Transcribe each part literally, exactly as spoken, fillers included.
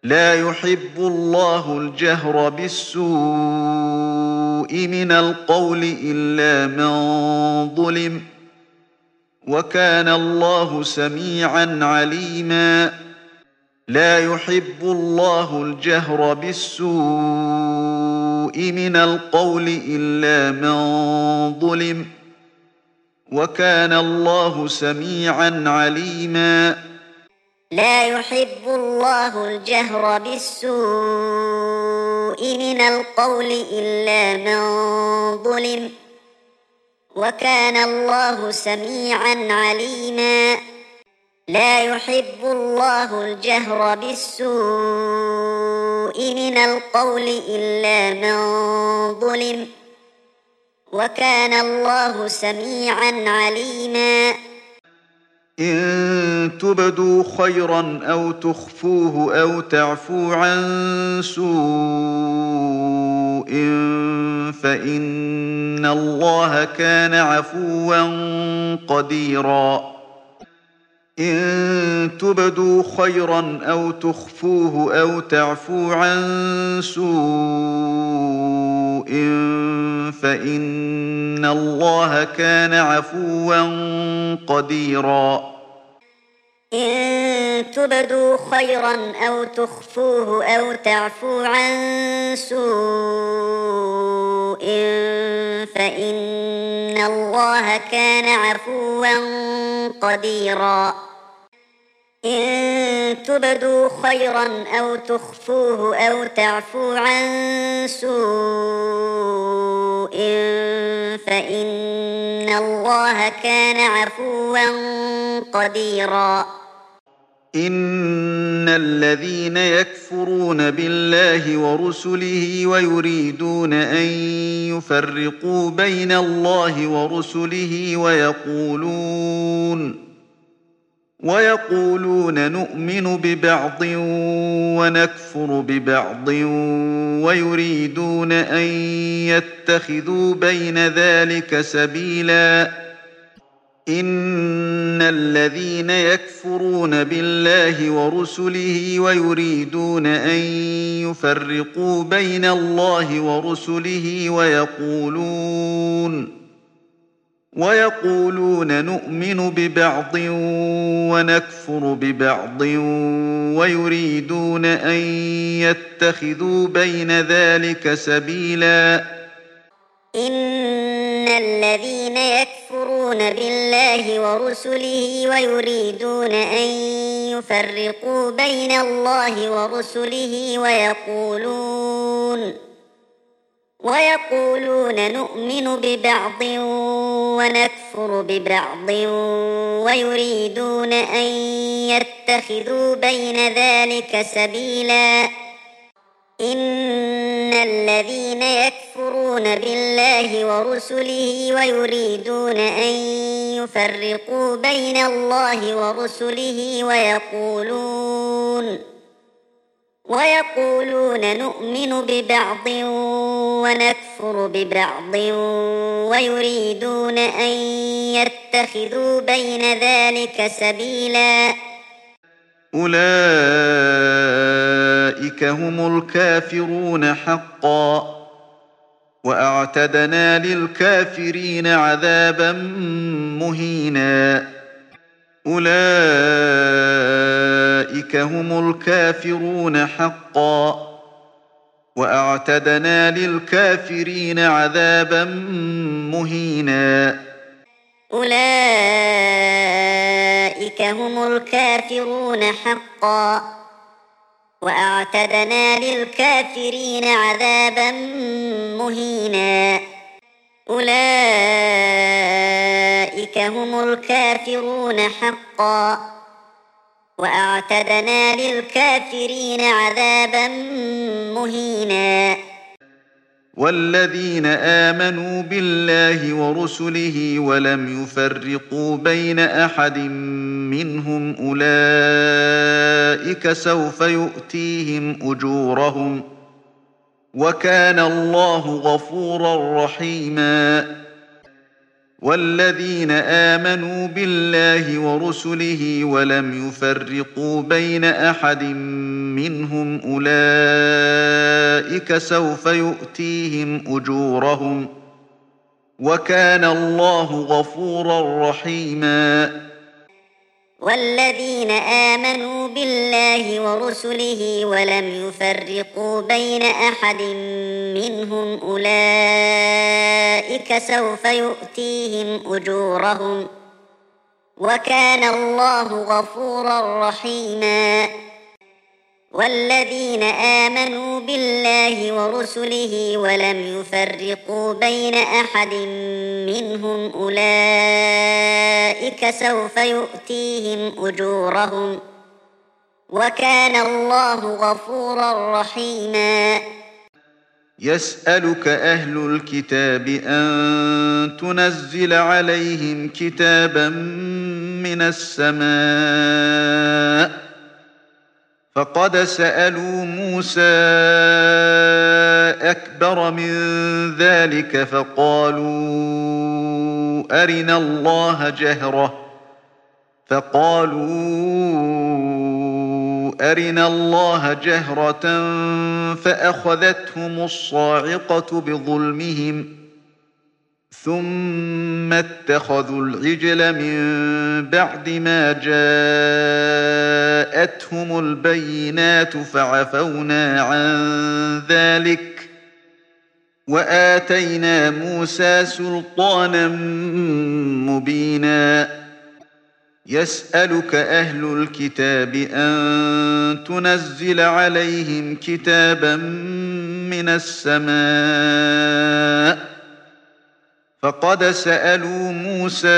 لا يحب الله الجهر بالسوء من القول إلا من ظلم وكان الله سميعا عليما لا يحب الله الجهر بالسوء من القول إلا من ظلم وكان الله سميعا عليما لا يحب الله الجهر بالسوء من القول إلا من ظلم وكان الله سميعا عليما لا يحب الله الجهر بالسوء من القول إلا من ظلم وكان الله سميعا عليما إن تبدوا خيرا أو تخفوه أو تعفو عن سوء فإن الله كان عفوا قديرا إن تبدوا خيرا أو تخفوه أو تعفو عن سوء فإن الله كان عفوا قديرا إن تبدوا خيرا أو تخفوه أو تعفو عن سوء فإن الله كان عفوا قديرا إن تبدوا خيرا أو تخفوه أو تعفو عن سوء فإن الله كان عفوا قديرا إن الذين يكفرون بالله ورسله ويريدون أن يفرقوا بين الله ورسله ويقولون ويقولون نؤمن ببعض ونكفر ببعض ويريدون أن يتخذوا بين ذلك سبيلا إن الذين يكفرون بالله ورسله ويريدون أن يفرقوا بين الله ورسله ويقولون ويقولون نؤمن ببعض ونكفر ببعض ويريدون أن يتخذوا بين ذلك سبيلا إن الذين يكفرون بالله ورسله ويريدون أن يفرقوا بين الله ورسله ويقولون ويقولون نؤمن ببعض ونكفر ببعض ويريدون أن يتخذوا بين ذلك سبيلا إن الذين يكفرون بالله ورسله ويريدون أن يفرقوا بين الله ورسله ويقولون ويقولون نؤمن ببعض ونكفر ببعض ويريدون أن يتخذوا بين ذلك سبيلا أولئك هم الكافرون حقا وأعتدنا للكافرين عذابا مهينا أولئك هم الكافرون حقا وأعتدنا للكافرين عذابا مهينا أولئك هم الكافرون حقا وأعتدنا للكافرين عذابا مهينا أولئك هم الكافرون حقا وأعتدنا للكافرين عذابا مهينا والذين آمنوا بالله ورسله ولم يفرقوا بين أحد منهم أولئك سوف يؤتيهم أجورهم وكان الله غفورا رحيما والذين آمنوا بالله ورسله ولم يفرقوا بين أحد منهم أولئك سوف يؤتيهم أجورهم وكان الله غفورا رحيما والذين آمنوا بالله ورسله ولم يفرقوا بين أحد منهم أولئك سوف يؤتيهم أجورهم وكان الله غفورا رحيما والذين آمنوا بالله ورسله ولم يفرقوا بين أحد منهم أولئك سوف يؤتيهم أجورهم وكان الله غفورا رحيما يسألك أهل الكتاب أن تنزل عليهم كتابا من السماء فقد سألوا موسى أكبر من ذلك فقالوا أرنا الله جهرة فقالوا أرنا الله جهرة فأخذتهم الصاعقة بظلمهم ثم اتخذوا العجل من بعد ما جاءتهم البينات فعفونا عن ذلك وآتينا موسى سلطانا مبينا يسألك أهل الكتاب أن تنزل عليهم كتابا من السماء فقد سألوا موسى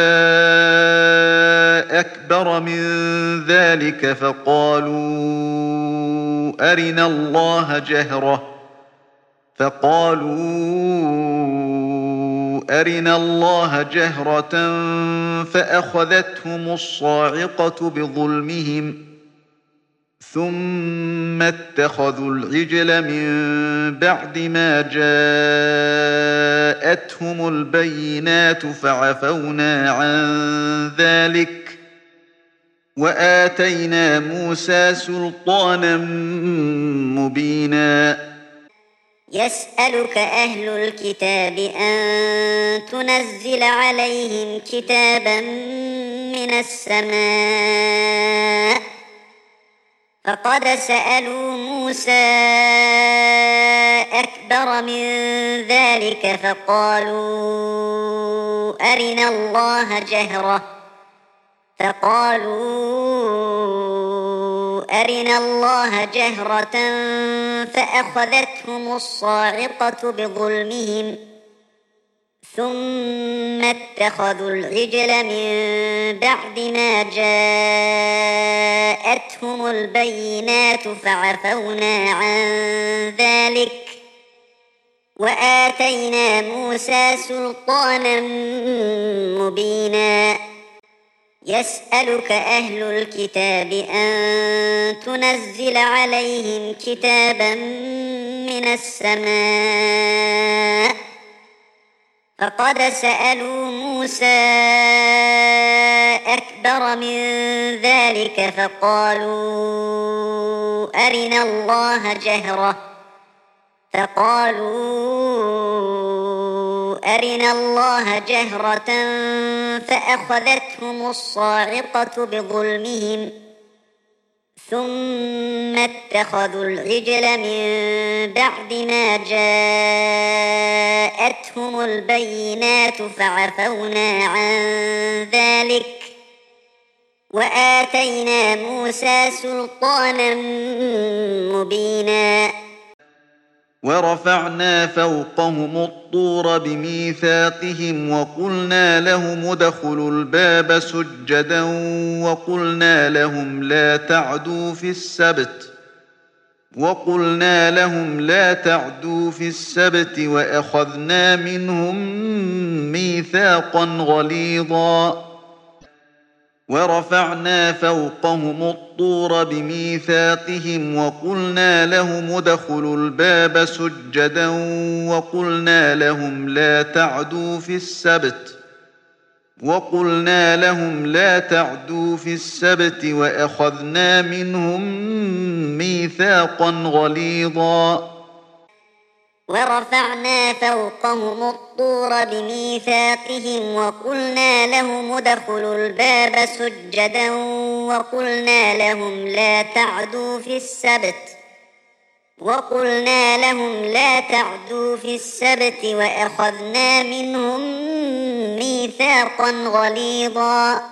أكبر من ذلك فقالوا أرنا الله جهرة فقالوا أرنا الله جهرة فأخذتهم الصاعقة بظلمهم ثم اتخذوا العجل من بعد ما جاءتهم البينات فعفونا عن ذلك وآتينا موسى سلطانا مبينا يسألك أهل الكتاب أن تنزل عليهم كتابا من السماء فقد سألوا موسى أكبر من ذلك فقالوا أرنا الله جهرة فقالوا أرنا الله جهرة فأخذتهم الصاعقة بظلمهم ثم اتخذوا العجل من بعد ما جاءتهم البينات فعفونا عن ذلك وآتينا موسى سلطانا مبينا يسألك أهل الكتاب أن تنزل عليهم كتابا من السماء فقد سألوا موسى أكبر من ذلك فقالوا أرنا الله جهرة فقالوا أرنا الله جهرة فأخذتهم الصاعقة بظلمهم ثم اتخذوا العجل من بعد ما جاءتهم البينات فعفونا عن ذلك وآتينا موسى سلطانا مبينا ورفعنا فوقهم الطور بميثاقهم وقلنا لهم ادخلوا الباب سجدا وقلنا لهم لا تعدوا في السبت وقلنا لهم لا تعدوا في السبت وأخذنا منهم ميثاقا غليظا ورفعنا فوقهم الطور بميثاقهم وقلنا لهم ادخلوا الباب سجدا وقلنا لهم لا تعدوا في السبت وقلنا لهم لا تعدوا في السبت وأخذنا منهم ميثاقا غليظا ورفعنا فوقهم الطور بميثاقهم وقلنا لهم ادخلوا الباب سجدا وقلنا لهم لا تعدوا في السبت وقلنا لهم لا تعدوا في السبت وأخذنا منهم ميثاقا غليظا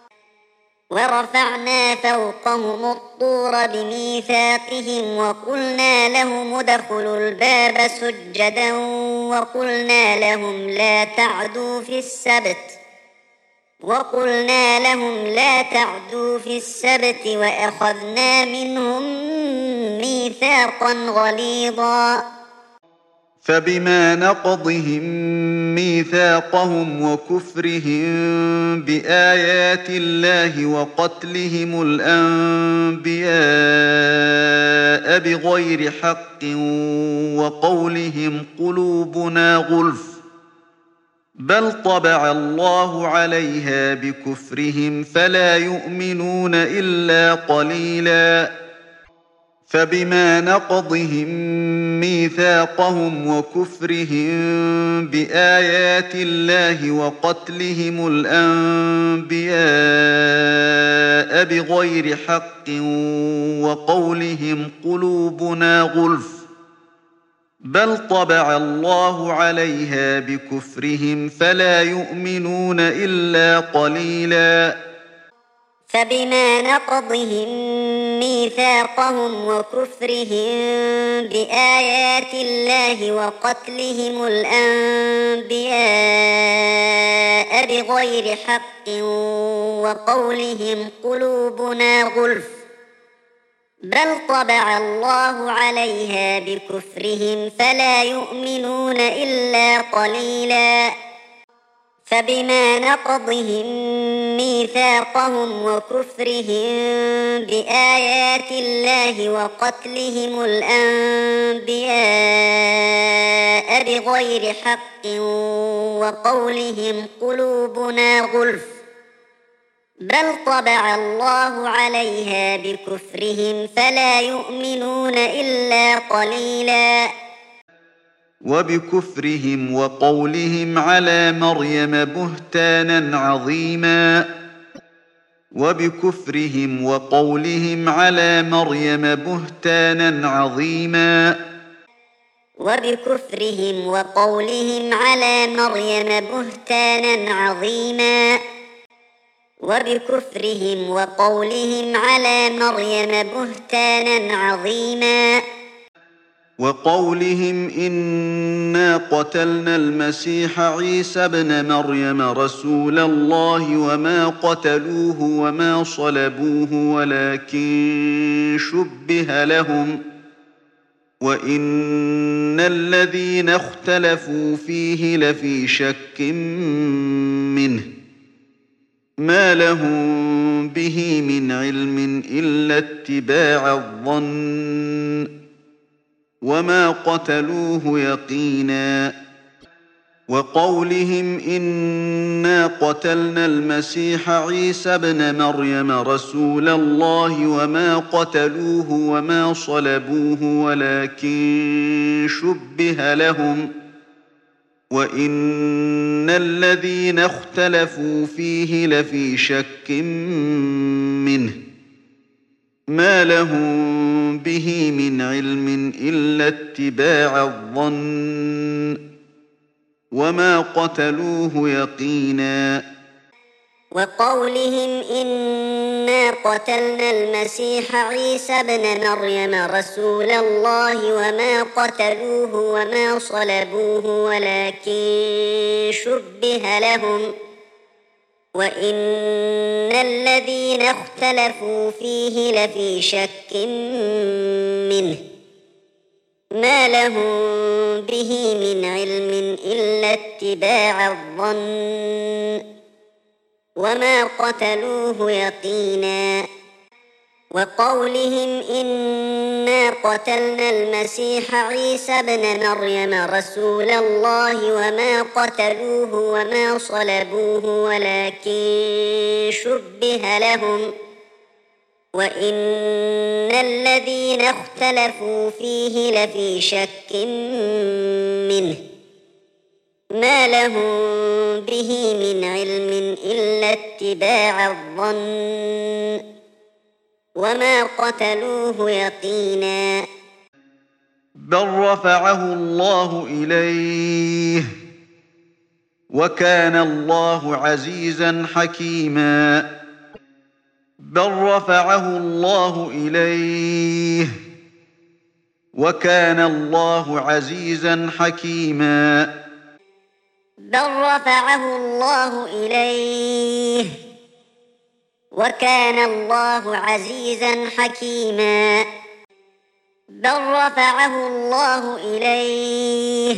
ورفعنا فوقهم الطور بميثاقهم وقلنا لهم ادخلوا الباب سجدا وقلنا لهم لا تعدوا في السبت وقلنا لهم لا تعدوا في السبت وأخذنا منهم ميثاقا غليظا فبما نقضهم ميثاقهم وكفرهم بآيات الله وقتلهم الأنبياء بغير حق وقولهم قلوبنا غلف بل طبع الله عليها بكفرهم فلا يؤمنون إلا قليلا فبما نقضهم ميثاقهم وكفرهم بآيات الله وقتلهم الأنبياء بغير حق وقولهم قلوبنا غلف بل طبع الله عليها بكفرهم فلا يؤمنون إلا قليلا فبما نقضهم ميثاقهم وكفرهم بآيات الله وقتلهم الأنبياء بغير حق وقولهم قلوبنا غلف بل طبع الله عليها بكفرهم فلا يؤمنون إلا قليلا فبما نقضهم ميثاقهم وكفرهم بآيات الله وقتلهم الأنبياء بغير حق وقولهم قلوبنا غلف بل طبع الله عليها بكفرهم فلا يؤمنون إلا قليلا وبكفرهم وقولهم على مريم بهتانا عظيما وبكفرهم وقولهم على مريم بهتانا عظيما وبكفرهم وقولهم على مريم بهتانا عظيما وبكفرهم وقولهم على مريم بهتانا عظيما وقولهم إنا قتلنا المسيح عيسى ابن مريم رسول الله وما قتلوه وما صلبوه ولكن شبه لهم وإن الذين اختلفوا فيه لفي شك منه ما لهم به من علم إلا اتباع الظن وما قتلوه يقينا وقولهم إنا قتلنا المسيح عيسى ابن مريم رسول الله وما قتلوه وما صلبوه ولكن شبه لهم وإن الذين اختلفوا فيه لفي شك منه ما لهم به من علم إلا اتباع الظن وما قتلوه يقينا وقولهم إنا قتلنا المسيح عيسى ابن مريم رسول الله وما قتلوه وما صلبوه ولكن شبه لهم وإن الذين اختلفوا فيه لفي شك منه ما لهم به من علم إلا اتباع الظن وما قتلوه يقينا وقولهم إنا قتلنا المسيح عيسى ابن مريم رسول الله وما قتلوه وما صلبوه ولكن شبه لهم وإن الذين اختلفوا فيه لفي شك منه ما لهم به من علم إلا اتباع الظن وما قتلوه يقينا بل رفعه الله إليه وكان الله عزيزا حكيما بل رفعه الله إليه وكان الله عزيزا حكيما بل رفعه الله إليه وكان الله عزيزا حكيما بل رفعه الله إليه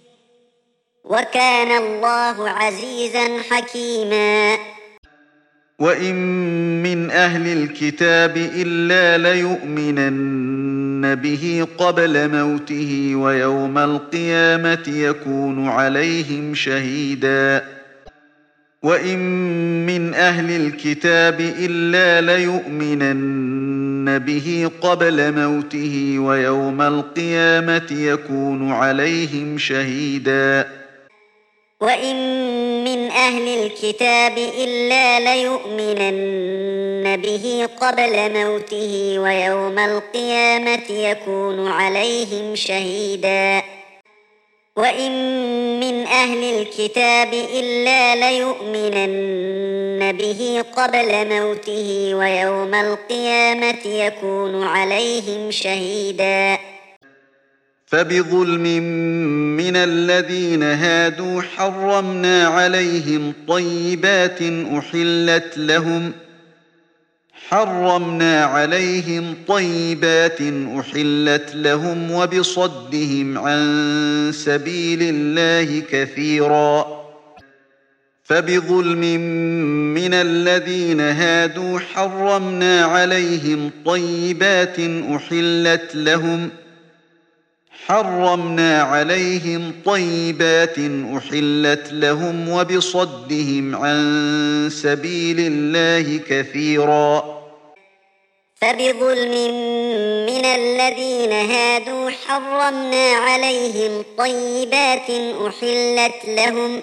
وكان الله عزيزا حكيما وإن من أهل الكتاب إلا ليؤمنن به قبل موته ويوم القيامة يكون عليهم شهيدا وإن من أهل الكتاب إلا ليؤمنن به قبل موته ويوم القيامة يكون عليهم شهيدا وإن من أهل الكتاب إلا ليؤمنن به قبل موته ويوم القيامة يكون عليهم شهيدا وإن من أهل الكتاب إلا ليؤمنن به قبل موته ويوم القيامة يكون عليهم شهيدا فبظلم من الذين هادوا حرمنا عليهم طيبات أحلت لهم حرمنا عليهم طيبات أحلت لهم وبصدهم عن سبيل الله كثيرا فبظلم من الذين هادوا حرمنا عليهم طيبات أحلت لهم حرمنا عليهم طيبات أحلت لهم وبصدهم عن سبيل الله كثيرا فبظلم من الذين هادوا حرمنا عليهم طيبات أحلت لهم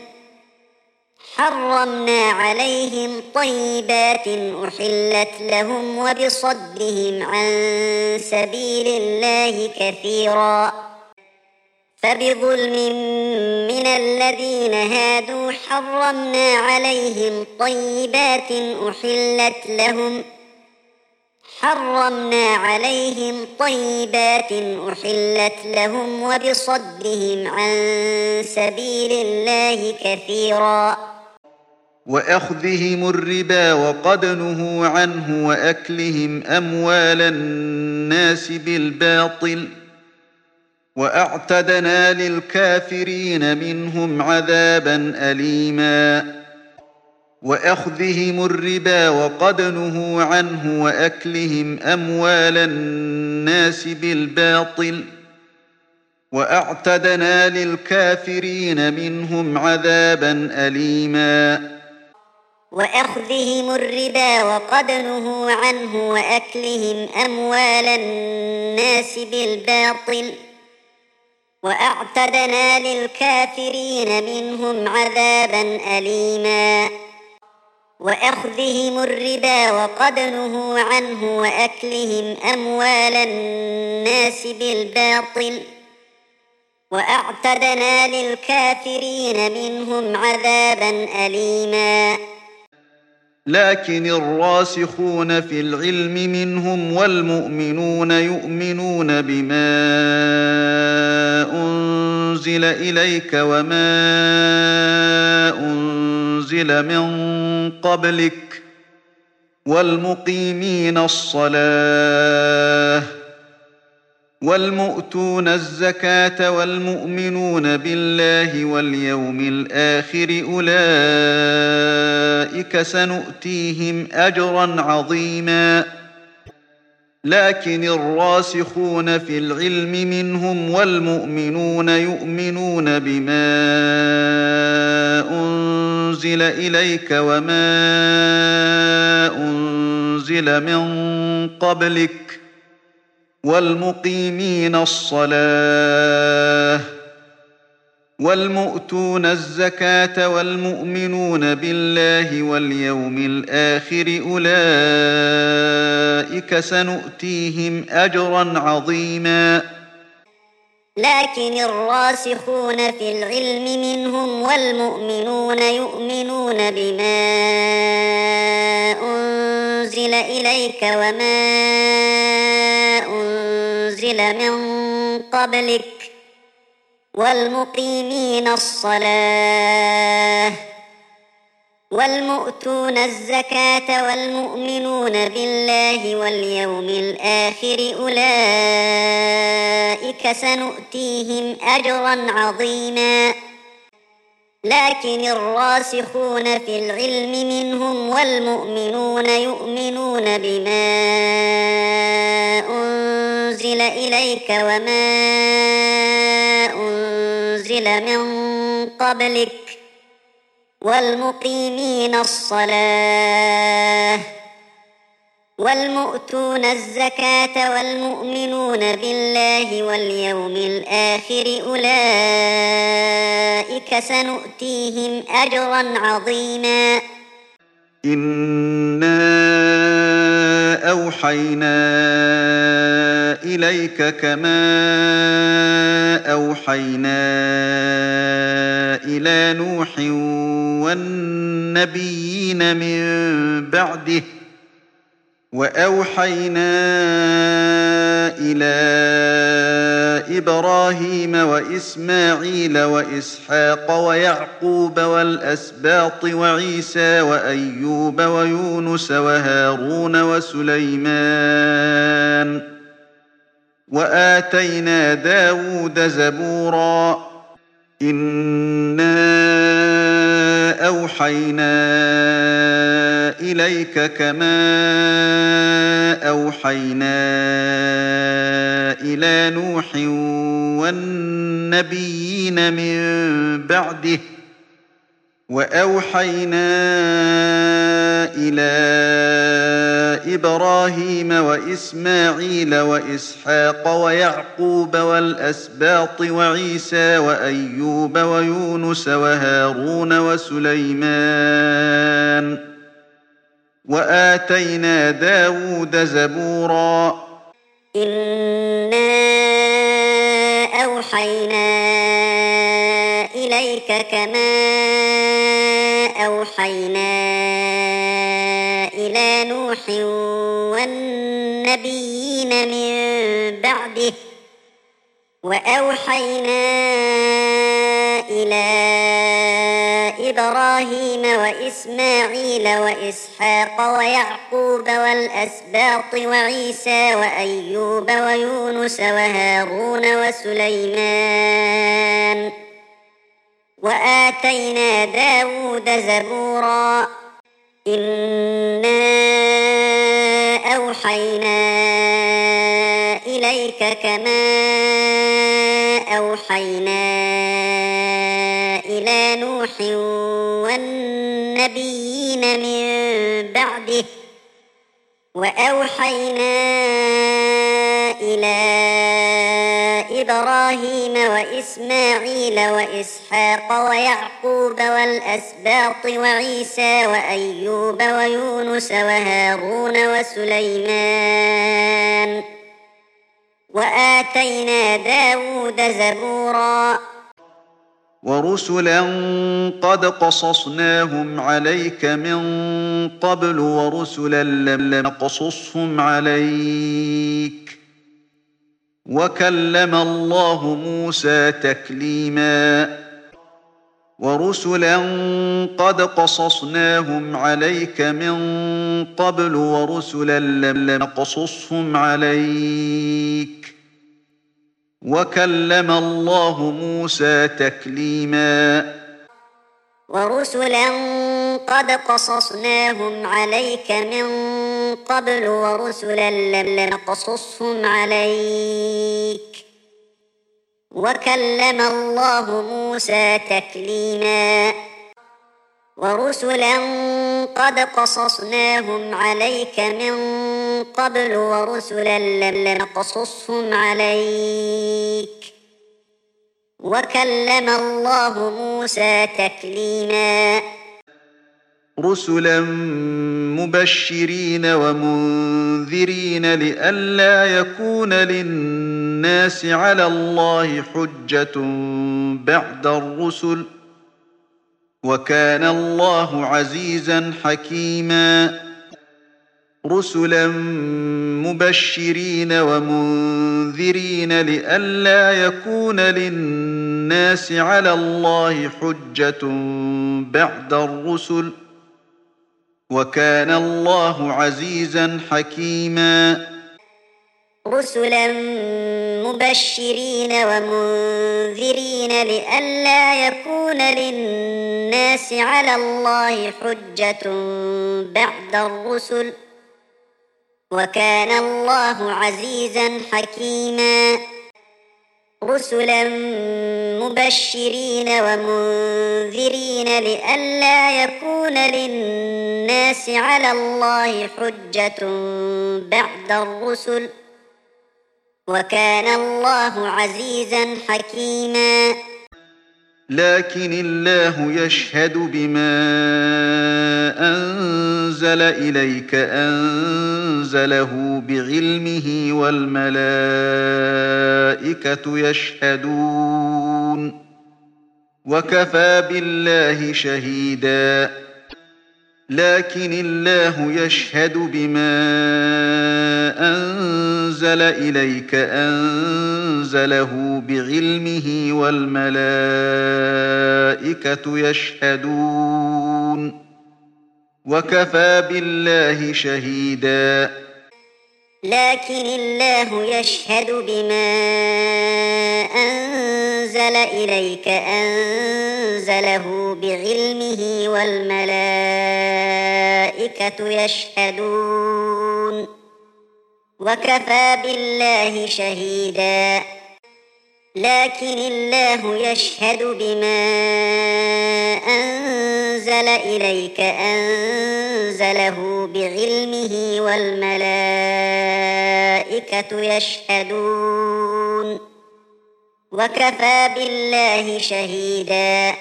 حرمنا عليهم طيبات أحلت لهم وبصدهم عن سبيل الله كثيرا فبظلم من الذين هادوا حرمنا عليهم طيبات أحلت لهم حرمنا عليهم طيبات أحلت لهم وبصدهم عن سبيل الله كثيرا وأخذهم الربا وقد نهوا عنه وأكلهم أموال الناس بالباطل وأعتدنا للكافرين منهم عذابا أليما وأخذهم الربا وقد نهوا عنه وأكلهم أموال الناس بالباطل وأعتدنا للكافرين منهم عذابا أليما وأخذهم الربا وقد نهوا عنه وأكلهم أموال الناس بالباطل وأعتدنا للكافرين منهم عذابا أليما وأخذهم الربا وقد نهوا عنه وأكلهم أموال الناس بالباطل وأعتدنا للكافرين منهم عذابا أليما لكن الراسخون في العلم منهم والمؤمنون يؤمنون بما أنزل إليك وما أنزل من قبلك والمقيمين الصلاة والمؤتون الزكاة والمؤمنون بالله واليوم الآخر أولئك سنؤتيهم أجرا عظيما لكن الراسخون في العلم منهم والمؤمنون يؤمنون بما أنزل إليك وما أنزل أنزل من قبلك والمقيمين الصلاة والمؤتون الزكاة والمؤمنون بالله واليوم الآخر أولئك سنؤتيهم أجرا عظيما. لكن الراسخون في العلم منهم والمؤمنون يؤمنون بما أنزل إليك وما أنزل من قبلك والمقيمين الصلاة والمؤتون الزكاة والمؤمنون بالله واليوم الآخر أولئك سنؤتيهم أجرا عظيما. لكن الراسخون في العلم منهم والمؤمنون يؤمنون بما أنزل إليك وما أنزل من قبلك والمقيمين الصلاة والمؤتون الزكاة والمؤمنون بالله واليوم الآخر أولئك سنؤتيهم أجرا عظيما. إنا أوحينا إليك كما أوحينا إلى نوح والنبيين من بعده وأوحينا إلى إبراهيم وإسماعيل وإسحاق ويعقوب والأسباط وعيسى وأيوب ويونس وهارون وسليمان وآتينا داود زبورا. إنا أوحينا إليك كما أوحينا إلى نوح والنبيين من بعده وأوحينا إلى إبراهيم وإسماعيل وإسحاق ويعقوب والأسباط وعيسى وأيوب ويونس وهارون وسليمان وآتينا داود زبورا. إنا أوحينا إليك كما أوحينا إلى نوح والنبيين من بعده وأوحينا إلى إبراهيم وإسماعيل وإسحاق ويعقوب والأسباط وعيسى وأيوب ويونس وهارون وسليمان وآتينا داود زبورا. إنا أوحينا إليك كما أوحينا إلى نوح والنبيين من بعده وأوحينا إلى إبراهيم وإسماعيل وإسحاق ويعقوب والأسباط وعيسى وأيوب ويونس وهارون وسليمان وآتينا داود زبورا. ورسلا قد قصصناهم عليك من قبل ورسلا لم نقصصهم عليك وكلم الله موسى تكليما. ورسلا قد قصصناهم عليك من قبل ورسلا لم نقصصهم عليك وكلم الله موسى تكليما. ورسلا قد قصصناهم عليك من قبل ورسلا لم نقصصهم عليك وكلم الله موسى تكليما. ورسلا قد قصصناهم عليك من قبل ورسلا لم نقصصهم عليك وكلم الله موسى تكليما رسلا مبشرين ومنذرين لئلا يكون للناس على الله حجة بعد الرسل وكان الله عزيزا حكيما رسلا مبشرين ومنذرين لئلا يكون للناس على الله حجة بعد الرسل وكان الله عزيزا حكيما رسلا مبشرين ومنذرين لئلا يكون للناس على الله حجة بعد الرسل وكان الله عزيزا حكيما رسلا مبشرين ومنذرين لئلا يكون للناس على الله حجة بعد الرسل وكان الله عزيزا حكيما لكن الله يشهد بما أنزل إليك أنزله بعلمه والملائكة يشهدون وكفى بالله شهيدا لكن الله يشهد بما أنزل إليك أنزله بعلمه والملائكة يشهدون وكفى بالله شهيدا لكن الله يشهد بما أنزل إليك أنزله بعلمه والملائكة يشهدون وكفى بالله شهيدا لكن الله يشهد بما أنزل إليك أنزله بعلمه والملائكة يشهدون وكفى بالله شهيدا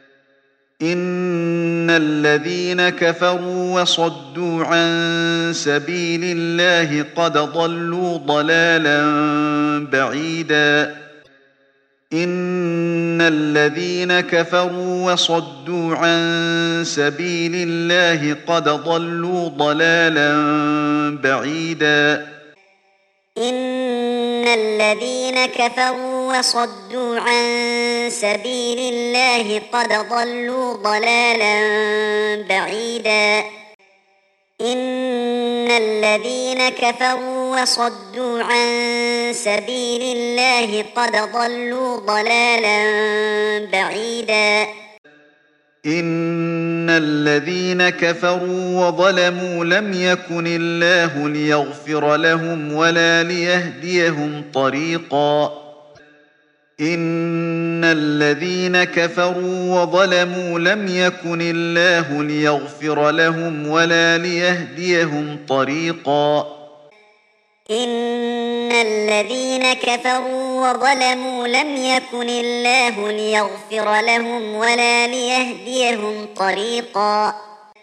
إن الذين كفروا وصدوا عن سبيل الله قد ضلوا ضلالا بعيدا إن الذين كفروا وصدوا عن سبيل الله قد ضلوا ضلالا بعيدا إن الذين كفروا وصدوا عن سبيل الله قد ضلوا ضلالا بعيدا إن الذين كفروا وصدوا عن سبيل الله قد ضلوا ضلالا بعيدا إن الذين كفروا وظلموا لم يكن الله ليغفر لهم ولا ليهديهم طريقا إن الذين كفروا وظلموا لم يكن الله ليغفر لهم ولا ليهديهم طريقا إن الذين كفروا وظلموا لم يكن الله ليغفر لهم ولا ليهديهم طريقا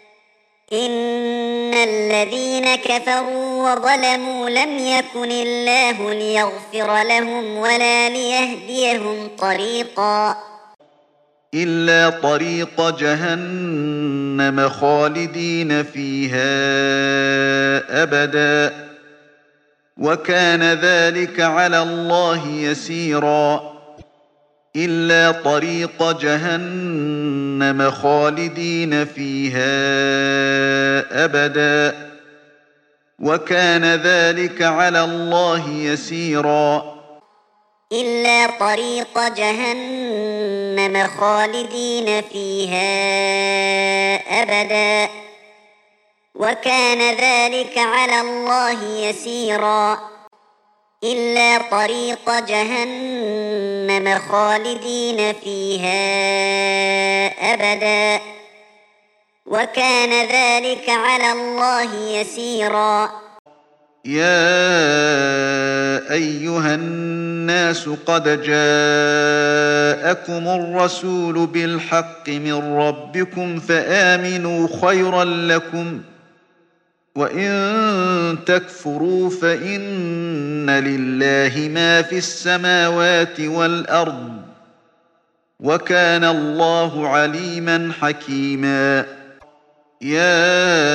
إن الذين كفروا وظلموا لم يكن الله ليغفر لهم ولا ليهديهم طريقا إلا طريق جهنم خالدين فيها أبدا وكان ذلك على الله يسيرا إلا طريق جهنم خالدين فيها أبدا وكان ذلك على الله يسيرا إلا طريق جهنم خالدين فيها أبدا وكان ذلك على الله يسيرا إلا طريق جهنم خالدين فيها أبدا وكان ذلك على الله يسيرا. يا أيها الناس قد جاءكم الرسول بالحق من ربكم فآمنوا خيرا لكم، وإن تكفروا فإن لله ما في السماوات والأرض، وكان الله عليما حكيما. يا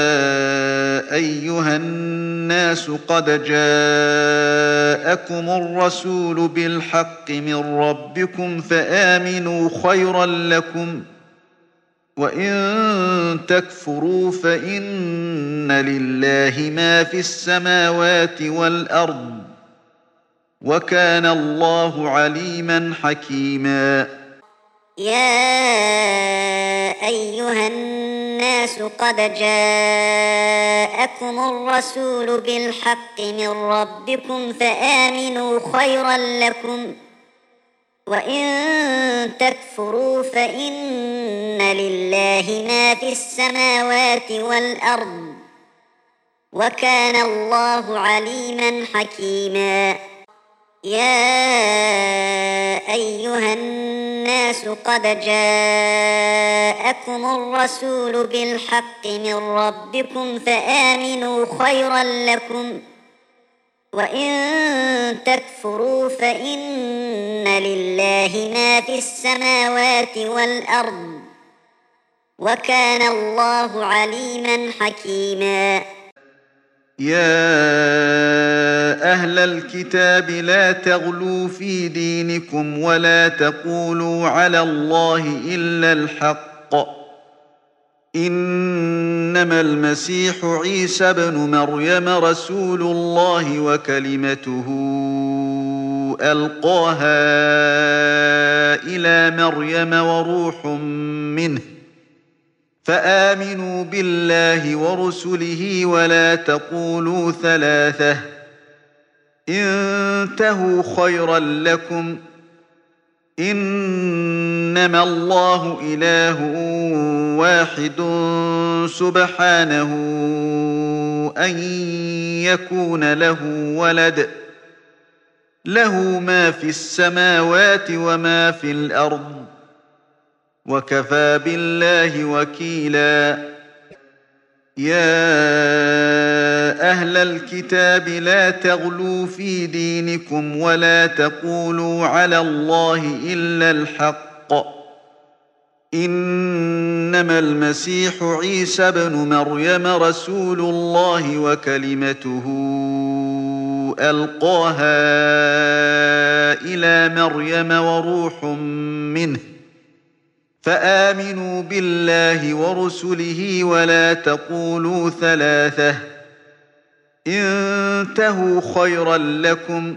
أيها الناس قد جاءكم الرسول بالحق من ربكم فآمنوا خيرا لكم، وإن تكفروا فإن لله ما في السماوات والأرض، وكان الله عليما حكيما. يا أيها الناس قد جاءكم الرسول بالحق من ربكم فآمنوا خيرا لكم، وإن تكفروا فإن لله ما في السماوات والأرض، وكان الله عليما حكيما. يا أيها الناس قد جاءكم الرسول بالحق من ربكم فآمنوا خيرا لكم، وإن تكفروا فإن لله ما في السماوات والأرض، وكان الله عليما حكيما. يا أهل الكتاب لا تغلوا في دينكم ولا تقولوا على الله إلا الحق، إنما المسيح عيسى بن مريم رسول الله وكلمته ألقاها إلى مريم وروح منه، فآمنوا بالله ورسله ولا تقولوا ثلاثة، انتهوا خيرا لكم، إنما الله إله واحد سبحانه أن يكون له ولد، له ما في السماوات وما في الأرض، وكفى بالله وكيلا. يا أهل الكتاب لا تغلوا في دينكم ولا تقولوا على الله إلا الحق، إنما المسيح عيسى بن مريم رسول الله وكلمته ألقاها إلى مريم وروح منه، فآمنوا بالله ورسله ولا تقولوا ثلاثة، انتهوا خيرا لكم،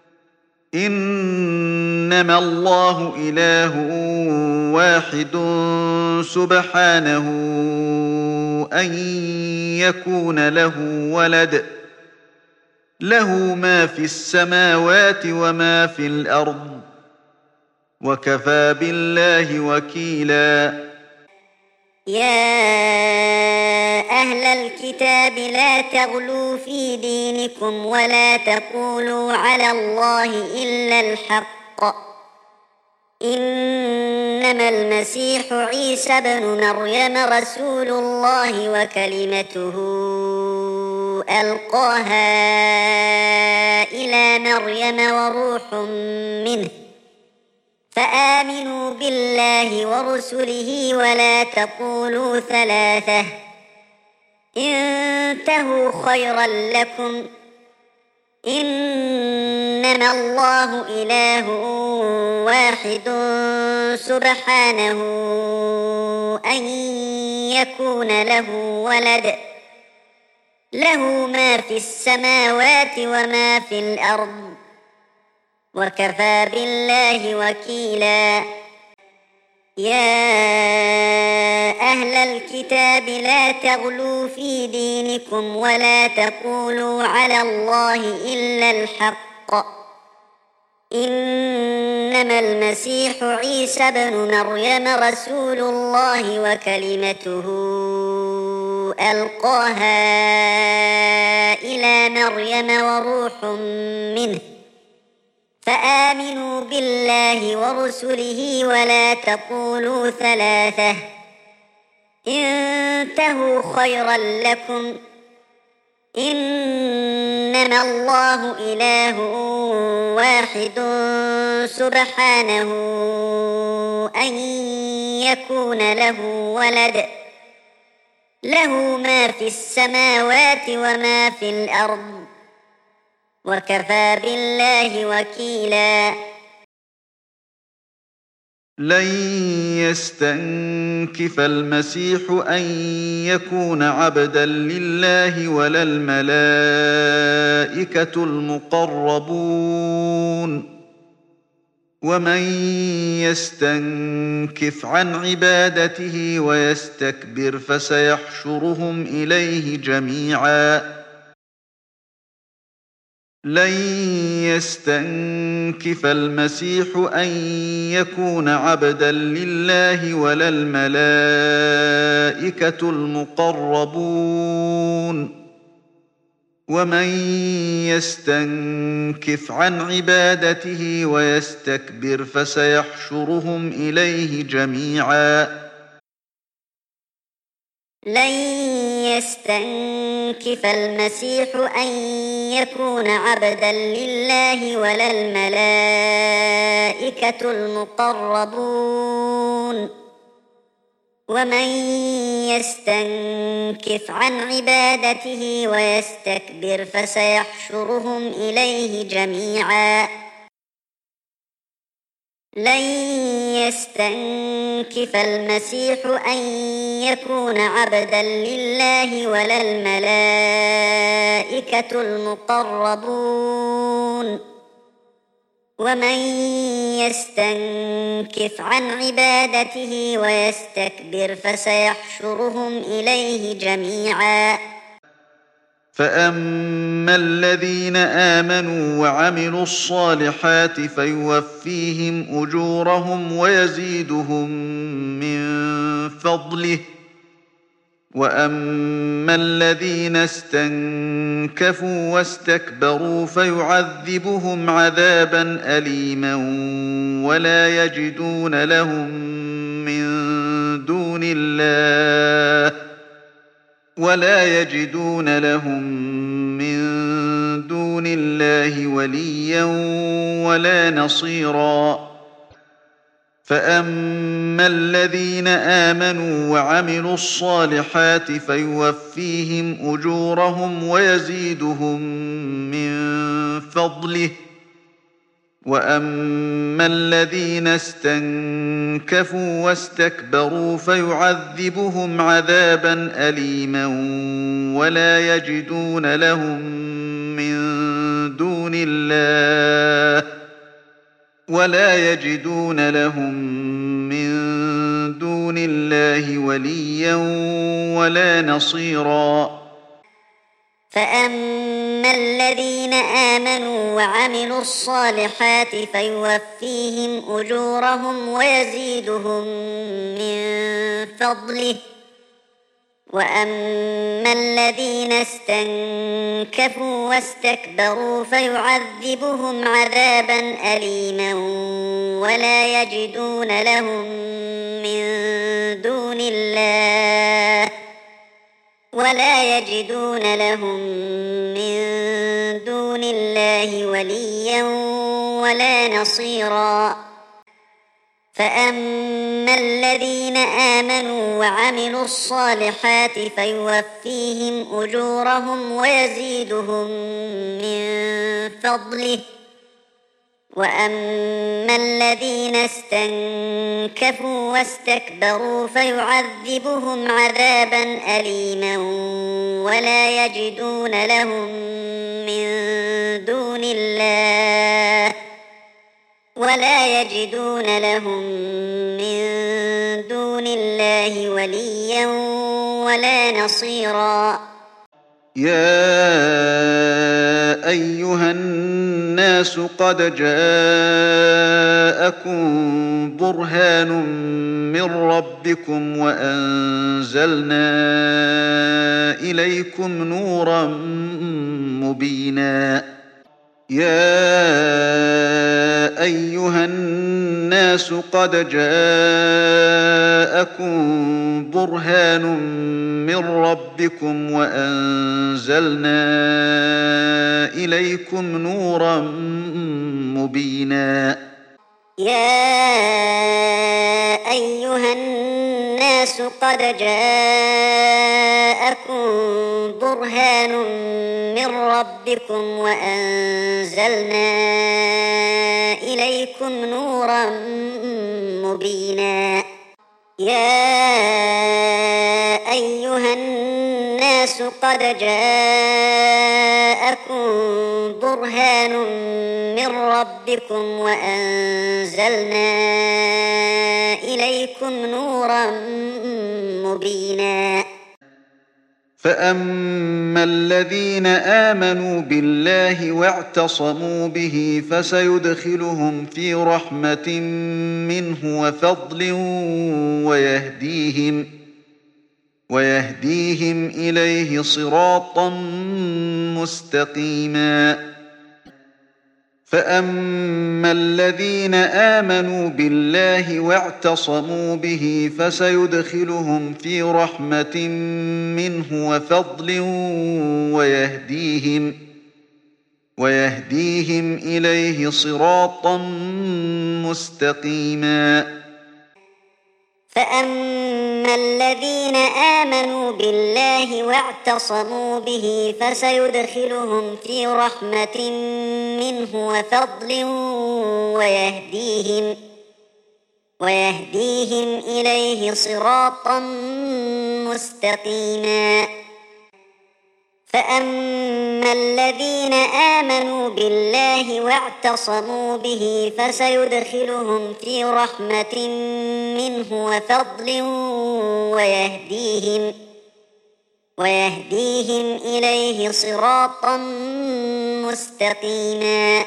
إنما الله إله واحد سبحانه أن يكون له ولد، له ما في السماوات وما في الأرض، وكفى بالله وكيلا. يا أهل الكتاب لا تغلوا في دينكم ولا تقولوا على الله إلا الحق، إنما المسيح عيسى بن مريم رسول الله وكلمته ألقاها إلى مريم وروح منه، فآمنوا بالله ورسله ولا تقولوا ثلاثة، انتهوا خيرا لكم، إنما الله إله واحد سبحانه أن يكون له ولد، له ما في السماوات وما في الأرض، وكفى بالله وكيلا. يا أهل الكتاب لا تغلوا في دينكم ولا تقولوا على الله إلا الحق، إنما إنما المسيح عيسى بن مريم رسول الله وكلمته ألقاها إلى مريم وروح منه فآمنوا بالله ورسله ولا تقولوا ثلاثة انتهوا خيرا لكم إنما الله إله واحد سبحانه أن يكون له ولد له ما في السماوات وما في الأرض وكفى بالله وكيلا. لن يستنكف المسيح أن يكون عبدا لله ولا الملائكة المقربون ومن يستنكف عن عبادته ويستكبر فسيحشرهم إليه جميعا. لن يستنكف المسيح أن يكون عبدا لله ولا الملائكة المقربون ومن يستنكف عن عبادته ويستكبر فسيحشرهم إليه جميعا. لن يستنكف المسيح أن يكون عبدا لله ولا الملائكة المقربون ومن يستنكف عن عبادته ويستكبر فسيحشرهم إليه جميعا. لن يستنكف المسيح أن يكون عبدا لله ولا الملائكة المقربون ومن يستنكف عن عبادته ويستكبر فسيحشرهم إليه جميعا. فأما الذين آمنوا وعملوا الصالحات فيوفيهم أجورهم ويزيدهم من فضله وأما الذين استنكفوا واستكبروا فيعذبهم عذابا أليما ولا يجدون لهم من دون الله ولا يجدون لهم من دون الله وليا ولا نصيرا. فأما الذين آمنوا وعملوا الصالحات فيوفيهم أجورهم ويزيدهم من فضله وأما الذين استنكفوا واستكبروا فيعذبهم عذابا أليما ولا يجدون لهم من دون الله ولا يجدون لهم من دون الله وليا ولا نصيرا. فأما الذين آمنوا وعملوا الصالحات فيوفيهم أجورهم ويزيدهم من فضله وأما الذين استنكفوا واستكبروا فيعذبهم عذابا أليما ولا يجدون لهم من دون الله ولا يجدون لهم من دون الله وليا ولا نصيرا. فأما الذين آمنوا وعملوا الصالحات فيوفيهم أجورهم ويزيدهم من فضله وأما الذين استنكفوا واستكبروا فيعذبهم عذابا أليما ولا يجدون لهم من دون الله ولا يجدون لهم من دون الله وليا ولا نصيرا. يا أيها الناس قد جاءكم برهان من ربكم وأنزلنا إليكم نورا مبينا يا أيها الناس قد جاءكم برهان من ربكم وأنزلنا إليكم نورا مبينا يا أيها الناس قد جاءكم برهان من ربكم وأنزلنا إليكم نورا مبينا يا أيها الناس قد جاءكم برهان من ربكم وأنزلنا إليكم نورا مبينا فأما الذين آمنوا بالله واعتصموا به فسيدخلهم في رحمة منه وفضل ويهديهم ويهديهم إليه صراطا مستقيما فأما الذين آمنوا بالله واعتصموا به فسيدخلهم في رحمة منه وفضل ويهديهم ويهديهم إليه صراطا مستقيما فأما الذين آمنوا بالله واعتصموا به فسيدخلهم في رحمة منه وفضل ويهديهم ويهديهم إليه صراطا مستقيما فأما الذين آمنوا بالله واعتصموا به فسيدخلهم في رحمة منه وفضل ويهديهم ويهديهم إليه صراطا مستقيما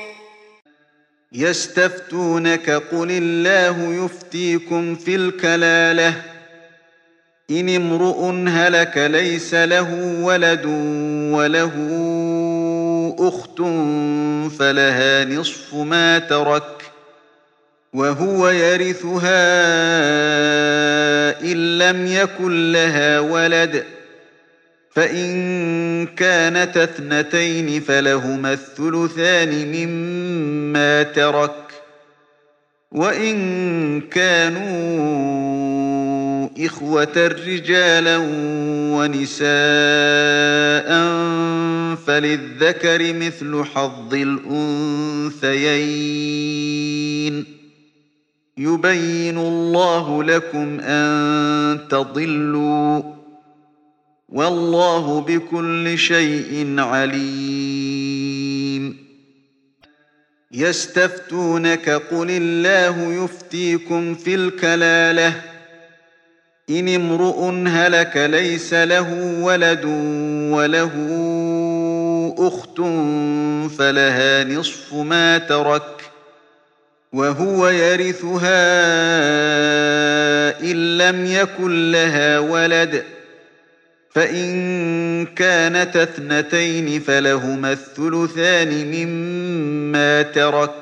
يستفتونك قل الله يفتيكم في الكلالة إن امرؤ هلك ليس له ولد وله أخت فلها نصف ما ترك وهو يرثها إن لم يكن لها ولد فإن كانت اثنتين فلهما الثلثان مما ترك وإن كانوا إخوة رجالا ونساء فللذكر مثل حظ الأنثيين يبين الله لكم أن تضلوا والله بكل شيء عليم يستفتونك قل الله يفتيكم في الكلالة إن امرؤ هلك ليس له ولد وله أخت فلها نصف ما ترك وهو يرثها إن لم يكن لها ولد فإن كانت اثنتين فلهما الثلثان مما ترك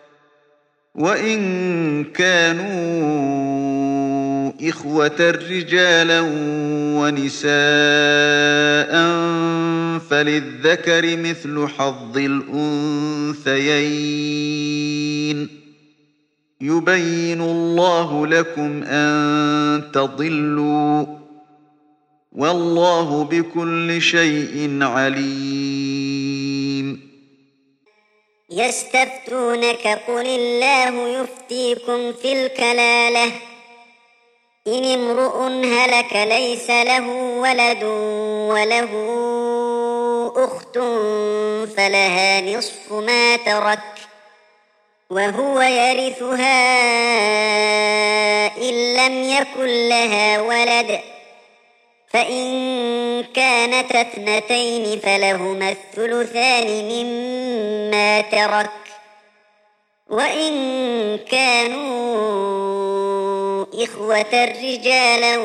وإن كانوا إخوة رجالا ونساء فللذكر مثل حظ الأنثيين يبين الله لكم أن تضلوا والله بكل شيء عليم يستفتونك قل الله يفتيكم في الكلالة إن امرؤ هلك ليس له ولد وله أخت فلها نصف ما ترك وهو يرثها إن لم يكن لها ولد فإن كانت اثنتين فلهما الثلثان مما ترك وإن كانوا إخوة رجالا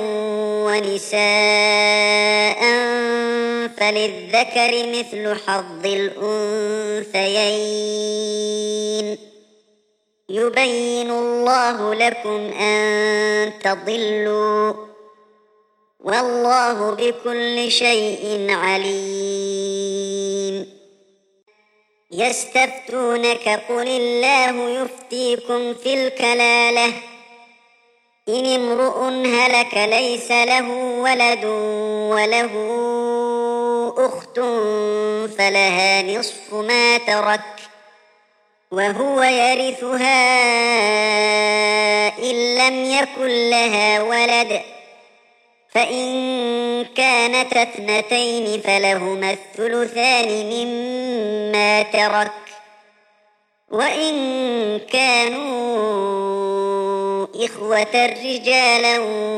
ونساء فللذكر مثل حظ الأنثيين يبين الله لكم أن تضلوا والله بكل شيء عليم. يستفتونك قل الله يفتيكم في الكلالة إن امرؤ هلك ليس له ولد وله أخت فلها نصف ما ترك وهو يرثها إن لم يكن لها ولد فإن كانت اثنتين فلهما الثلثان مما ترك وإن كانوا إخوة رجالا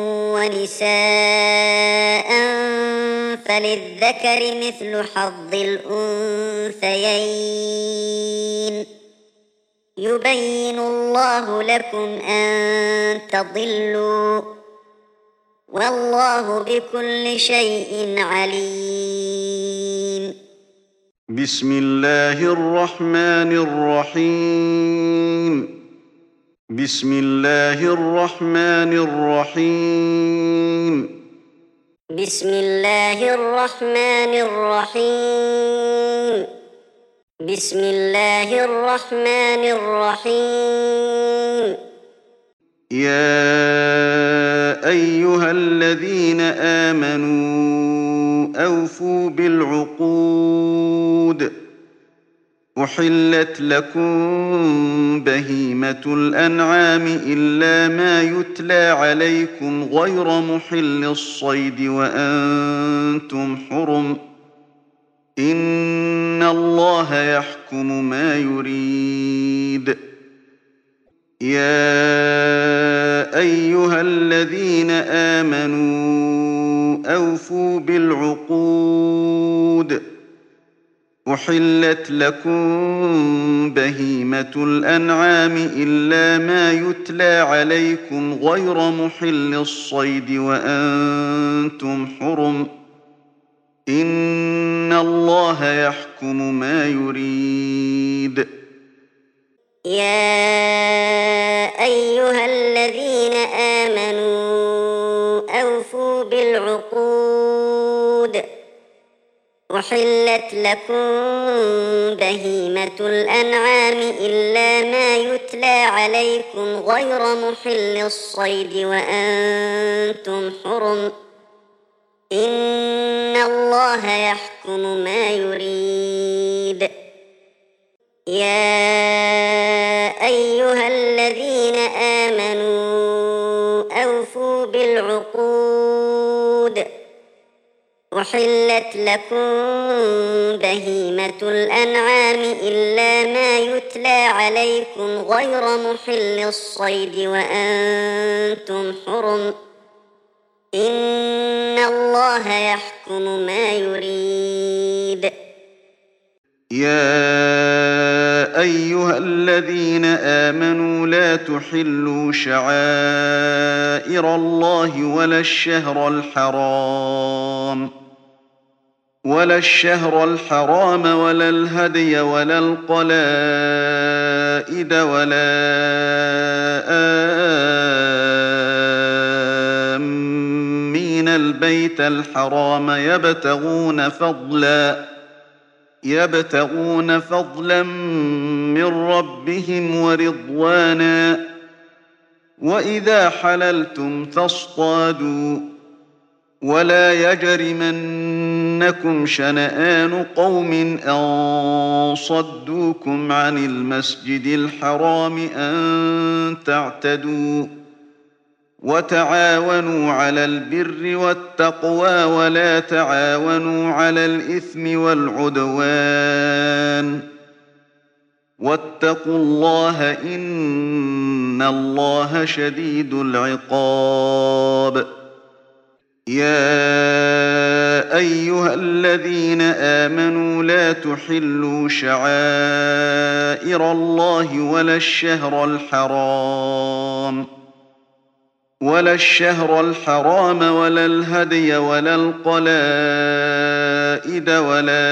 ونساء فللذكر مثل حظ الأنثيين يبين الله لكم أن تضلوا والله بكل شيء عليم. بسم الله الرحمن الرحيم. بسم الله الرحمن الرحيم. بسم الله الرحمن الرحيم. بسم الله الرحمن الرحيم. يا أيها الذين آمنوا أوفوا بالعقود أحلت لكم بهيمة الأنعام إلا ما يتلى عليكم غير محل الصيد وأنتم حرم إن الله يحكم ما يريد. يا أيها الذين آمنوا أوفوا بالعقود أحلت لكم بهيمة الأنعام إلا ما يتلى عليكم غير محل الصيد وأنتم حرم إن الله يحكم ما يريد. يا أيها الذين آمنوا أوفوا بالعقود أحلت لكم بهيمة الأنعام إلا ما يتلى عليكم غير محل الصيد وأنتم حرم إن الله يحكم ما يريد. يا أيها الذين آمنوا أوفوا بالعقود أحلت لكم بهيمة الأنعام إلا ما يتلى عليكم غير محل الصيد وأنتم حرم إن الله يحكم ما يريد. يا أيها الذين آمنوا لا تحلوا شعائر الله ولا الشهر الحرام ولا الشهر الحرام ولا الهدي ولا القلائد ولا آمين البيت الحرام يبتغون فضلا يبتغون فضلا من ربهم ورضوانا وإذا حللتم فاصطادوا ولا يجرمنكم شنآن قوم أن صدوكم عن المسجد الحرام أن تعتدوا وتعاونوا على البر والتقوى ولا تعاونوا على الإثم والعدوان واتقوا الله إن الله شديد العقاب. يا أيها الذين آمنوا لا تحلوا شعائر الله ولا الشهر الحرام ولا الشهر الحرام ولا الهدي ولا القلائد ولا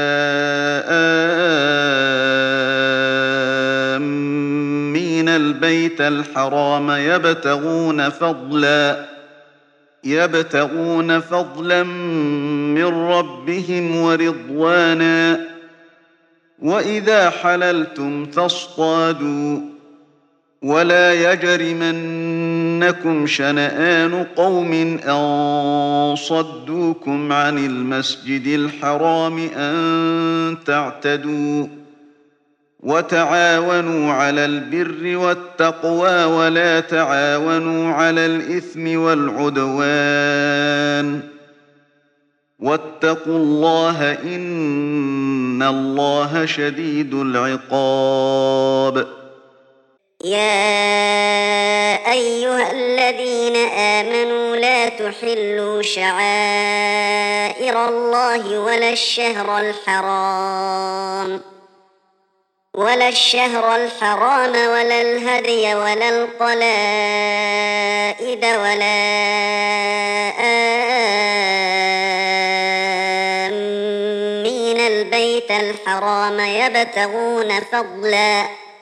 آمين البيت الحرام يبتغون فضلا يبتغون فضلا من ربهم ورضوانا وإذا حللتم فاصطادوا ولا يجرمنكم شنآن قوم أن صدوكم عن المسجد الحرام أن تعتدوا وتعاونوا على البر والتقوى ولا تعاونوا على الإثم والعدوان واتقوا الله إن الله شديد العقاب. يا أيها الذين آمنوا لا تحلوا شعائر الله ولا الشهر الحرام ولا الشهر الحرام ولا الهدي ولا القلائد ولا آمين البيت الحرام يبتغون فضلا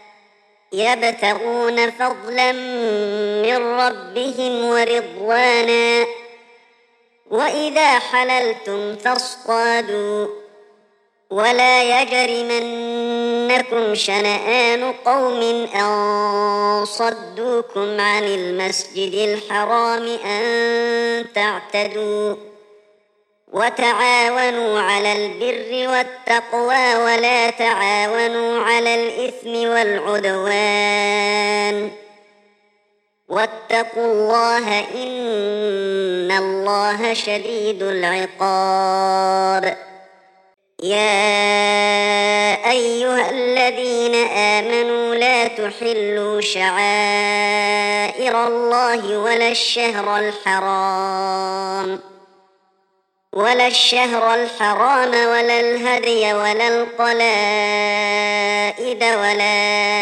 يبتغون فضلا من ربهم ورضوانا وإذا حللتم فاصطادوا ولا يجرمنكم شنآن قوم أن صدوكم عن المسجد الحرام أن تعتدوا وتعاونوا على البر والتقوى ولا تعاونوا على الإثم والعدوان واتقوا الله إن الله شديد العقاب. يا أيها الذين آمنوا لا تحلوا شعائر الله ولا الشهر الحرام ولا الشهر الحرام ولا الهدي ولا القلائد ولا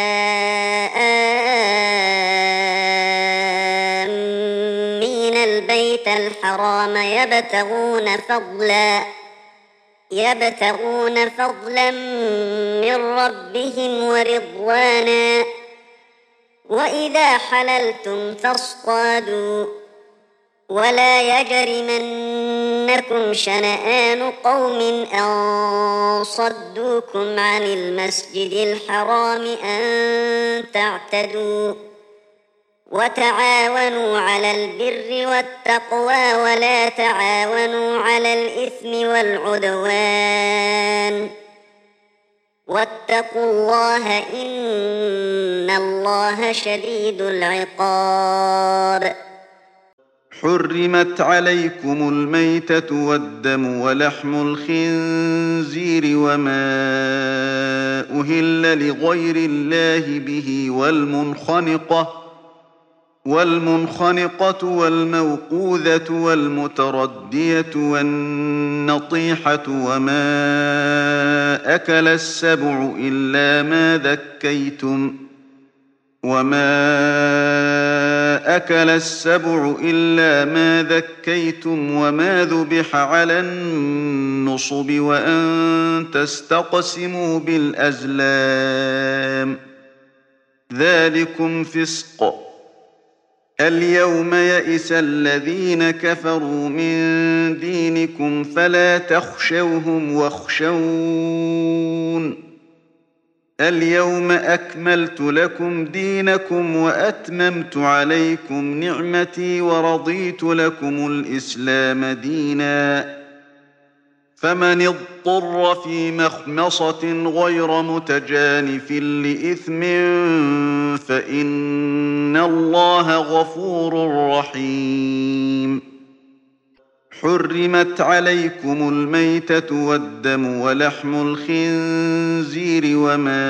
آمين البيت الحرام يبتغون فضلا يبتغون فضلا من ربهم ورضوانا وإذا حللتم فاصطادوا ولا يجرمنكم شنآن قوم أن صدوكم عن المسجد الحرام أن تعتدوا وتعاونوا على البر والتقوى ولا تعاونوا على الإثم والعدوان واتقوا الله إن الله شديد العقاب. حرمت عليكم الميتة والدم ولحم الخنزير وما أهل لغير الله به والمنخنقة والمنخنقة والموقوذة والمتردية والنطيحة وما أكل السبع إلا ما ذكيتم وما أكل السبع إلا ما ذكيتم وما ذبح على النصب وأن تستقسموا بالأزلام ذلكم فسق. اليوم يئس الذين كفروا من دينكم فلا تخشوهم واخشون اليوم أكملت لكم دينكم وأتممت عليكم نعمتي ورضيت لكم الإسلام دينا فمن اضطر في مخمصة غير متجانف لإثم فإن الله غفور رحيم. حرمت عليكم الميتة والدم ولحم الخنزير وما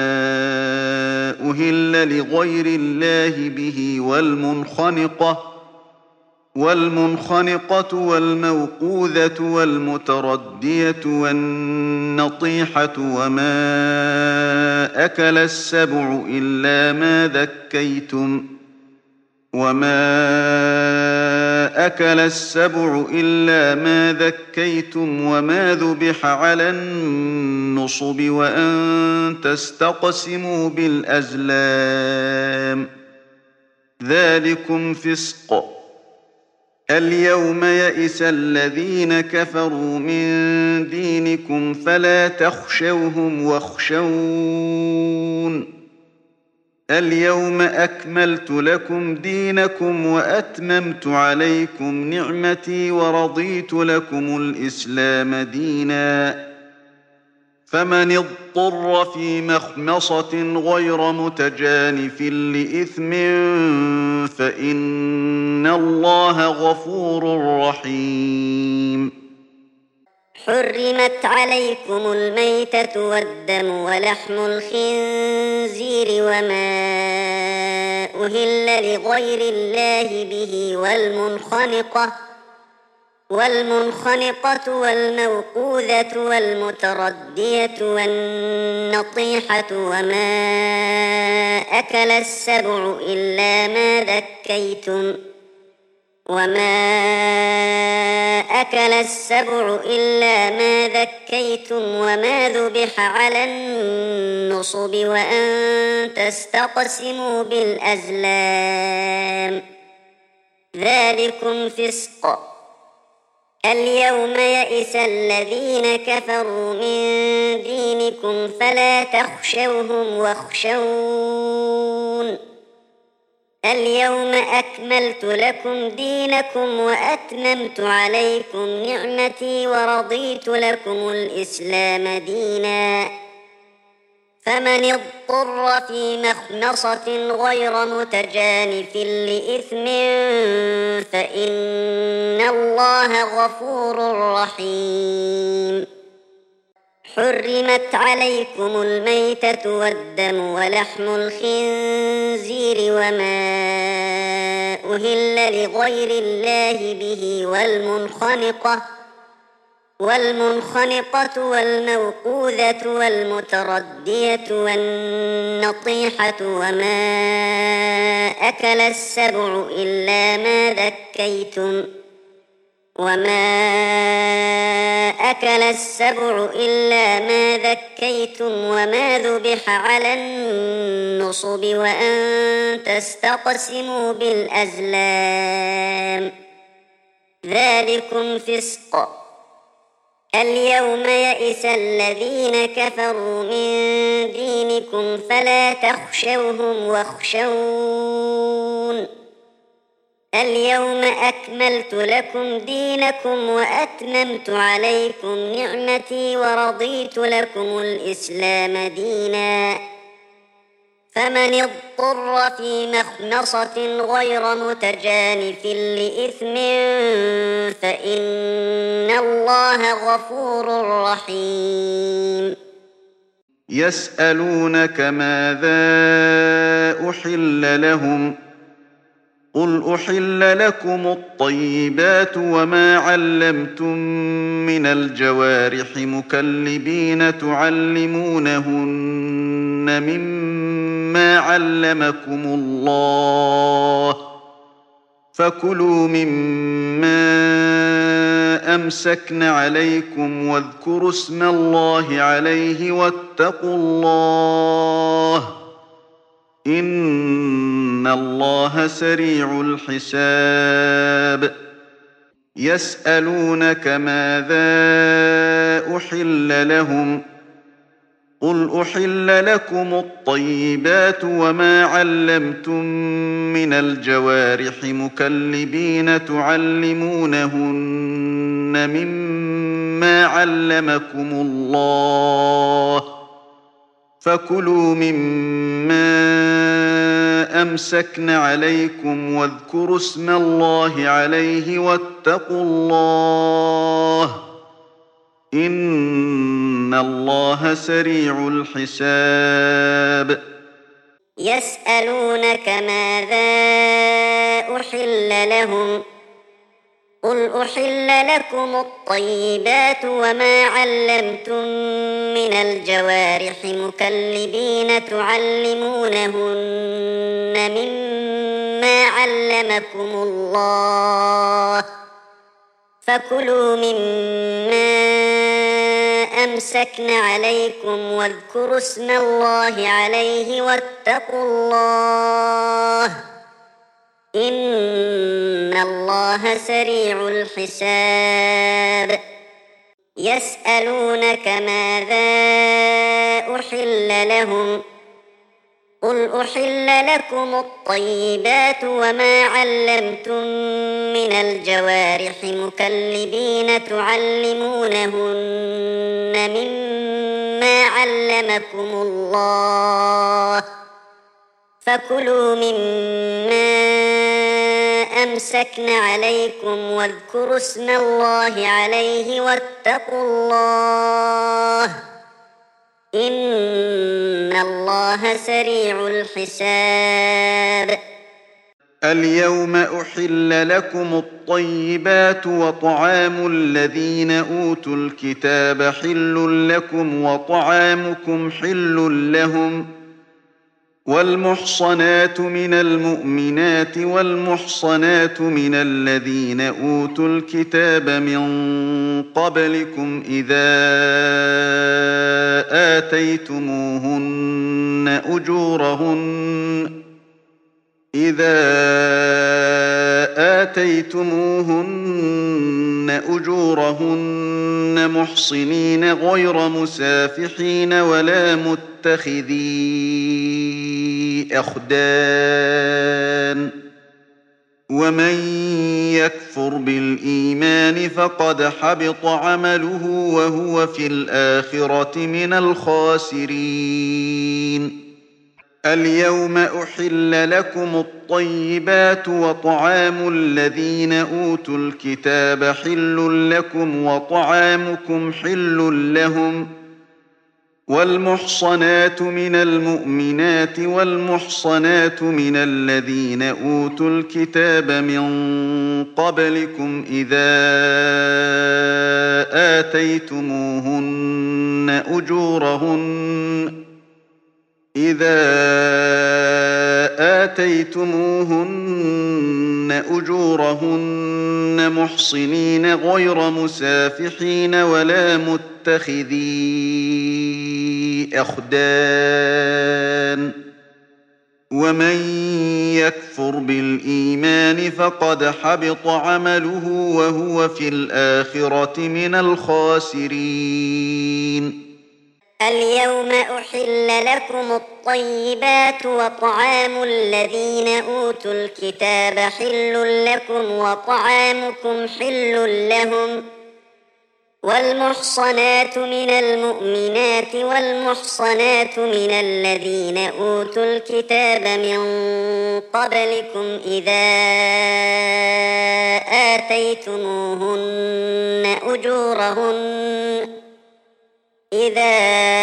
أهل لغير الله به والمنخنقة والمنخنقة والموقوذة والمتردية والنطيحة وما أكل السبع إلا ما ذكيتم وما أكل السبع إلا ما ذكيتم وما ذبح على النصب وأن تستقسموا بالأزلام ذلكم فسق. اليوم يئس الذين كفروا من دينكم فلا تخشوهم واخشون اليوم أكملت لكم دينكم وأتممت عليكم نعمتي ورضيت لكم الإسلام دينا فمن اضطر في مخمصة غير متجانف لإثم فإن الله غفور رحيم. حرمت عليكم الميتة والدم ولحم الخنزير وما أهل لغير الله به والمنخنقة والمنخنقة والموقوذة والمتردية والنطيحة وما أكل السبع إلا ما ذكيتم وما أكل السبع إلا ما ذكيتم وما ذبح على النصب وأن تستقسموا بالأزلام ذلكم فسق. اليوم يئس الذين كفروا من دينكم فلا تخشوهم واخشون اليوم أكملت لكم دينكم وأتممت عليكم نعمتي ورضيت لكم الإسلام دينا فمن اضطر في مخمصة غير متجانف لإثم فإن الله غفور رحيم. حرمت عليكم الميتة والدم ولحم الخنزير وما أهل لغير الله به والمنخنقة والمنخنقة والموقوذة والمتردية والنطيحة وما أكل السبع إلا ما ذكيتم وما أكل السبع إلا ما ذكيتم وما ذبح على النصب وأن تستقسموا بالأزلام ذلكم فسق. اليوم يئس الذين كفروا من دينكم فلا تخشوهم واخشون اليوم أكملت لكم دينكم وأتممت عليكم نعمتي ورضيت لكم الإسلام دينا فمن اضطر في مخمصة غير متجانف لإثم فإن الله غفور رحيم. يسألونك ماذا أحل لهم قل أحل لكم الطيبات وما علمتم من الجوارح مكلبين تعلمونهن مما علمكم الله فكلوا مما أمسكن عليكم واذكروا اسم الله عليه واتقوا الله إن الله سريع الحساب. يسألونك ماذا أحل لهم قل أحل لكم الطيبات وما علمتم من الجوارح مكلبين تعلمونهن مما علمكم الله فكلوا مما أمسكن عليكم واذكروا اسم الله عليه واتقوا الله إن الله سريع الحساب. يسألونك ماذا أحل لهم قل أحل لكم الطيبات وما علمتم من الجوارح مكلبين تعلمونهن مما علمكم الله فكلوا مما أمسكن عليكم واذكروا اسم الله عليه واتقوا الله إن الله سريع الحساب يسألونك ماذا أحل لهم قل أحل لكم الطيبات وما علمتم من الجوارح مكلبين تعلمونهن مما علمكم الله فكلوا مما أمسكن عليكم واذكروا اسم الله عليه واتقوا الله إن الله سريع الحساب اليوم أحل لكم الطيبات وطعام الذين أوتوا الكتاب حل لكم وطعامكم حل لهم والمحصنات من المؤمنات والمحصنات من الذين أوتوا الكتاب من قبلكم إذا آتيتموهن أجورهن إذا آتيتموهن أجورهن محصنين غير مسافحين ولا متخذي أخدان ومن يكفر بالإيمان فقد حبط عمله وهو في الآخرة من الخاسرين اليوم أحل لكم الطيبات وطعام الذين أوتوا الكتاب حل لكم وطعامكم حل لهم والمحصنات من المؤمنات والمحصنات من الذين أوتوا الكتاب من قبلكم إذا آتيتموهن أجورهن إذا آتيتموهن أجورهن محصنين غير مسافحين ولا متخذي أخدان ومن يكفر بالإيمان فقد حبط عمله وهو في الآخرة من الخاسرين اليوم أحل لكم الطيبات وطعام الذين أوتوا الكتاب حل لكم وطعامكم حل لهم والمحصنات من المؤمنات والمحصنات من الذين أوتوا الكتاب من قبلكم إذا آتيتموهن أجورهن إذا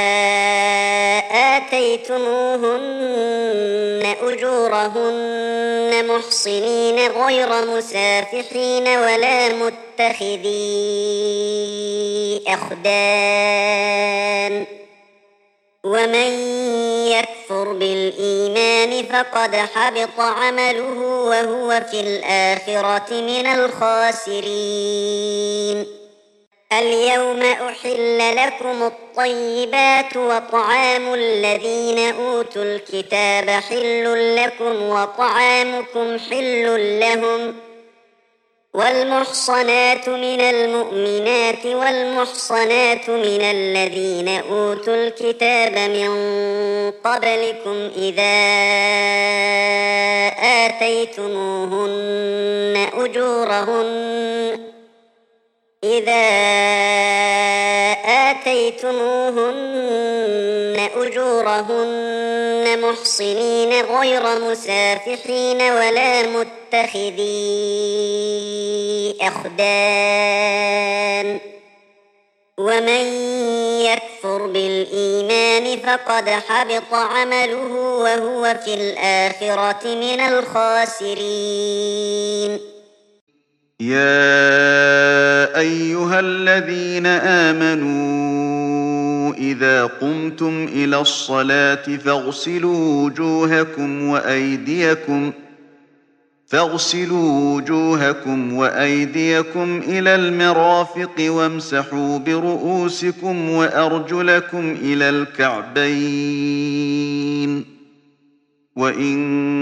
آتيتموهن أجورهن محصنين غير مسافحين ولا متخذي أخدان ومن يكفر بالإيمان فقد حبط عمله وهو في الآخرة من الخاسرين اليوم أحل لكم الطيبات وطعام الذين أوتوا الكتاب حل لكم وطعامكم حل لهم والمحصنات من المؤمنات والمحصنات من الذين أوتوا الكتاب من قبلكم إذا آتيتموهن أجورهن إذا آتيتموهن أجورهن محصنين غير مسافحين ولا متخذي أخدان ومن يكفر بالإيمان فقد حبط عمله وهو في الآخرة من الخاسرين يا أيها الذين آمنوا إذا قمتم إلى الصلاة فاغسلوا وجوهكم وأيديكم فاغسلوا وجوهكم وأيديكم إلى المرافق وامسحوا برؤوسكم وأرجلكم إلى الكعبين وإن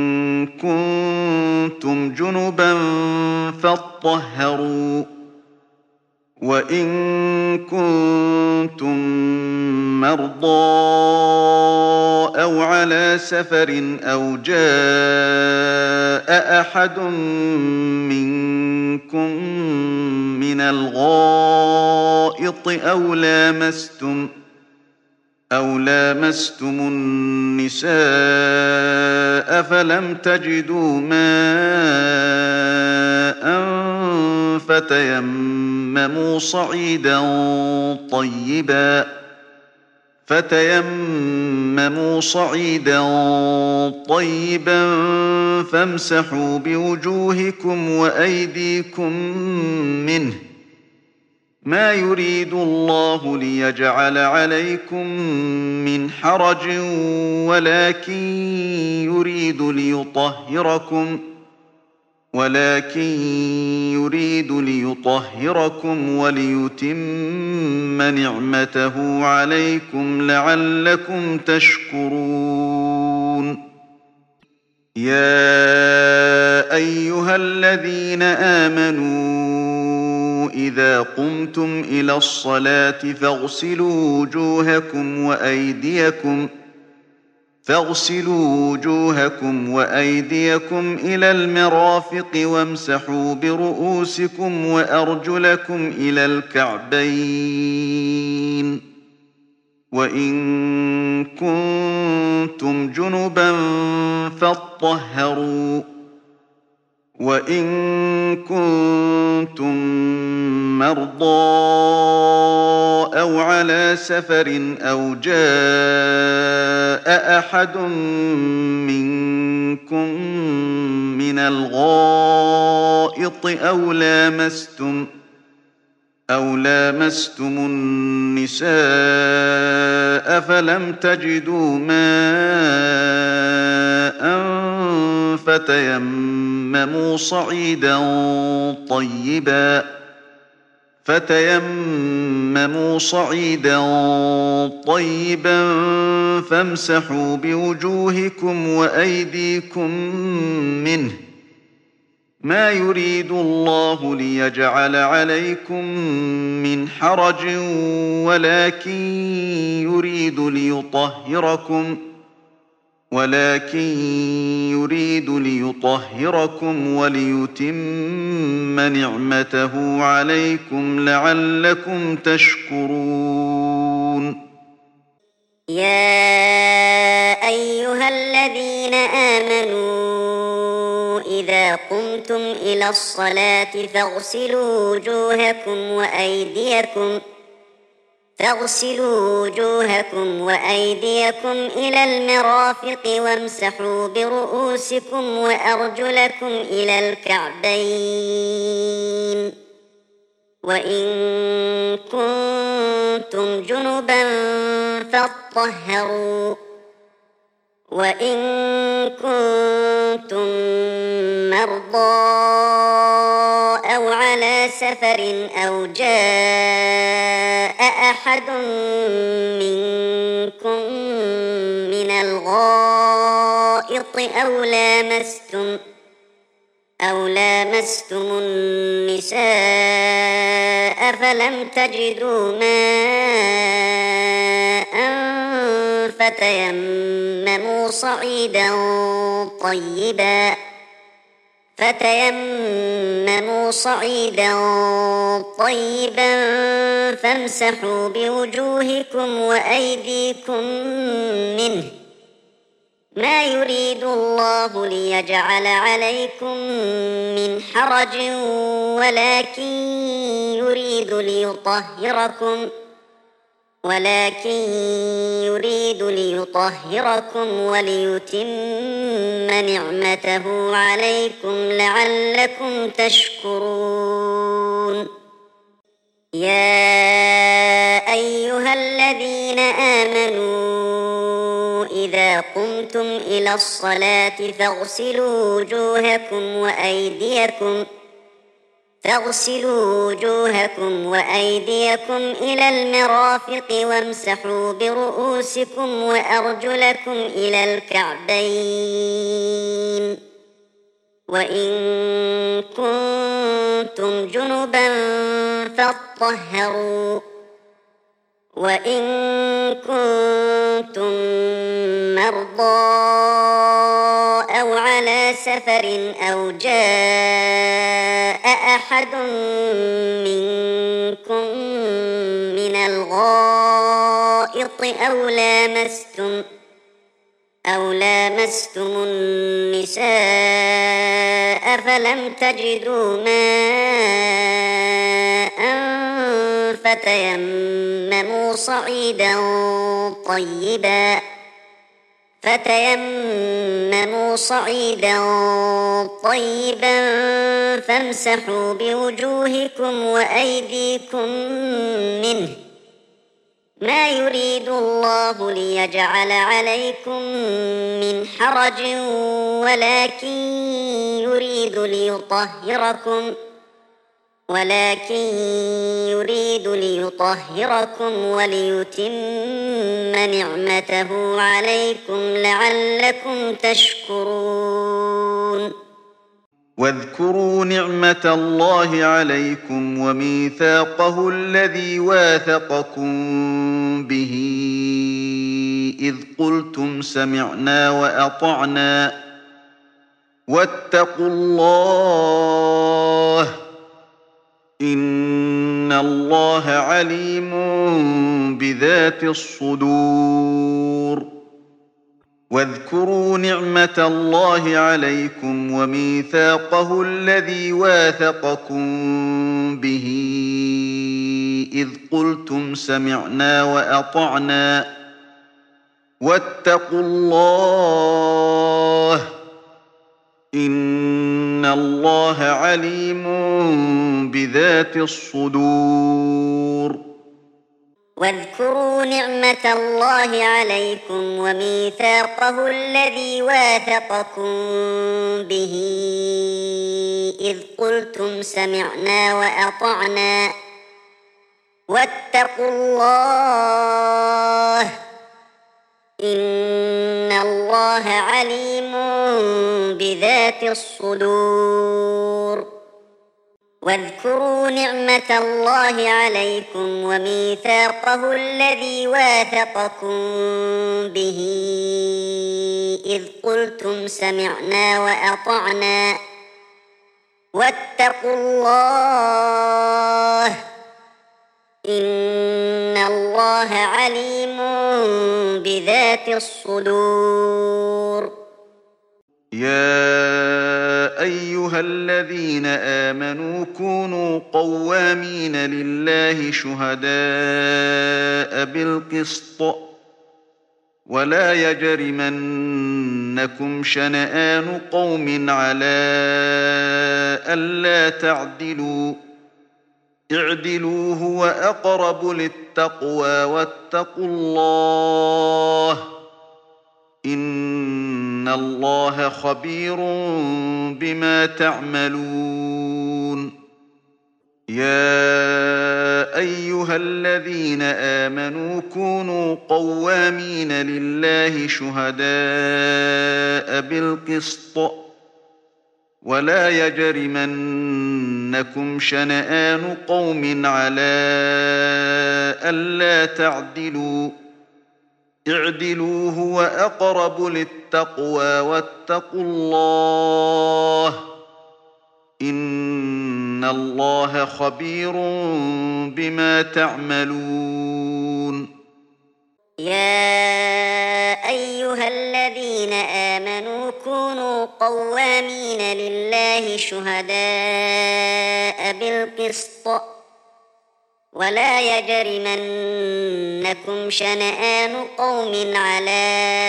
كنتم جنبا فاطهروا وإن كنتم مرضى أو على سفر أو جاء أحد منكم من الغائط أو لامستم أو لامستم النساء فلم تجدوا ماء فتيمموا صعيدا طيبا فتيمموا صعيدا طيبا فامسحوا بوجوهكم وأيديكم منه ما يريد الله ليجعل عليكم من حرج ولكن يريد ليطهركم ولكن يريد ليطهركم وليتم نعمته عليكم لعلكم تشكرون يا أيها الذين آمنوا إذا قمتم إلى الصلاة فاغسلوا وجوهكم وأيديكم فاغسلوا وجوهكم وأيديكم إلى المرافق وامسحوا برؤوسكم وأرجلكم إلى الكعبين وإن كنتم جنبا فاطهروا وإن كنتم مرضى أو على سفر أو جاء أحد منكم من الغائط أو لامستم أو لامستم النساء فلم تجدوا ماء فتيمموا صعيدا طيبا فتيمموا صعيدا طيبا فامسحوا بوجوهكم وأيديكم منه ما يريد الله ليجعل عليكم من حرج ولكن يريد ليطهركم ولكن يريد ليطهركم وليتم نعمته عليكم لعلكم تشكرون يا أيها الذين آمنوا إذا قمتم إلى الصلاة فاغسلوا وجوهكم وأيديكم فاغسلوا وجوهكم وأيديكم إلى المرافق وامسحوا برؤوسكم وأرجلكم إلى الكعبين وإن كنتم جنبا فاطهروا وإن كنتم مرضى أو على سفر أو جاء أحد منكم من الغائط أو لامستم أو لامستم النساء فلم تجدوا ماء فتيمموا صعيدا طيبا فتيمموا صعيدا طيبا فامسحوا بوجوهكم وأيديكم منه ما يريد الله ليجعل عليكم من حرج ولكن يريد ليطهركم ولكن يريد ليطهركم وليتم نعمته عليكم لعلكم تشكرون يا أيها الذين آمنوا إذا قمتم إلى الصلاة فاغسلوا وجوهكم وأيديكم فاغسلوا وجوهكم وأيديكم إلى المرافق وامسحوا برؤوسكم وأرجلكم إلى الكعبين وإن كنتم جنبا فاطهروا وإن كنتم مرضى أو على سفر أو جاء أحد منكم من الغائط أو لامستم أو لامستم النساء فلم تجدوا ماء فتيمموا صعيدا طيبا فتيمموا صعيدا طيبا فامسحوا بوجوهكم وأيديكم منه ما يريد الله ليجعل عليكم من حرج ولكن يريد ليطهركم ولكن يريد ليطهركم وليتم نعمته عليكم لعلكم تشكرون. واذكروا نعمة الله عليكم وميثاقه الذي واثقكم به إذ قلتم سمعنا وأطعنا واتقوا الله إن الله عليم بذات الصدور. واذكروا نعمة الله عليكم وميثاقه الذي واثقكم به إذ قلتم سمعنا وأطعنا واتقوا الله إن الله عليم بذات الصدور. واذكروا نعمة الله عليكم وميثاقه الذي واثقكم به إذ قلتم سمعنا وأطعنا واتقوا الله إن الله عليم بذات الصدور. واذكروا نعمة الله عليكم وميثاقه الذي واثقكم به إذ قلتم سمعنا وأطعنا واتقوا الله إن الله عليم بذات الصدور. يا أيها الذين آمنوا كونوا قوامين لله شهداء بالقسط ولا يجرمنكم شنآن قوم على ألا تعدلوا اعدلوا هو أقرب للتقوى واتقوا الله إن الله خبير بما تعملون. يا أيها الذين آمنوا كونوا قوامين لله شهداء بالقسط ولا يجرمنكم شنآن قوم على ألا تعدلوا اعدلوا هو أقرب للتقوى واتقوا الله إن الله خبير بما تعملون. يا أيها الذين آمنوا كونوا قوامين لله شهداء بالقسط ولا يجرمنكم شنآن قوم على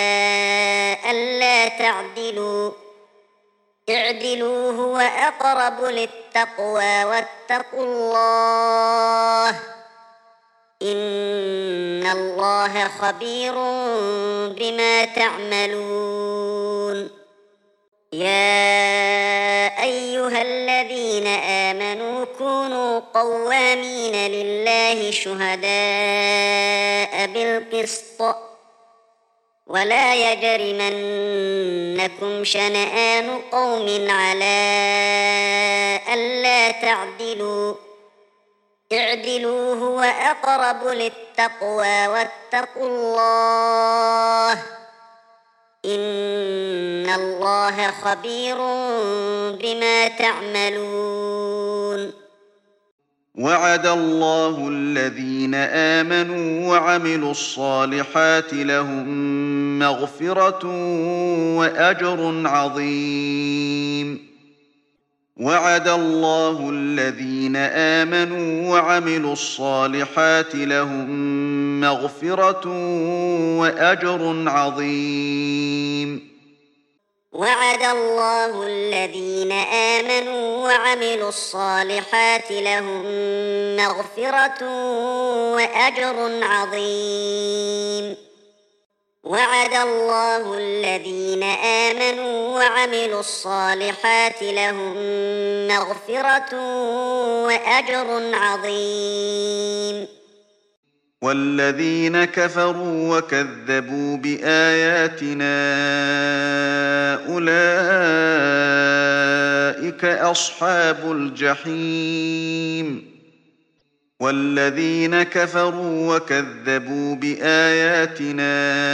ألا تعدلوا اعدلوا هو أقرب للتقوى واتقوا الله إن الله خبير بما تعملون يا أيها الذين آمنوا كونوا قوامين لله شهداء بالقسط ولا يجرمنكم شنآن قوم على ألا تعدلوا اعدلوا هو أقرب للتقوى واتقوا الله إن الله خبير بما تعملون وعد الله الذين آمنوا وعملوا الصالحات لهم مغفرة وأجر عظيم وعد الله الذين آمنوا وعملوا الصالحات لهم مغفرة وأجر عظيم وعد الله الذين آمنوا وعملوا الصالحات لهم مغفرة وأجر عظيم وعد الله الذين آمنوا وعملوا الصالحات لهم مغفرة وأجر عظيم والذين كفروا وكذبوا بآياتنا أولئك أصحاب الجحيم والذين كفروا وكذبوا بآياتنا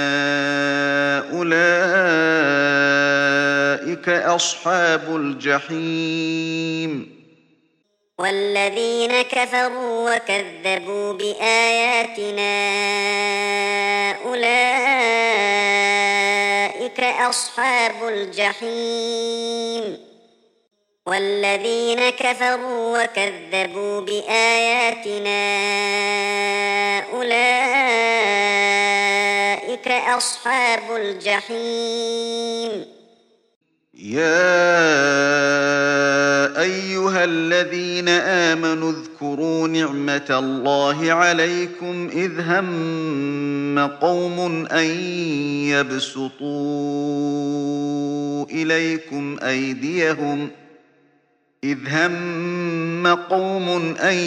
أولئك أصحاب الجحيم والذين كفروا وكذبوا بآياتنا أولئك أصحاب الجحيم والذين كفروا وكذبوا بآياتنا أولئك أصحاب الجحيم يا أيها الذين آمنوا اذكروا نعمة الله عليكم إذ هم قوم أن يبسطوا إليكم أيديهم إذ هم قوم أن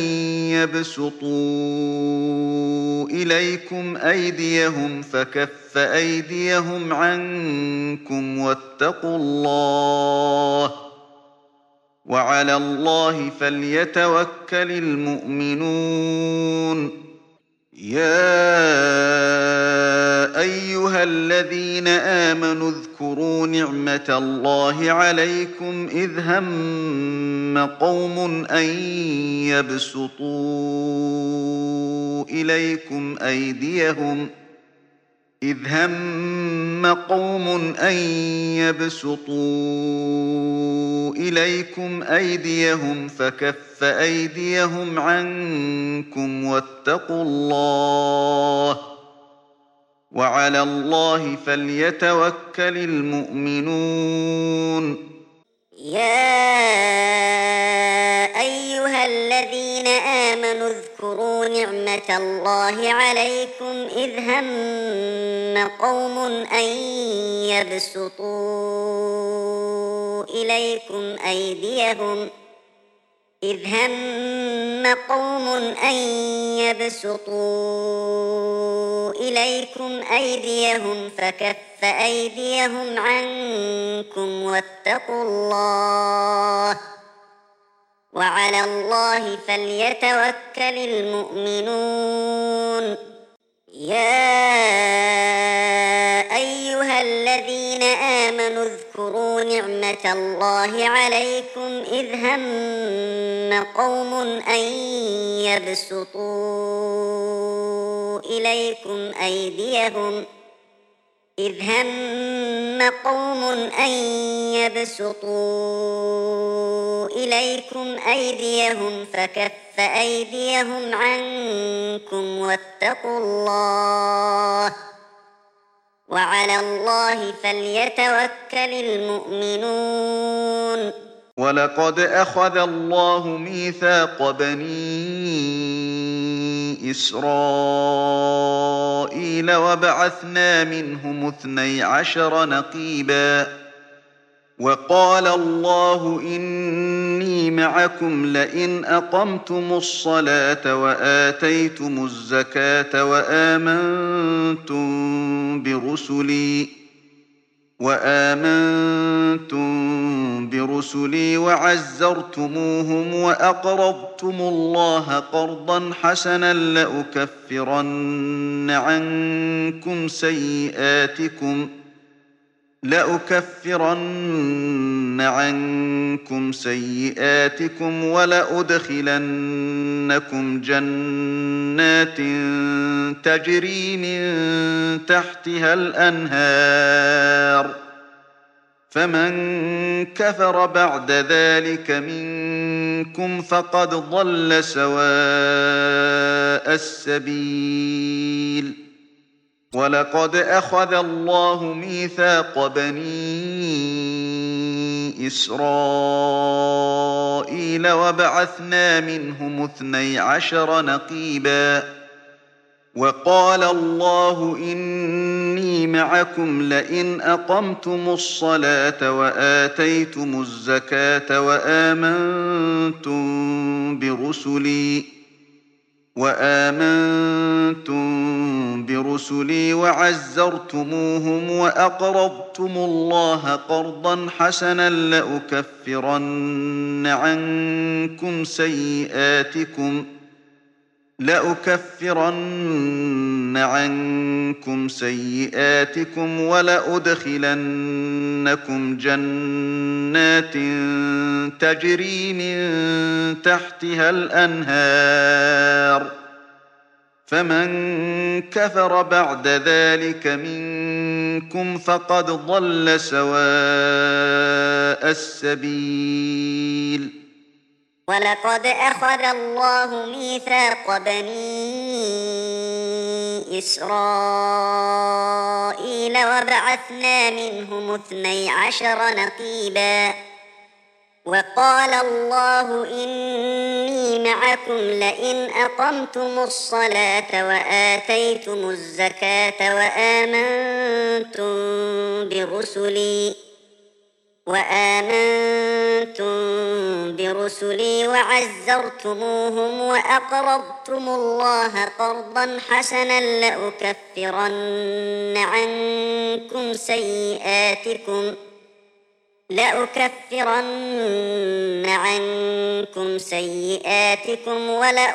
يبسطوا إليكم أيديهم فكف أيديهم عنكم واتقوا الله وعلى الله فليتوكل المؤمنون يا أيها الذين آمنوا اذكروا نعمة الله عليكم إذ هم قوم أن يبسطوا إليكم أيديهم إذ هم قوم أن يبسطوا إليكم أيديهم فكف أيديهم عنكم واتقوا الله وعلى الله فليتوكل المؤمنون يا أيها الذين آمنوا اذكروا نعمة الله عليكم إذ هم قوم أن يبسطوا إليكم أيديهم إذ هم قوم أن يبسطوا إليكم أيديهم فكف أيديهم عنكم واتقوا الله وعلى الله فليتوكل المؤمنون يا أيها الذين آمنوا اذكروا نعمة الله عليكم إذ هم قوم أن يبسطوا إليكم أيديهم إذ هم قوم أن يبسطوا إليكم أيديهم فكف أيديهم عنكم واتقوا الله وعلى الله فليتوكل المؤمنون ولقد أخذ الله ميثاق بني إسرائيل وبعثنا منهم اثني عشر نقيبا وقال الله إني معكم لئن أقمتم الصلاة وآتيتم الزكاة وآمنتم برسلي وآمنتم برسلي وعزرتموهم وأقرضتم الله قرضا حسنا لأكفرن عنكم سيئاتكم لأكفرن عنكم سيئاتكم ولأدخلنكم جنات تجري من تحتها الأنهار فمن كفر بعد ذلك منكم فقد ضل سواء السبيل ولقد أخذ الله ميثاق بني إسرائيل وبعثنا منهم اثني عشر نقيبا وقال الله إني معكم لئن أقمتم الصلاة وآتيتم الزكاة وآمنتم برسلي وآمنتم برسلي وعزرتموهم وأقرضتم الله قرضا حسنا لأكفرن عنكم سيئاتكم لأكفرن عنكم سيئاتكم ولأدخلنكم جنات تجري من تحتها الأنهار فمن كفر بعد ذلك منكم فقد ضل سواء السبيل ولقد أخذ الله ميثاق بني إسرائيل وبعثنا منهم اثني عشر نقيبا وقال الله إني معكم لئن أقمتم الصلاة وآتيتم الزكاة وآمنتم برسلي وآمنتم برسلي وعزرتموهم وأقرضتم الله قرضا حسنا لأكفرن عنكم سيئاتكم لأكفرن عنكم سيئاتكم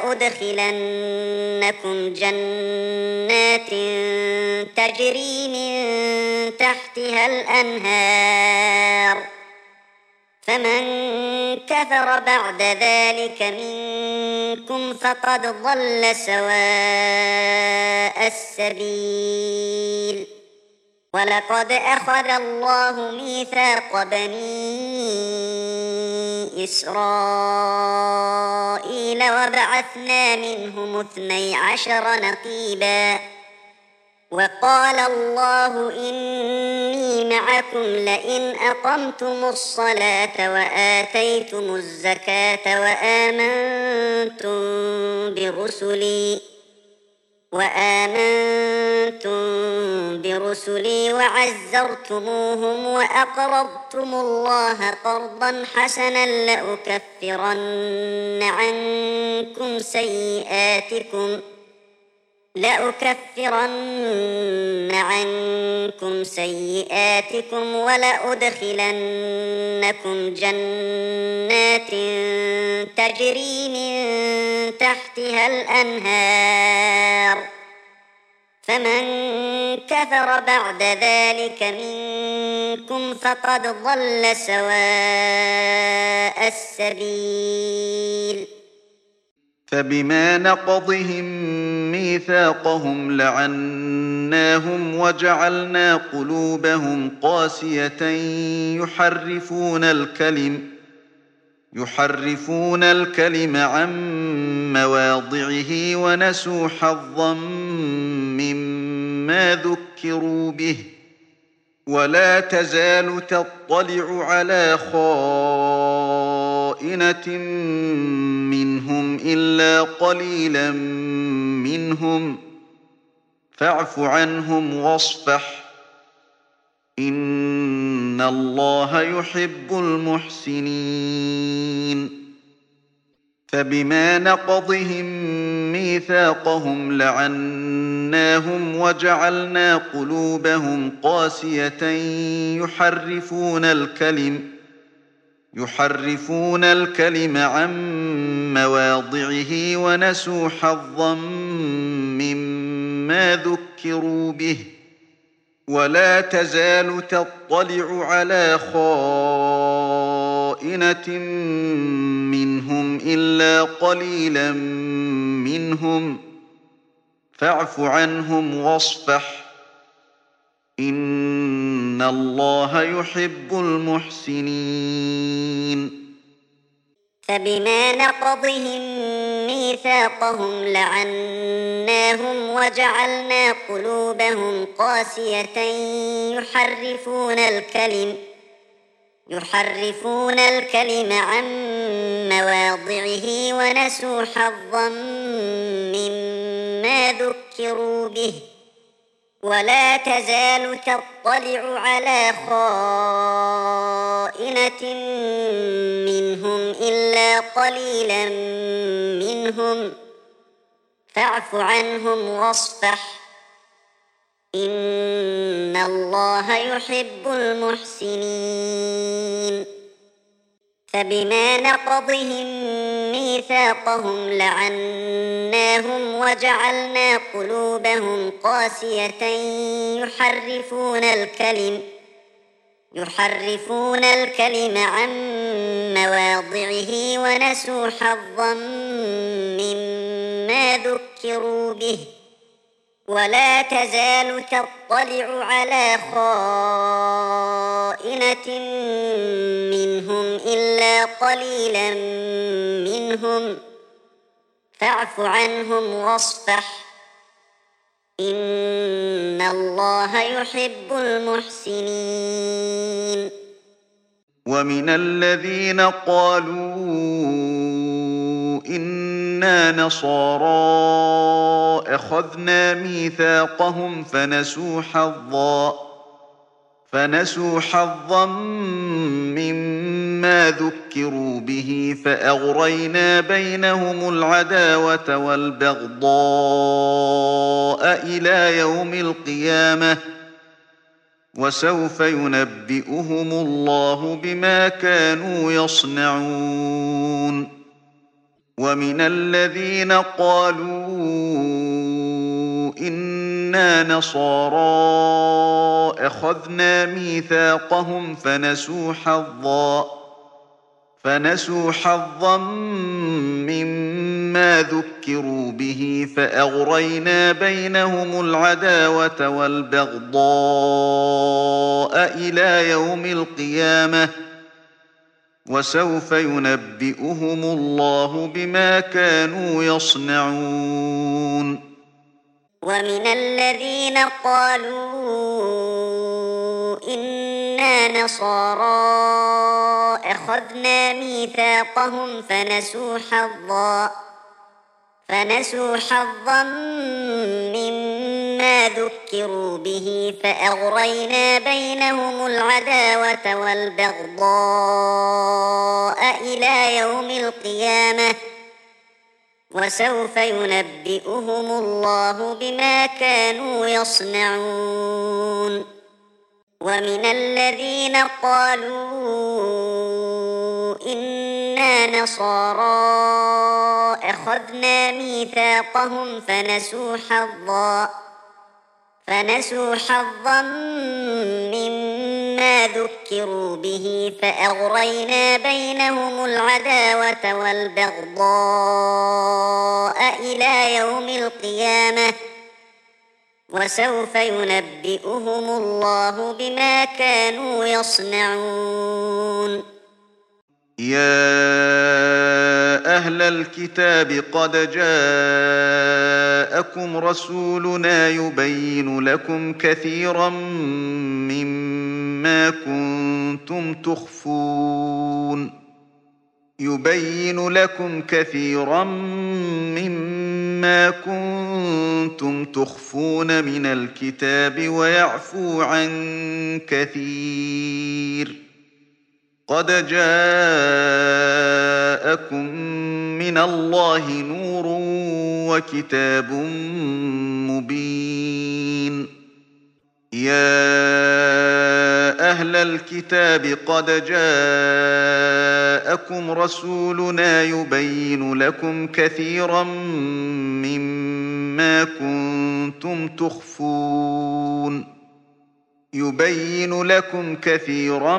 ولأدخلنكم جنات تجري من تحتها الأنهار فمن كفر بعد ذلك منكم فقد ضل سواء السبيل ولقد أخذ الله ميثاق بني إسرائيل وبعثنا منهم اثني عشر نقيبا وقال الله إني معكم لئن أقمتم الصلاة وآتيتم الزكاة وآمنتم برسلي وآمنتم برسلي وعزرتموهم وأقرضتم الله قرضا حسنا لأكفرن عنكم سيئاتكم لأكفرن عنكم سيئاتكم ولأدخلنكم جنات تجري من تحتها الأنهار فمن كفر بعد ذلك منكم فقد ضل سواء السبيل فبما نقضهم ميثاقهم لعناهم وجعلنا قلوبهم قاسية يحرفون الكلم يحرفون الكلم عن مواضعه ونسوا حظا مما ذكروا به ولا تزال تطلع على خائنة منهم إلا قليلا منهم فاعف عنهم واصفح إن الله يحب المحسنين فبما نقضهم ميثاقهم لعناهم وجعلنا قلوبهم قاسية يحرفون الكلم يحرفون الكلم عن مواضعه ونسوا حظا مما ذكروا به ولا تزال تطلع على خائنة منهم إلا قليلا منهم فاعف عنهم واصفح إن الله يحب المحسنين فبما نقضهم ميثاقهم لعناهم وجعلنا قلوبهم قاسية يحرفون الكلم يحرفون الكلم عن مواضعه ونسوا حظا مما ذكروا به ولا تزال تطلع على خائنة منهم إلا قليلا منهم فاعف عنهم واصفح إن الله يحب المحسنين فبما نقضهم ميثاقهم لعناهم وجعلنا قلوبهم قاسية يحرفون الكلم يحرفون الكلم عن مواضعه ونسوا حظا مما ذكروا به ولا تزال تطلع على خائنة منهم إلا قليلا منهم فاعف عنهم واصفح إن الله يحب المحسنين ومن الذين قالوا إنا نصارى أخذنا ميثاقهم فنسوا حظا فنسوا حظا مما ذكروا به فأغرينا بينهم العداوة والبغضاء إلى يوم القيامة وسوف ينبئهم الله بما كانوا يصنعون ومن الذين قالوا إنا نصارى أخذنا ميثاقهم فنسوا حظا فنسوا حظا مما ذكروا به فأغرينا بينهم العداوة والبغضاء إلى يوم القيامة وسوف ينبئهم الله بما كانوا يصنعون ومن الذين قالوا إنا نصارى أخذنا ميثاقهم فنسوا حظا فنسوا حظا مما ذكروا به فأغرينا بينهم العداوة والبغضاء إلى يوم القيامة وسوف ينبئهم الله بما كانوا يصنعون ومن الذين قالوا إنا نصارى أخذنا ميثاقهم فنسوا حظا فنسوا حظا مما ذكروا به فأغرينا بينهم العداوة والبغضاء إلى يوم القيامة وسوف ينبئهم الله بما كانوا يصنعون يا أهل الكتاب قد جاءكم رسولنا يبين لكم كثيرا مما كنتم تخفون يبين لكم كثيرا مما مما كنتم تخفون من الكتاب ويعفو عن كثير قد جاءكم من الله نور وكتاب مبين يا أهل الكتاب قد جاءكم رسولنا يبين لكم كثيرا مما كنتم تخفون يبين لكم كثيرا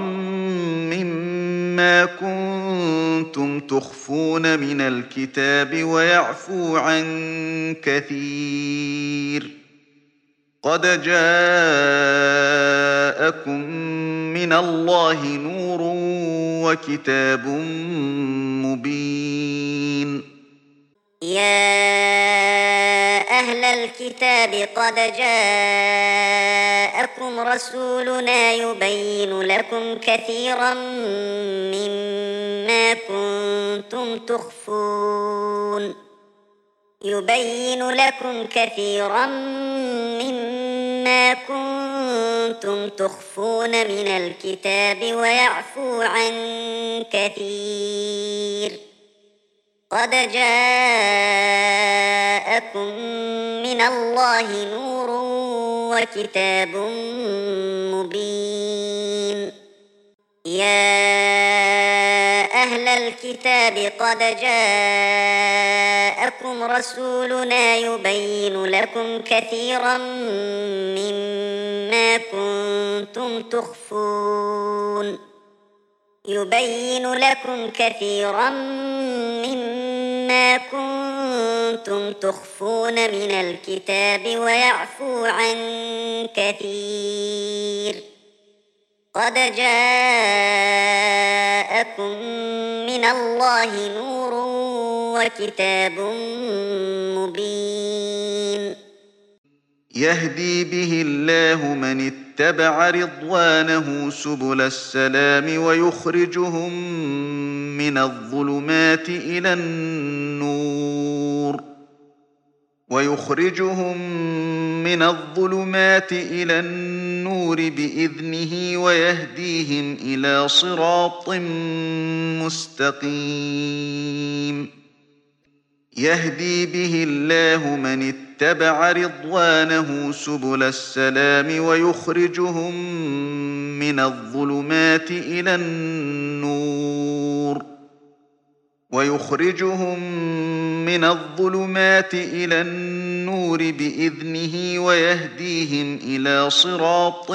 مما كنتم تخفون من الكتاب ويعفو عن كثير قد جاءكم من الله نور وكتاب مبين يا أهل الكتاب قد جاءكم رسولنا يبين لكم كثيرا مما كنتم تخفون يبين لكم كثيرا مما كنتم تخفون من الكتاب ويعفو عن كثير قد جاءكم من الله نور وكتاب مبين يا أهل الكتاب قد جاءكم رسولنا يبين لكم كثيرا مما كنتم تخفون يبين لكم كثيرا مما كنتم تخفون من الكتاب ويعفو عن كثير قد جاءكم من الله نور وكتاب مبين يهدي به الله من اتبع رضوانه سبل السلام ويخرجهم من الظلمات إلى النور ويخرجهم من الظلمات إلى النور بإذنه ويهديهم إلى صراط مستقيم يهدي به الله من اتبع رضوانه سبل السلام ويخرجهم من الظلمات إلى النور ويخرجهم من الظلمات إلى النور بإذنه ويهديهم إلى صراط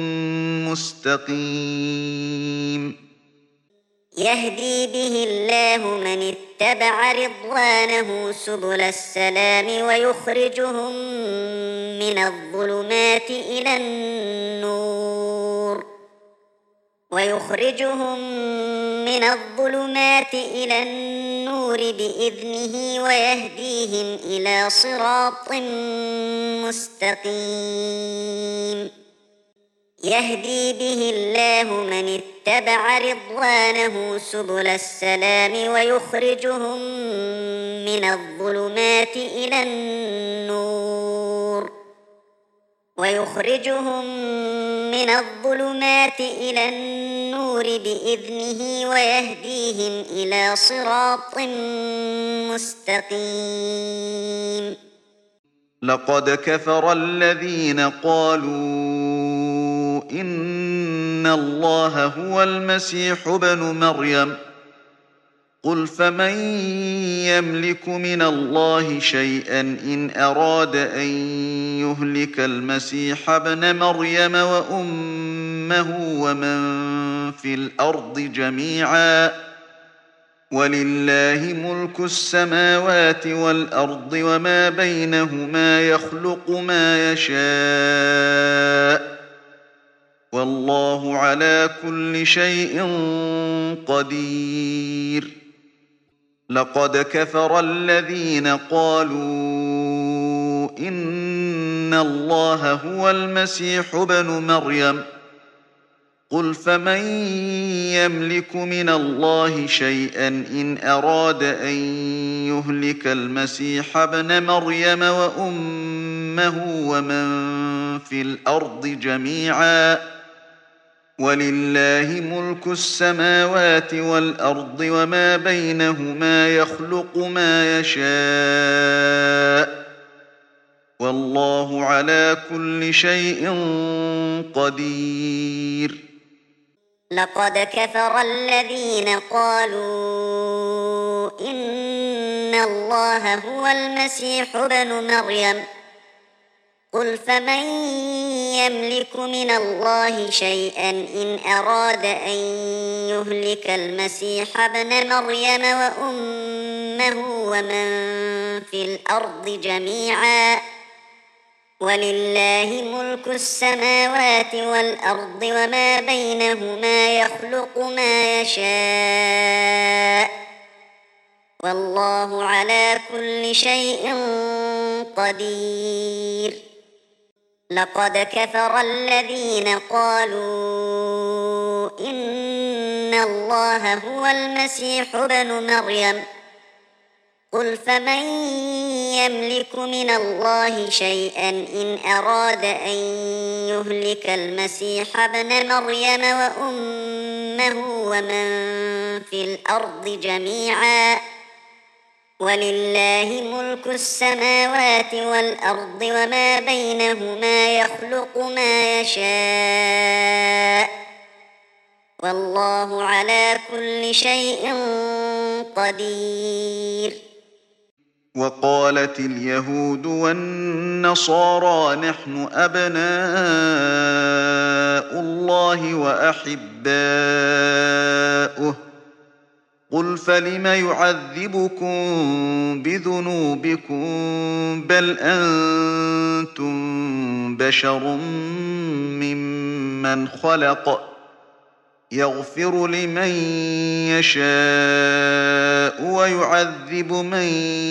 مستقيم يهدي به الله من اتبع رضوانه سبل السلام ويخرجهم من الظلمات إلى النور ويخرجهم من الظلمات إلى النور بإذنه ويهديهم إلى صراط مستقيم يهدي به الله من اتبع رضوانه سبل السلام ويخرجهم من الظلمات إلى النور ويخرجهم من الظلمات إلى النور بإذنه ويهديهم إلى صراط مستقيم لقد كفر الذين قالوا إن الله هو المسيح ابن مريم قل فمن يملك من الله شيئا إن أراد أن يهلك المسيح ابن مريم وأمه ومن في الأرض جميعا ولله ملك السماوات والأرض وما بينهما يخلق ما يشاء والله على كل شيء قدير لقد كفر الذين قالوا إن الله هو المسيح ابن مريم قل فمن يملك من الله شيئا إن أراد أن يهلك المسيح ابن مريم وأمه ومن في الأرض جميعا ولله ملك السماوات والأرض وما بينهما يخلق ما يشاء والله على كل شيء قدير. لقد كفر الذين قالوا إن الله هو المسيح ابن مريم قل فمن يملك من الله شيئا إن أراد أن يهلك المسيح ابن مريم وأمه ومن في الأرض جميعا ولله ملك السماوات والأرض وما بينهما يخلق ما يشاء والله على كل شيء قدير. لقد كفر الذين قالوا إن الله هو المسيح ابن مريم قل فمن يملك من الله شيئا إن أراد أن يهلك المسيح ابن مريم وأمه ومن في الأرض جميعا ولله ملك السماوات والأرض وما بينهما يخلق ما يشاء والله على كل شيء قدير. وقالت اليهود والنصارى نحن أبناء الله وأحباؤه قل فلم يعذبكم بذنوبكم بل أنتم بشر ممن خلق يغفر لمن يشاء ويعذب من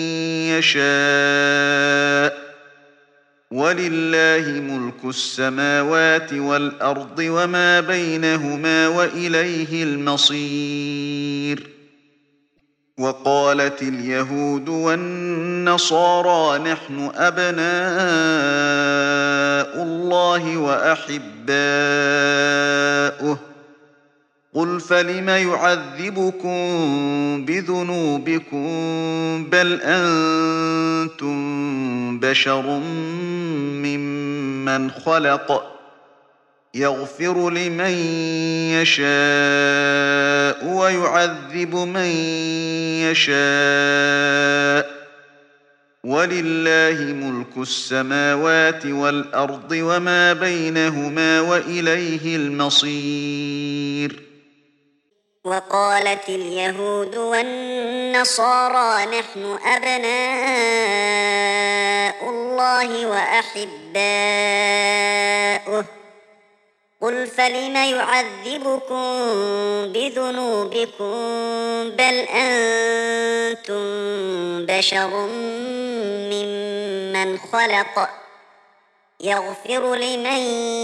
يشاء ولله ملك السماوات والأرض وما بينهما وإليه المصير. وقالت اليهود والنصارى نحن أبناء الله وأحباؤه قل فلم يعذبكم بذنوبكم بل أنتم بشر ممن خلق يغفر لمن يشاء ويعذب من يشاء ولله ملك السماوات والأرض وما بينهما وإليه المصير. وقالت اليهود والنصارى نحن أبناء الله وأحباؤه قل فلم يعذبكم بذنوبكم بل أنتم بشر ممن خلق يغفر لمن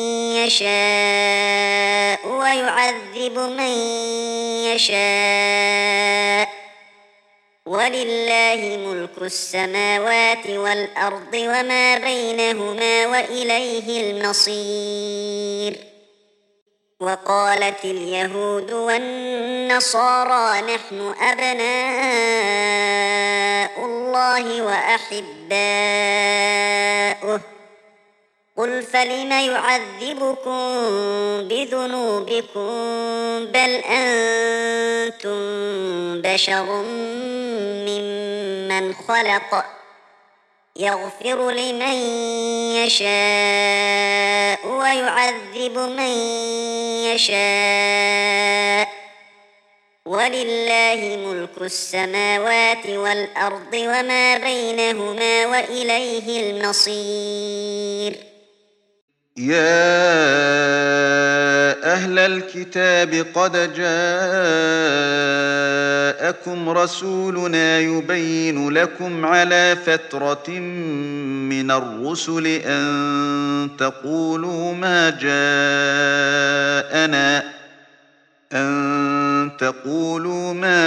يشاء ويعذب من يشاء ولله ملك السماوات والأرض وما بينهما وإليه المصير. وقالت اليهود والنصارى نحن أبناء الله وأحباؤه قل فلم يعذبكم بذنوبكم بل أنتم بشر ممن خلق يغفر لمن يشاء ويعذب من يشاء ولله ملك السماوات والأرض وما بينهما وإليه المصير. يا أهل الكتاب قد جاءكم جاءكم رسولنا يبين لكم على فترة من الرسل أن تقولوا ما جاءنا أن تقولوا ما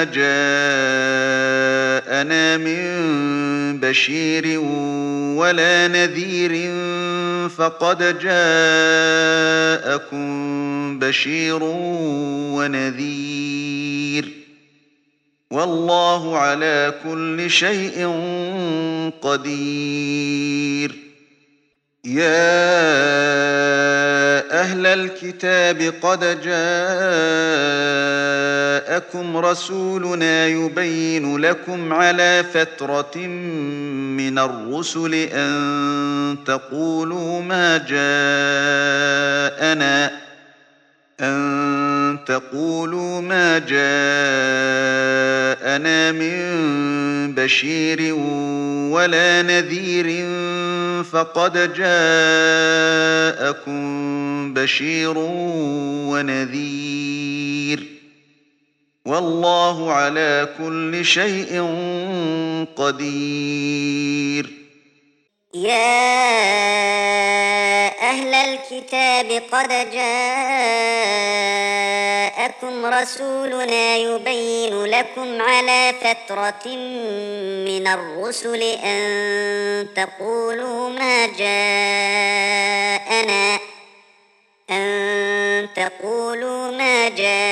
جاءنا من بشير ولا نذير فقد جاءكم بشير ونذير والله على كل شيء قدير. يا أهل الكتاب قد جاءكم رسولنا يبين لكم على فترة من الرسل أن تقولوا ما جاءنا أن تقولوا ما جاءنا من بشير ولا نذير فقد جاءكم بشير ونذير والله على كل شيء قدير. يا أهل الكتاب قد جاءكم رسولنا يبين لكم على فترة من الرسل أن تقولوا ما جاءنا أن تقولوا ما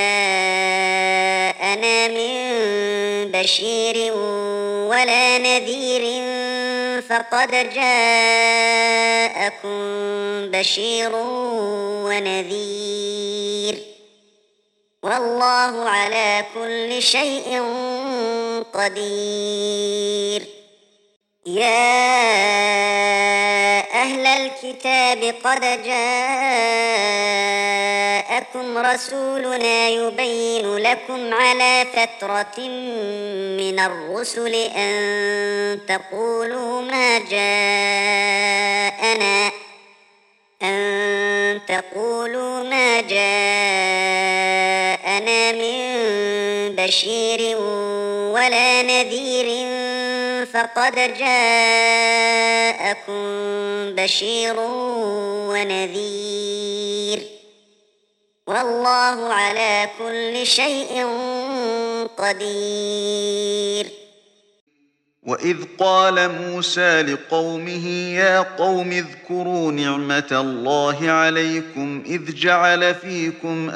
جاءنا من بشير ولا نذير فقد جاءكم بشير ونذير والله على كل شيء قدير. يا أهل الكتاب قد جاءكم رسولنا يبين لكم على فترة من الرسل أن تقولوا ما جاءنا أن تقولوا ما جاءنا من بشير ولا نذير فقد جاءكم بشير ونذير والله على كل شيء قدير. وإذ قال موسى لقومه يا قوم اذكروا نعمة الله عليكم إذ جعل فيكم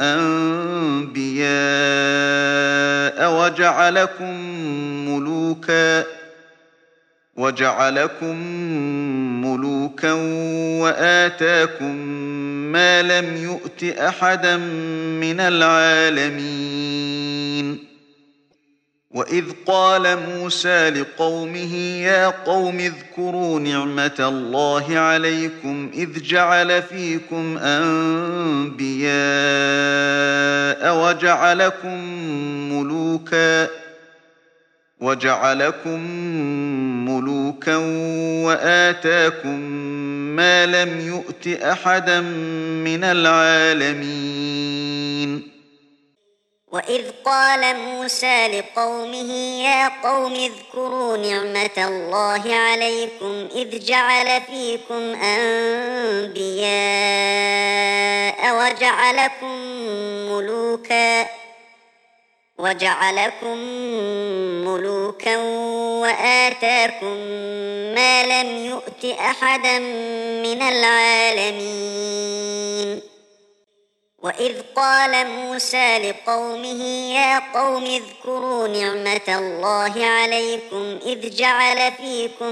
أنبياء وجعلكم ملوكا وجعلكم ملوكا وآتاكم ما لم يؤت أحدا من العالمين. وإذ قال موسى لقومه يا قوم اذكروا نعمة الله عليكم إذ جعل فيكم أنبياء وجعلكم ملوكا وجعلكم ملوكا وآتاكم ما لم يؤت أحدا من العالمين. وإذ قال موسى لقومه يا قوم اذكروا نعمة الله عليكم إذ جعل فيكم أنبياء وجعلكم ملوكا وجعلكم ملوكا وآتاكم ما لم يؤت أحدا من العالمين. وإذ قال موسى لقومه يا قوم اذكروا نعمة الله عليكم إذ جعل فيكم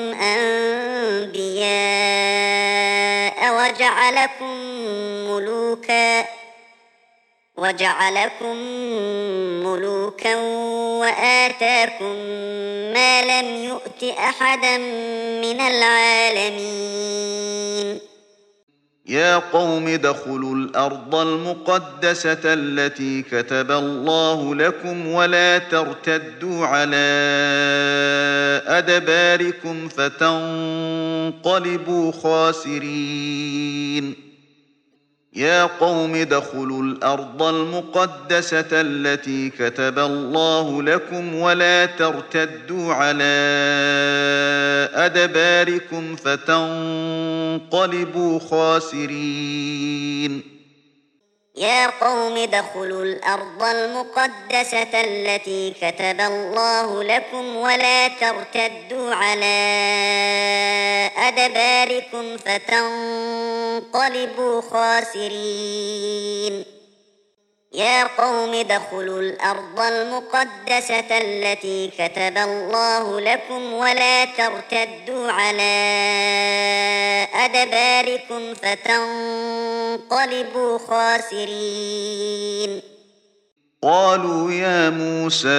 أنبياء وجعلكم ملوكا وجعلكم ملوكا وآتاكم ما لم يؤت أحدا من العالمين. يا قوم ادخلوا الأرض المقدسة التي كتب الله لكم ولا ترتدوا على أدباركم فتنقلبوا خاسرين. يا قوم ادخلوا الأرض المقدسة التي كتب الله لكم ولا ترتدوا على أدباركم فتنقلبوا خاسرين يا قوم ادخلوا الأرض المقدسة التي كتب الله لكم ولا ترتدوا على أدباركم فتنقلبوا خاسرين يا قوم ادخلوا الأرض المقدسة التي كتب الله لكم ولا ترتدوا على أدباركم فتنقلبوا خاسرين قالوا يا موسى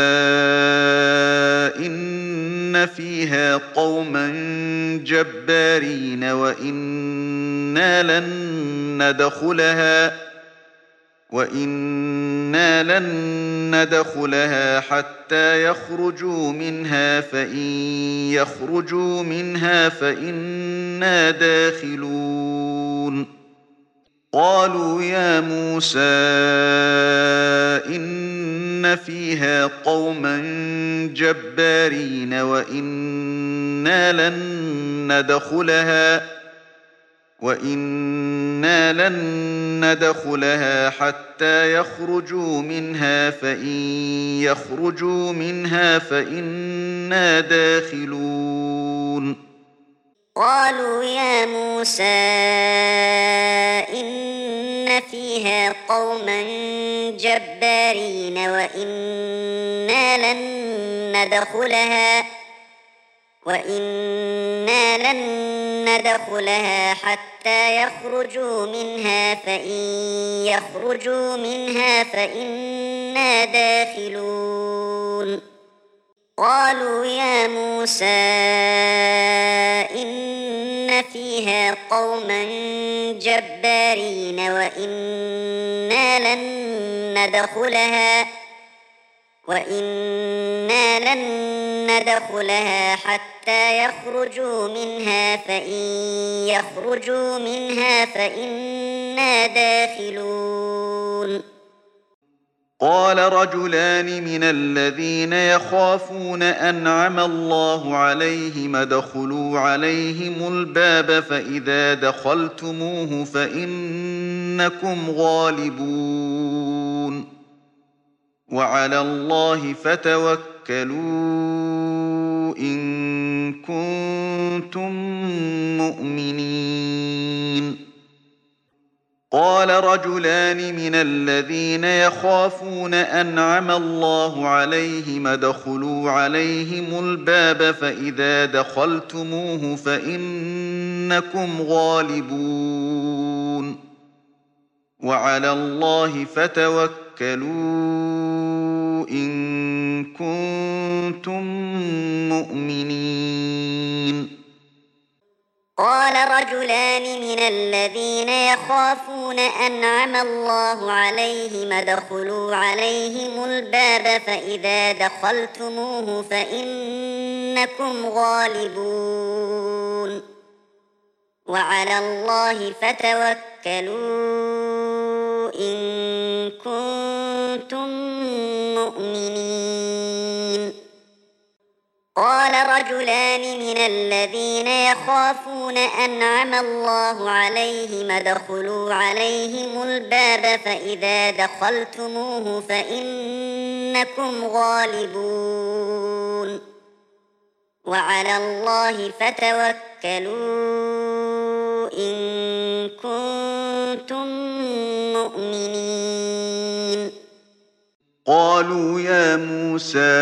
إن فيها قوما جبارين وإنا لن ندخلها وإنا لن ندخلها حتى يخرجوا منها فإن يخرجوا منها فإنا داخلون قالوا يا موسى إن فيها قوما جبارين وإنا لن ندخلها وإنا لن ندخلها حتى يخرجوا منها فإن يخرجوا منها فإنا داخلون قالوا يا موسى إن فيها قوما جبارين وإنا لن ندخلها وإنا لن ندخلها حتى يخرجوا منها فإن يخرجوا منها فإنا داخلون قالوا يا موسى إن فيها قوما جبارين وإنا لن ندخلها وإنا لن ندخلها حتى يخرجوا منها فإن يخرجوا منها فإنا داخلون قال رجلان من الذين يخافون أنعم الله عليهم ادخلوا عليهم الباب فإذا دخلتموه فإنكم غالبون وعلى الله فتوكلوا إن كنتم مؤمنين قال رجلان من الذين يخافون أنعم الله عليهم ادخلوا عليهم الباب فإذا دخلتموه فإنكم غالبون وعلى الله فتوكلوا إن كنتم مؤمنين قال رجلان من الذين يخافون أنعم الله عليهم ادخلوا عليهم الباب فإذا دخلتموه فإنكم غالبون وعلى الله فتوكلوا إن كنتم مؤمنين قال رجلان من الذين يخافون أنعم الله عليهم ادخلوا عليهم الباب فإذا دخلتموه فإنكم غالبون وعلى الله فتوكلوا إن كنتم مؤمنين قالوا يا موسى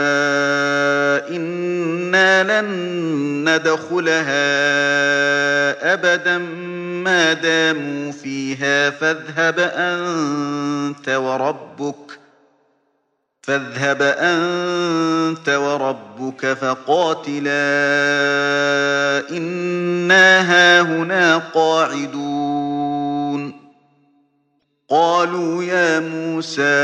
إنا لن ندخلها أبدا ما داموا فيها فاذهب أنت وربك فاذهب أنت وربك فقاتلا إنا هاهنا قاعدون قالوا يا موسى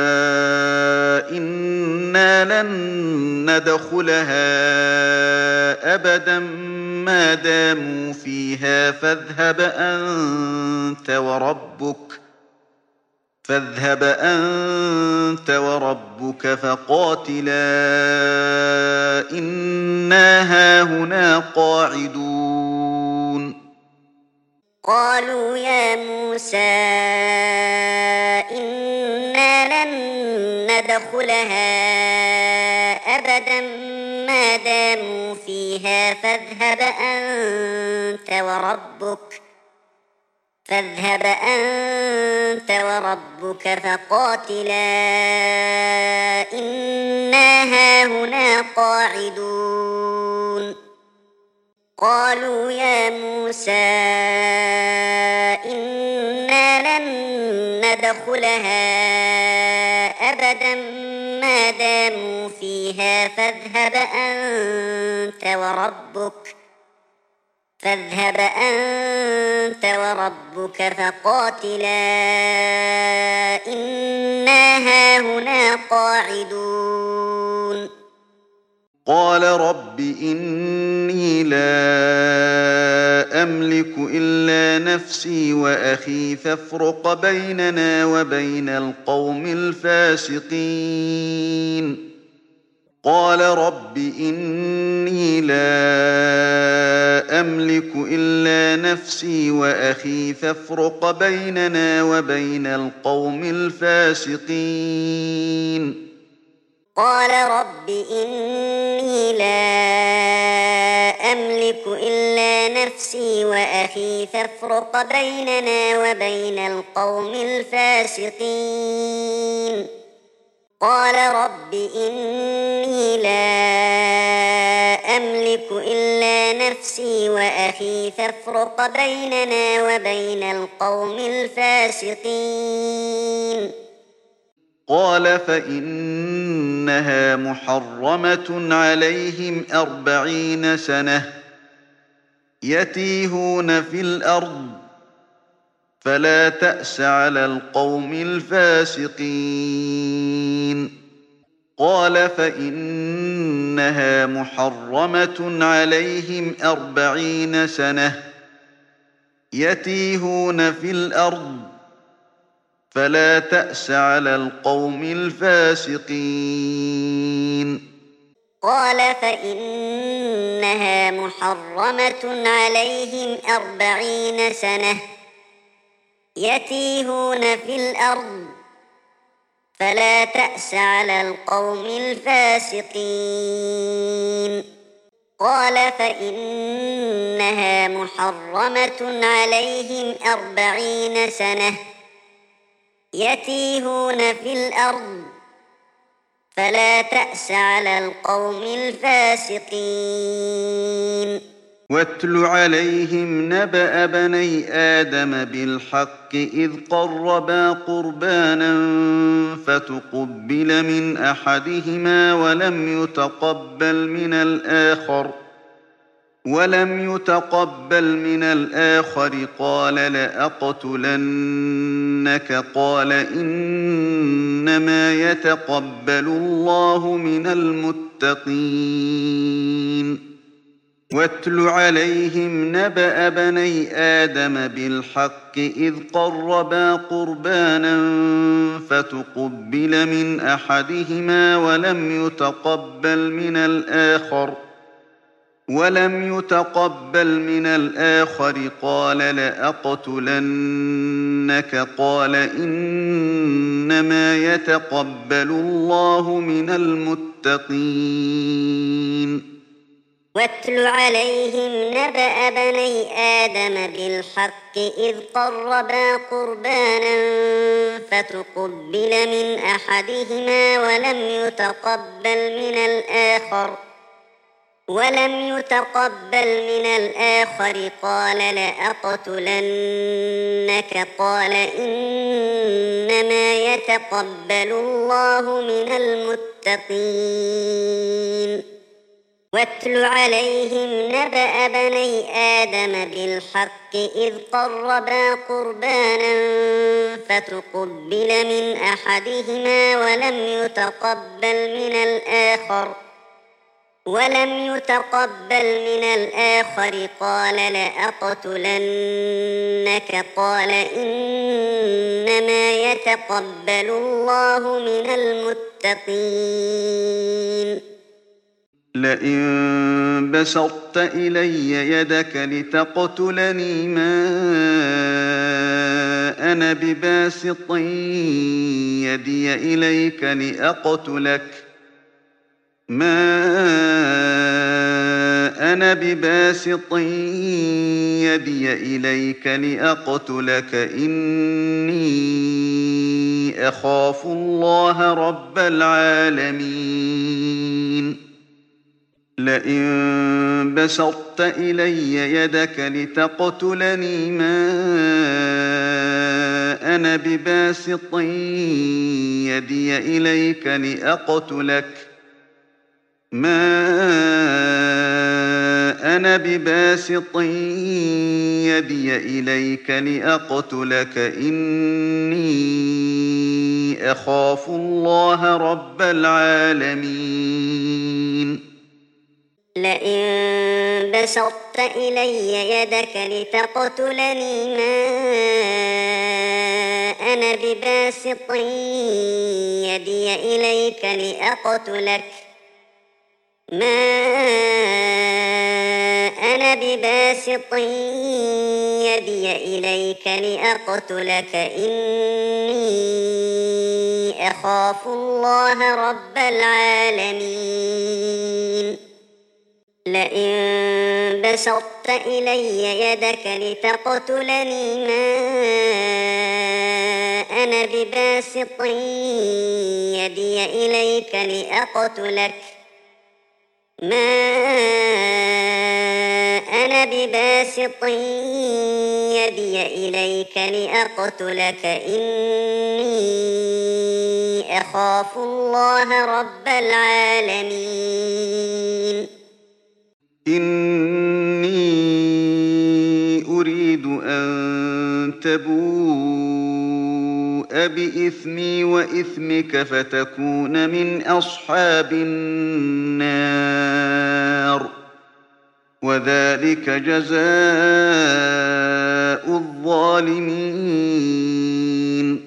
إنا لن ندخلها أبدا ما داموا فيها فاذهب أنت وربك فاذهب أنت وربك فقاتلا إنا هاهنا قاعدون قالوا يا موسى إنا لن ندخلها أبدا ما داموا فيها فاذهب أنت وربك فاذهب أنت وربك فقاتلا إنا هاهنا قاعدون قالوا يا موسى إنا لن ندخلها أبدا ما داموا فيها فاذهب أنت وربك فاذهب أنت وربك فقاتلا إنا هاهنا قاعدون قال رب إني لا أملك إلا نفسي وأخي فافرق بيننا وبين القوم الفاسقين قال رب إني لا أملك إلا نفسي وأخي فافرق بيننا وبين القوم الفاسقين قال رب إني لا أملك إلا نفسي وأخي فافرق بيننا وبين القوم الفاسقين قال رب إني لا أملك إلا نفسي وأخي فافرق بيننا وبين القوم الفاسقين قال فإنها محرمة عليهم أربعين سنة يتيهون في الأرض فلا تأس على القوم الفاسقين قال فإنها محرمة عليهم أربعين سنة يتيهون في الأرض فلا تأس على القوم الفاسقين قال فإنها محرمة عليهم أربعين سنة يتيهون في الأرض فلا تأس على القوم الفاسقين قال فإنها محرمة عليهم أربعين سنة يتيهون في الأرض فلا تأس على القوم الفاسقين واتل عليهم نبأ بني آدم بالحق إذ قربا قربانا فتقبل من أحدهما ولم يتقبل من الآخر ولم يتقبل من الآخر قال لأقتلنك قال إنما يتقبل الله من المتقين واتل عليهم نبأ بني آدم بالحق إذ قربا قربانا فتقبل من أحدهما ولم يتقبل من الآخر ولم يتقبل من الآخر قال لأقتلنك قال إنما يتقبل الله من المتقين واتل عليهم نبأ بني آدم بالحق إذ قربا قربانا فتقبل من أحدهما ولم يتقبل من الآخر ولم يتقبل من الآخر قال لأقتلنك قال إنما يتقبل الله من المتقين واتل عليهم نبأ بني آدم بالحق إذ قربا قربانا فتقبل من أحدهما ولم يتقبل من الآخر ولم يتقبل من الآخر قال لأقتلنك قال إنما يتقبل الله من المتقين لئن بسطت إلي يدك لتقتلني ما أنا بباسط يدي إليك لأقتلك ما أنا بباسط يدي إليك لأقتلك إني أخاف الله رب العالمين لئن بسطت إلي يدك لتقتلني ما أنا بباسط يدي إليك لأقتلك ما أنا بباسط يدي إليك لأقتلك إني أخاف الله رب العالمين لئن بسطت إلي يدك لتقتلني ما أنا بباسط يدي إليك لأقتلك ما أنا بباسط يدي إليك لأقتلك إني أخاف الله رب العالمين لئن بسطت إلي يدك لتقتلني ما أنا بباسط يدي إليك لأقتلك ما أنا بباسط يدي إليك لأقتلك إني أخاف الله رب العالمين إني أريد أن تبوء بإثمي وإثمك فتكون من أصحاب النار وذلك جزاء الظالمين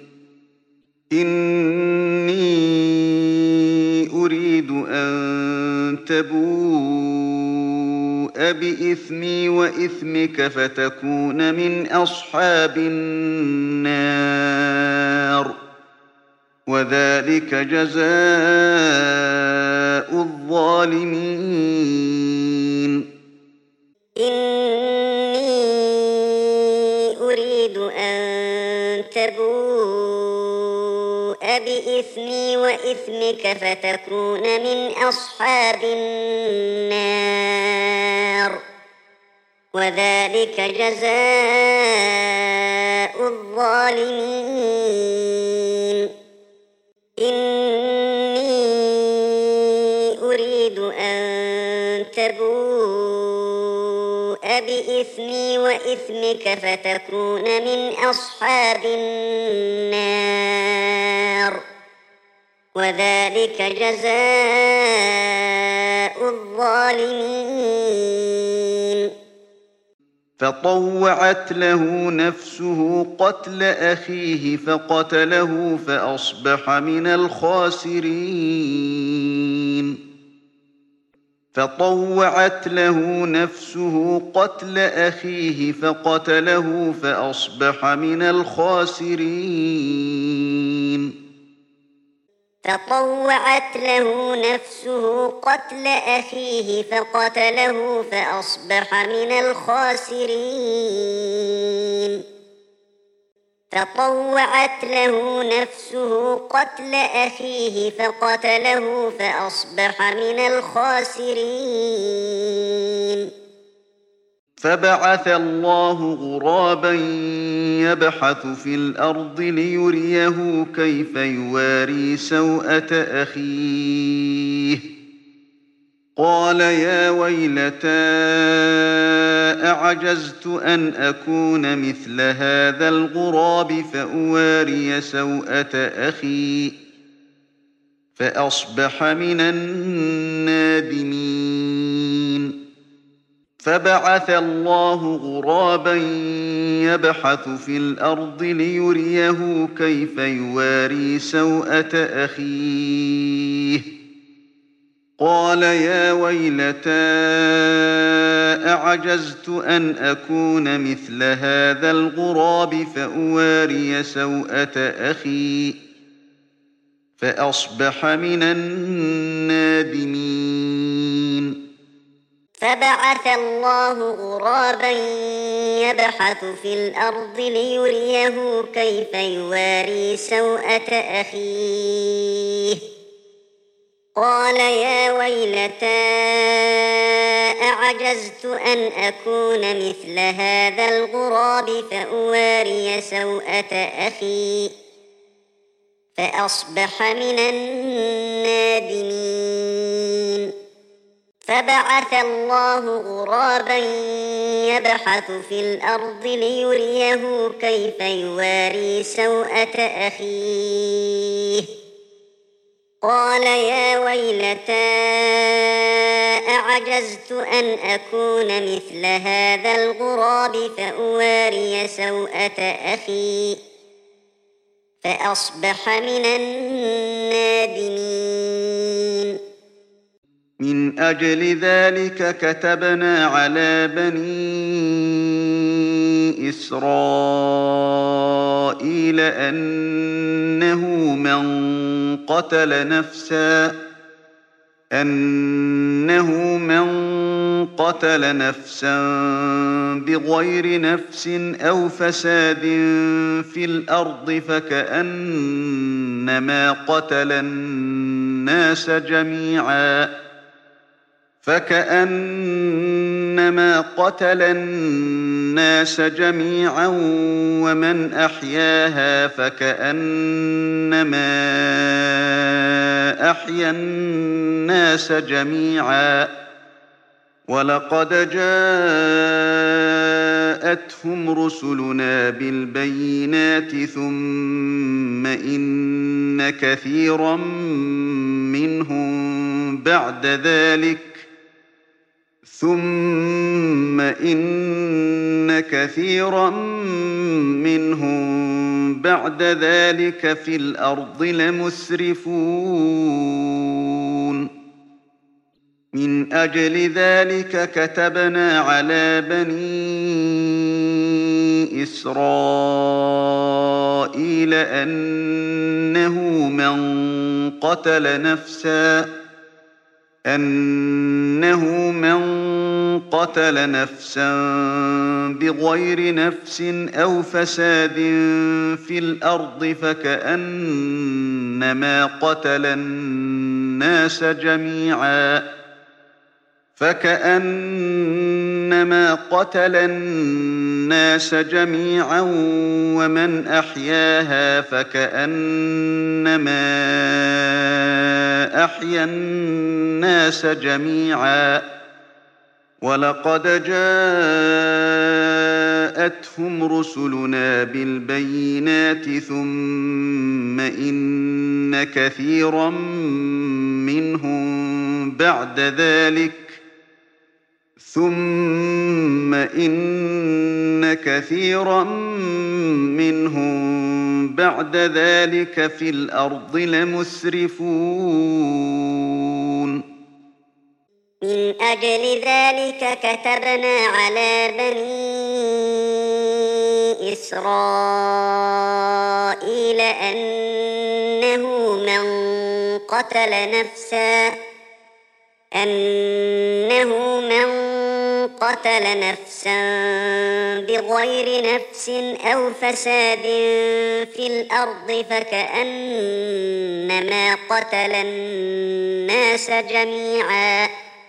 إني أريد أن تبوء بإثمي وإثمك فتكون من أصحاب النار وذلك جزاء الظالمين إني أريد أن تبوء بإثمي وإثمك فتكون من أصحاب النار وذلك جزاء الظالمين إني أريد أن تبوء بإثمي وإثمك فتكون من أصحاب النار وذلك جزاء الظالمين فطوعت له نفسه قتل أخيه فقتله فأصبح من الخاسرين فطوعت له نفسه قتل أخيه فقتله فأصبح من الخاسرين فطوعت له نفسه قتل أخيه فقتله فأصبح من الخاسرين فطوعت له نفسه قتل أخيه فقتله فأصبح من الخاسرين فبعث الله غرابا يبحث في الأرض ليريه كيف يواري سوءة أخيه قال يا ويلتى أعجزت أن أكون مثل هذا الغراب فأواري سوءة أخي فأصبح من النادمين فبعث الله غرابا يبحث في الأرض ليريه كيف يواري سوءة أخيه قال يا ويلتى أعجزت أن أكون مثل هذا الغراب فأواري سوءة أخي فأصبح من النادمين فبعث الله غرابا يبحث في الأرض ليريه كيف يواري سوءة أخيه قال يا ويلتى أعجزت أن أكون مثل هذا الغراب فأواري سوءة أخي فأصبح من النادمين فبعث الله غرابا يبحث في الأرض ليريه كيف يواري سوءة أخيه قال يا ويلتى أعجزت أن أكون مثل هذا الغراب فأواري سوءة أخي فأصبح من النادمين من أجل ذلك كتبنا على بني إسرائيل أنه من قتل نفسا أنه من قتل نفسا بغير نفس أو فساد في الأرض فكأنما قتل الناس جميعا فكأنما قتل الناس جميعا ومن أحياها فكأنما أحيا الناس جميعا ولقد جاءتهم رسلنا بالبينات ثم إن كثيرا منهم بعد ذلك ثم إن كثيرا منهم بعد ذلك في الأرض لمسرفون من أجل ذلك كتبنا على بني إسرائيل أنه من قتل نفسا أنه من قتل نفسا بغير نفس أو فساد في الأرض فكأنما قتل الناس جميعا فكأنما قتل الناس جميعا ومن أحياها فكأنما أحيا الناس جميعا ولقد جاءتهم رسلنا بالبينات ثم إن كثيرا منهم بعد ذلك ثم إن كثيرا منهم بعد ذلك في الأرض لمسرفون من أجل ذلك كتبنا على بني إسرائيل أنه من قتل نفسا أنه من قتل نفسا بغير نفس أو فساد في الأرض فكأنما قتل الناس جميعا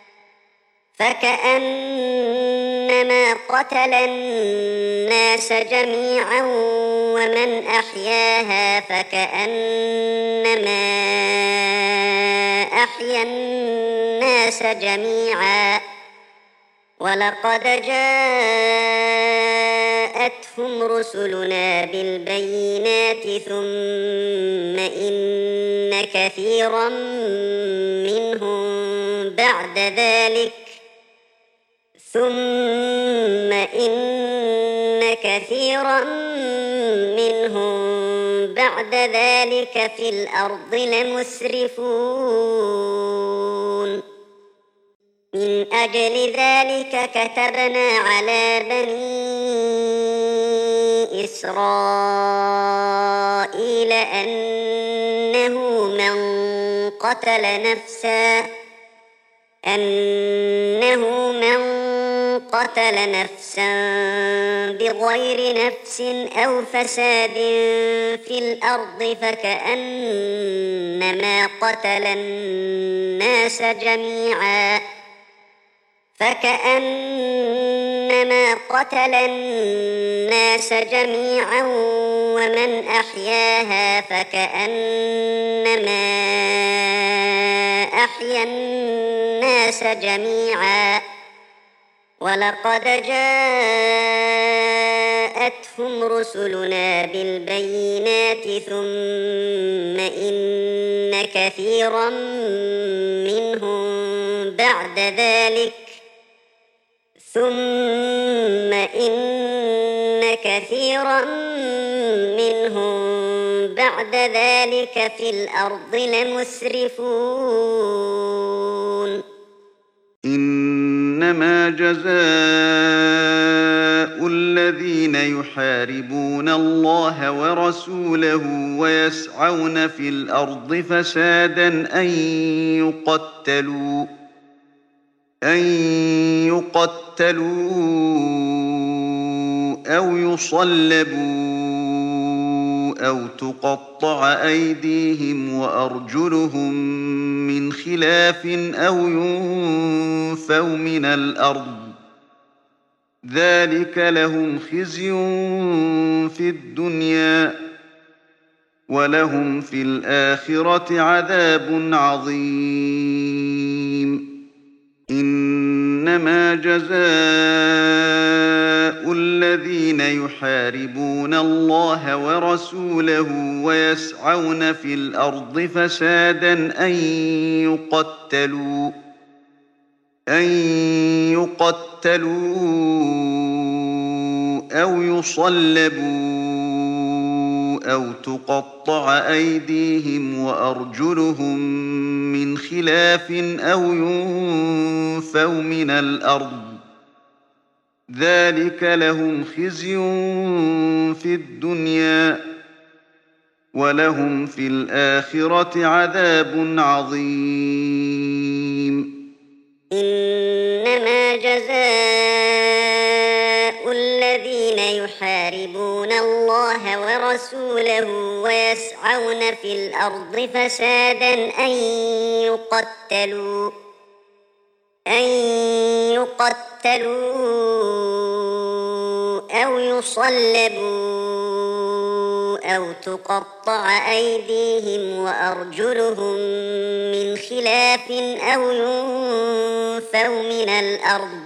فكأنما قتل الناس جميعا ومن أحياها فكأنما أحيا الناس الناس جميعا ولقد جاءتهم رسلنا بالبينات ثم إن كثيرا منهم بعد ذلك ثم إن كثيرا منهم بعد ذلك في الأرض لمسرفون من أجل ذلك كتبنا على بني إسرائيل أنه من قتل نفسا أنه من قتل نفسا بغير نفس أو فساد في الأرض فكأنما قتل الناس جميعا فكأنما قتل الناس جميعا ومن أحياها فكأنما أحيا الناس جميعا ولقد جاءتهم رسلنا بالبينات ثم إن كثيرا منهم بعد ذلك ثم إن كثيرا منهم بعد ذلك في الأرض لمسرفون إنما جزاء الذين يحاربون الله ورسوله ويسعون في الأرض فسادا أن يقتلوا أن يقتلوا أو يصلبوا أو تقطع أيديهم وأرجلهم من خلاف أو ينفوا من الأرض ذلك لهم خزي في الدنيا ولهم في الآخرة عذاب عظيم إنما جزاء الذين يحاربون الله ورسوله ويسعون في الأرض فسادا أن يقتلوا أن يقتلوا أو يصلبوا أو تقطع أيديهم وأرجلهم من خلاف أو ينفوا من الأرض ذلك لهم خزي في الدنيا ولهم في الآخرة عذاب عظيم إنما جزاء الذين يحاربون الله ورسوله ويسعون في الأرض فسادا أن يقتلوا أن يقتلوا أو يصلبوا أو تقطع أيديهم وأرجلهم من خلاف أو ينفوا من الأرض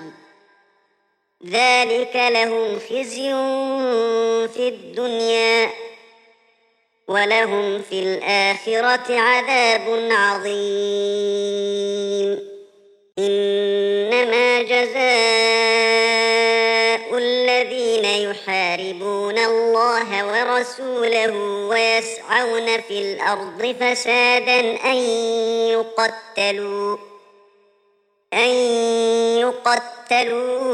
ذلك لهم خزي في الدنيا ولهم في الآخرة عذاب عظيم إنما جزاء الذين يحاربون الله ورسوله ويسعون في الأرض فسادا أن يقتلوا أن يقتلوا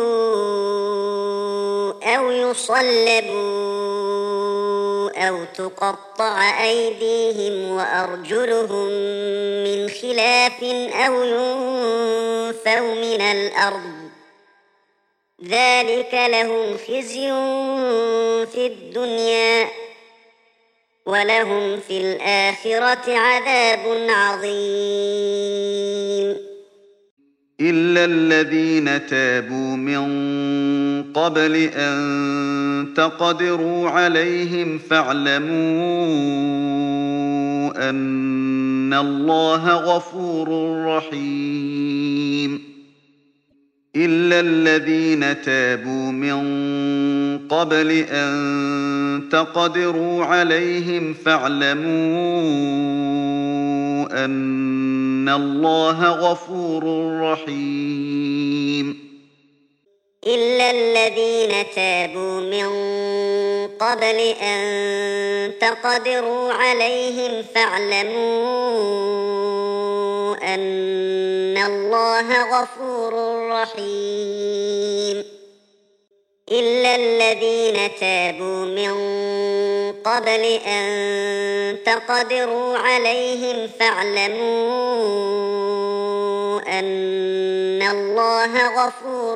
أو يصلبوا أو تقطع أيديهم وأرجلهم من خلاف أو ينفوا من الأرض ذلك لهم خزي في الدنيا ولهم في الآخرة عذاب عظيم إلا الذين تابوا من قبل أن تقدروا عليهم فاعلموا أن الله غفور رحيم إلا الذين تابوا من قبل أن تقدروا عليهم فاعلموا أن الله غفور رحيم إلا الذين تابوا من قبل أن تقدروا عليهم فاعلموا أن الله غفور رحيم إلا الذين تابوا من قبل أن تقدروا عليهم فاعلموا أن الله غفور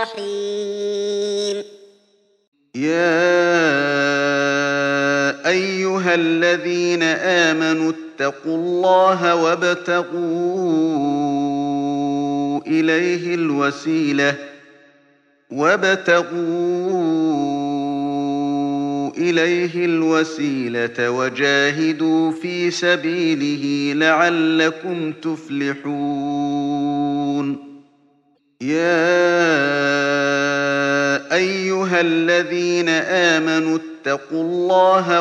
رحيم يا أيها الذين آمنوا اتقوا الله وابتغوا إليه الوسيلة وابتغوا إليه الوسيلة وجاهدوا في سبيله لعلكم تفلحون يا أيها الذين آمنوا اتقوا الله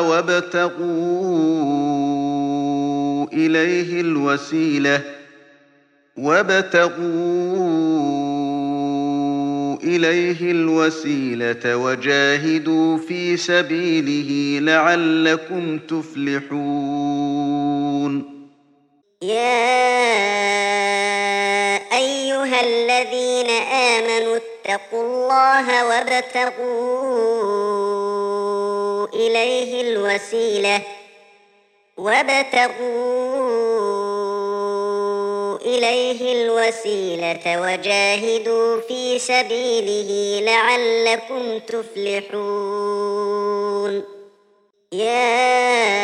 وابتغوا إليه الوسيلة وابتغوا إليه الوسيلة وجاهدوا في سبيله لعلكم تفلحون يا أيها الذين آمنوا اتقوا الله وابتغوا إليه الوسيلة وابتغوا إليه الوسيلة وجاهدوا في سبيله لعلكم تفلحون يا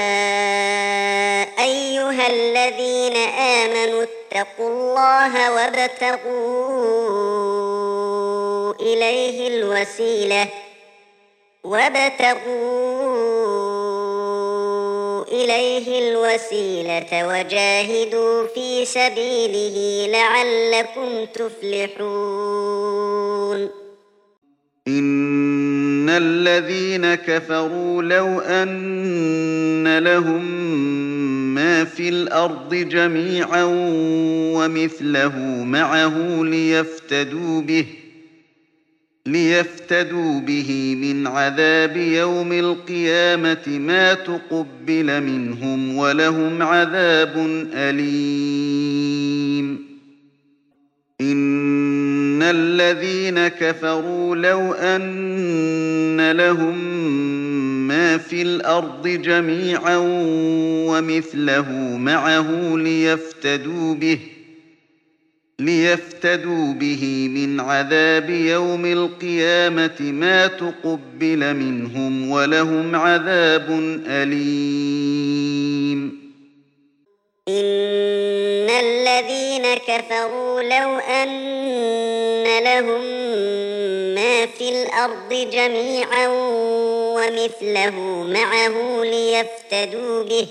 أيها الذين آمنوا اتقوا الله وابتغوا إليه الوسيلة وابتغوا إليه الوسيلة وجاهدوا في سبيله لعلكم تفلحون إن الذين كفروا لو أن لهم ما في الأرض جميعا ومثله معه ليفتدوا به ليفتدوا به من عذاب يوم القيامة ما تقبل منهم ولهم عذاب أليم إن الذين كفروا لو أن لهم ما في الأرض جميعا ومثله معه ليفتدوا به ليفتدوا به من عذاب يوم القيامة ما تقبل منهم ولهم عذاب أليم إن الذين كفروا لو أن لهم ما في الأرض جميعا ومثله معه ليفتدوا به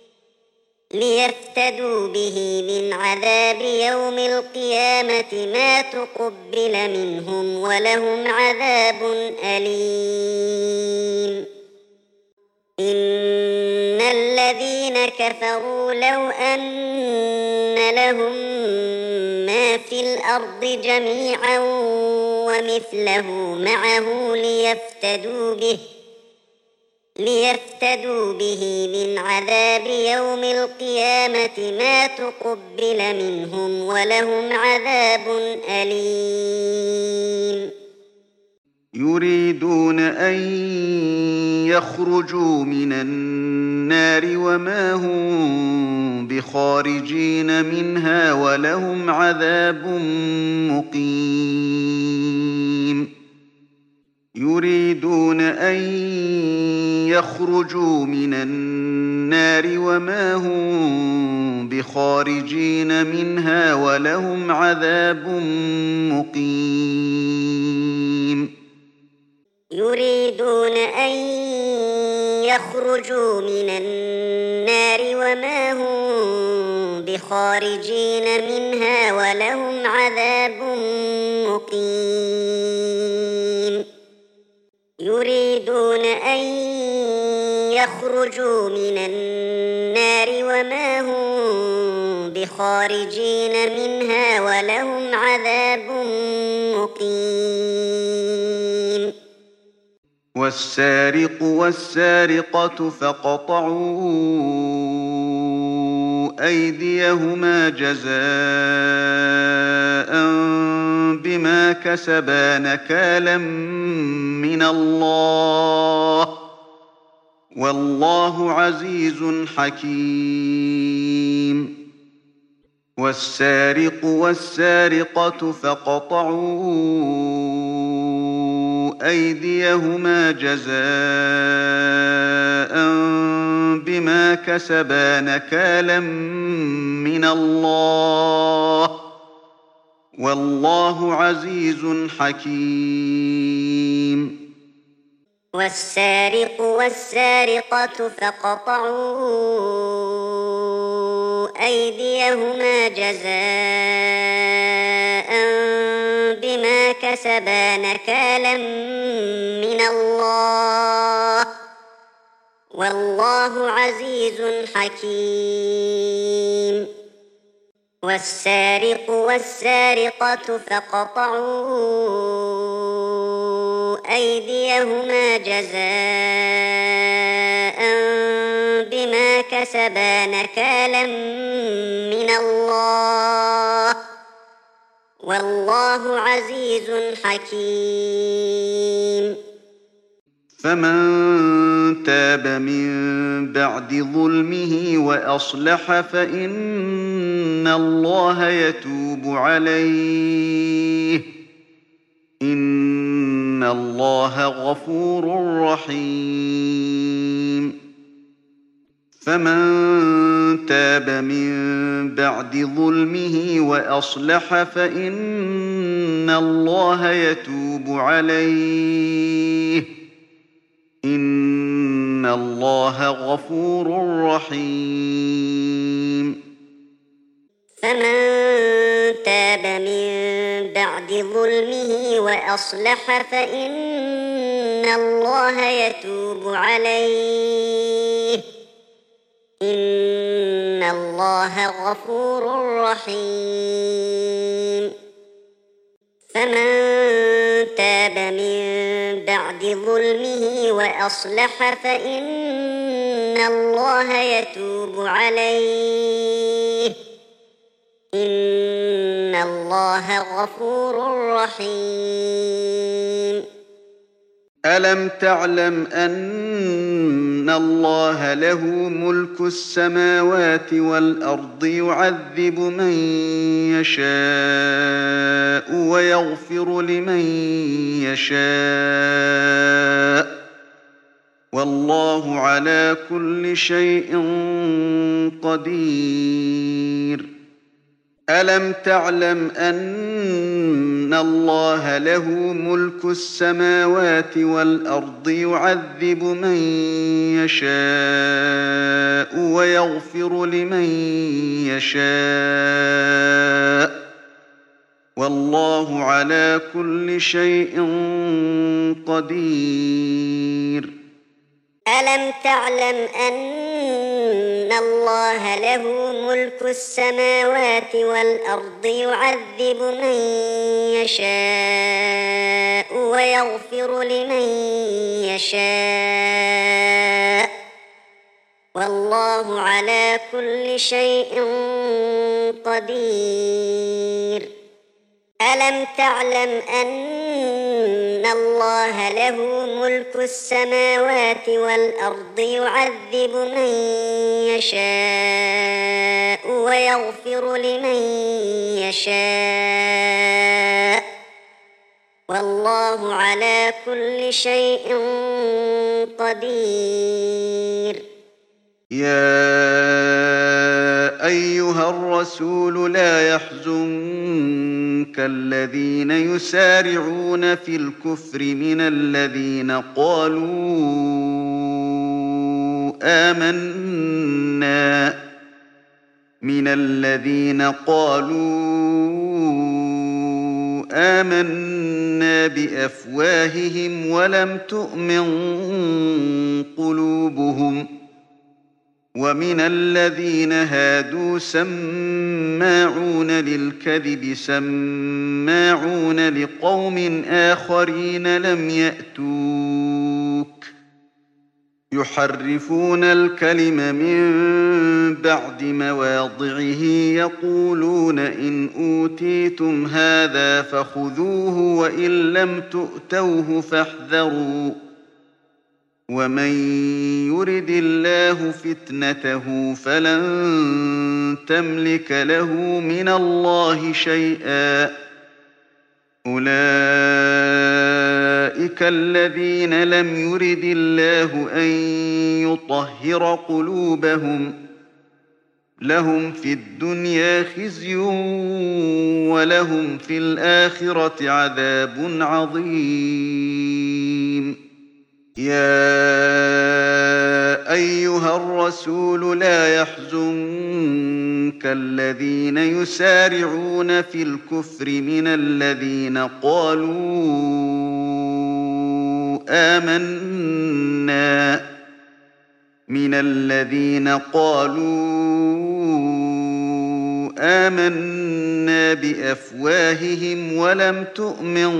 ليفتدوا به من عذاب يوم القيامة ما تقبل منهم ولهم عذاب أليم إن الذين كفروا لو أن لهم ما في الأرض جميعا ومثله معه ليفتدوا به ليفتدوا به من عذاب يوم القيامة ما تقبل منهم ولهم عذاب أليم يريدون أن يخرجوا من النار وما هم بخارجين منها ولهم عذاب مقيم يريدون أن يخرجوا من النار وما هم بخارجين منها ولهم عذاب مقيم يريدون أن يخرجوا من النار وما هم بخارجين منها ولهم عذاب مقيم يريدون أن يخرجوا من النار وما هم بخارجين منها ولهم عذاب مقيم والسارق والسارقة فاقطعوا أيديهما جزاء بما كسبا نكالا من الله والله عزيز حكيم والسارق والسارقة فاقطعوا أيديهما جزاء بما كسبا نكالا من الله والله عزيز حكيم والسارق والسارقة فاقطعوا أيديهما جزاء بما كسبا نكالا من الله والله عزيز حكيم والسارق والسارقة فاقطعوا أيديهما جزاء بما كسبا نكالا من الله والله عزيز حكيم فمن تاب من بعد ظلمه وأصلح فإن الله يتوب عليه إن الله غفور رحيم فمن تاب من بعد ظلمه وأصلح فإن الله يتوب عليه إن الله غفور رحيم فمن تاب من بعد ظلمه وأصلح فإن الله يتوب عليه إن الله غفور رحيم فمن تاب من بعد ظلمه وأصلح فإن الله يتوب عليه إن الله غفور رحيم ألم تعلم أن الله له ملك السماوات والأرض يعذب من يشاء ويغفر لمن يشاء والله على كل شيء قدير ألم تعلم أن الله له ملك السماوات والأرض يعذب من يشاء ويغفر لمن يشاء والله على كل شيء قدير ألم تعلم أن الله له ملك السماوات والأرض يعذب من يشاء ويغفر لمن يشاء والله على كل شيء قدير ألم تعلم أن الله له ملك السماوات والأرض يعذب من يشاء ويغفر لمن يشاء والله على كل شيء قدير. يا أيها الرسول لا يحزنك الذين يسارعون في الكفر من الذين قالوا آمنا من الذين قالوا آمنا بأفواههم ولم تؤمن قلوبهم ومن الذين هادوا سماعون للكذب سماعون لقوم آخرين لم يأتوك يحرفون الكلم من بعد مواضعه يقولون إن أوتيتم هذا فخذوه وإن لم تؤتوه فاحذروا ومن يرد الله فتنته فلن تملك له من الله شيئا أولئك الذين لم يرد الله أن يطهر قلوبهم لهم في الدنيا خزي ولهم في الآخرة عذاب عظيم. يا أيها الرسول لا يحزنك الذين يسارعون في الكفر من الذين قالوا آمنا من الذين قالوا آمنا بأفواههم ولم تؤمن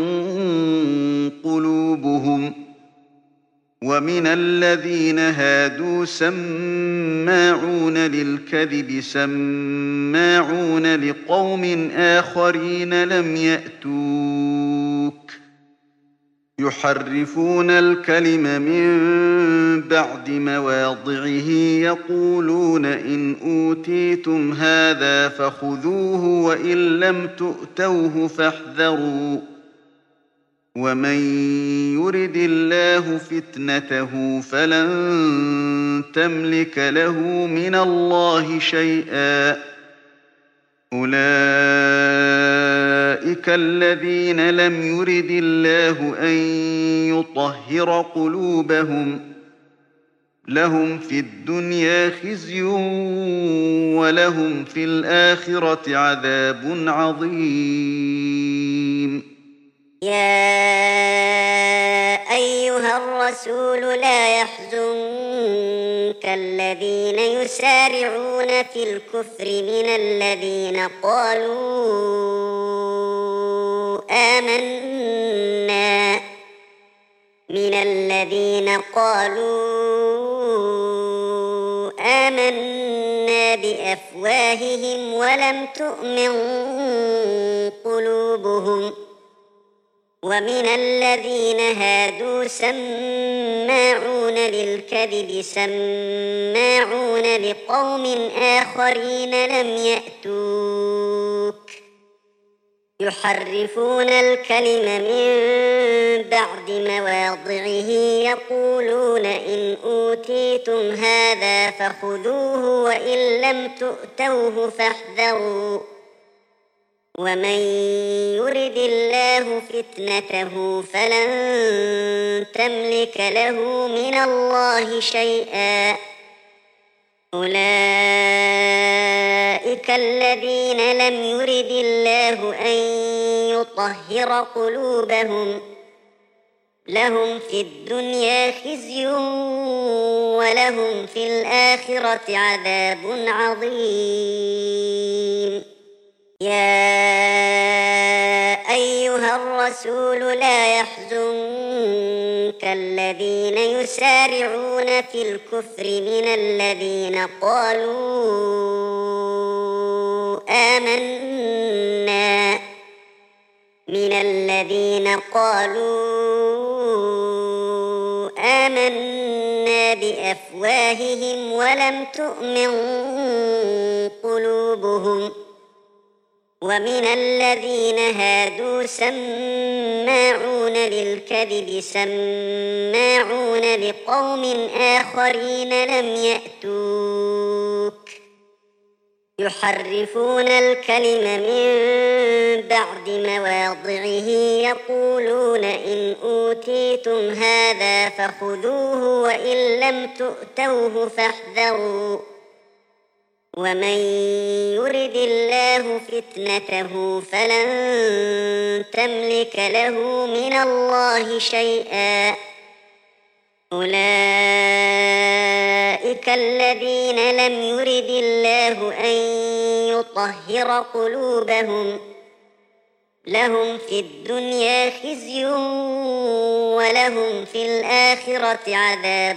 قلوبهم ومن الذين هادوا سماعون للكذب سماعون لقوم آخرين لم يأتوك يحرفون الكلم من بعد مواضعه يقولون إن أوتيتم هذا فخذوه وإن لم تؤتوه فاحذروا ومن يرد الله فتنته فلن تملك له من الله شيئا أولئك الذين لم يرد الله أن يطهر قلوبهم لهم في الدنيا خزي ولهم في الآخرة عذاب عظيم. يا أيها الرسول لا يحزنك الذين يسارعون في الكفر من الذين قالوا آمنا من الذين قالوا آمنا بأفواههم ولم تؤمن قلوبهم ومن الذين هادوا سماعون للكذب سماعون لقوم آخرين لم يأتوك يحرفون الكلم من بعد مواضعه يقولون إن أوتيتم هذا فخذوه وإن لم تؤتوه فاحذروا ومن يرد الله فتنته فلن تملك له من الله شيئا أولئك الذين لم يرد الله أن يطهر قلوبهم لهم في الدنيا خزي ولهم في الآخرة عذاب عظيم. يا أيها الرسول لا يحزنك الذين يسارعون في الكفر من الذين قالوا آمنا من الذين قالوا آمنا بأفواههم ولم تؤمن قلوبهم ومن الذين هادوا سماعون للكذب سماعون لقوم آخرين لم يأتوك يحرفون الكلم من بعد مواضعه يقولون إن أوتيتم هذا فخذوه وإن لم تؤتوه فاحذروا ومن يرد الله فتنته فلن تملك له من الله شيئا أولئك الذين لم يرد الله أن يطهر قلوبهم لهم في الدنيا خزي ولهم في الآخرة عذاب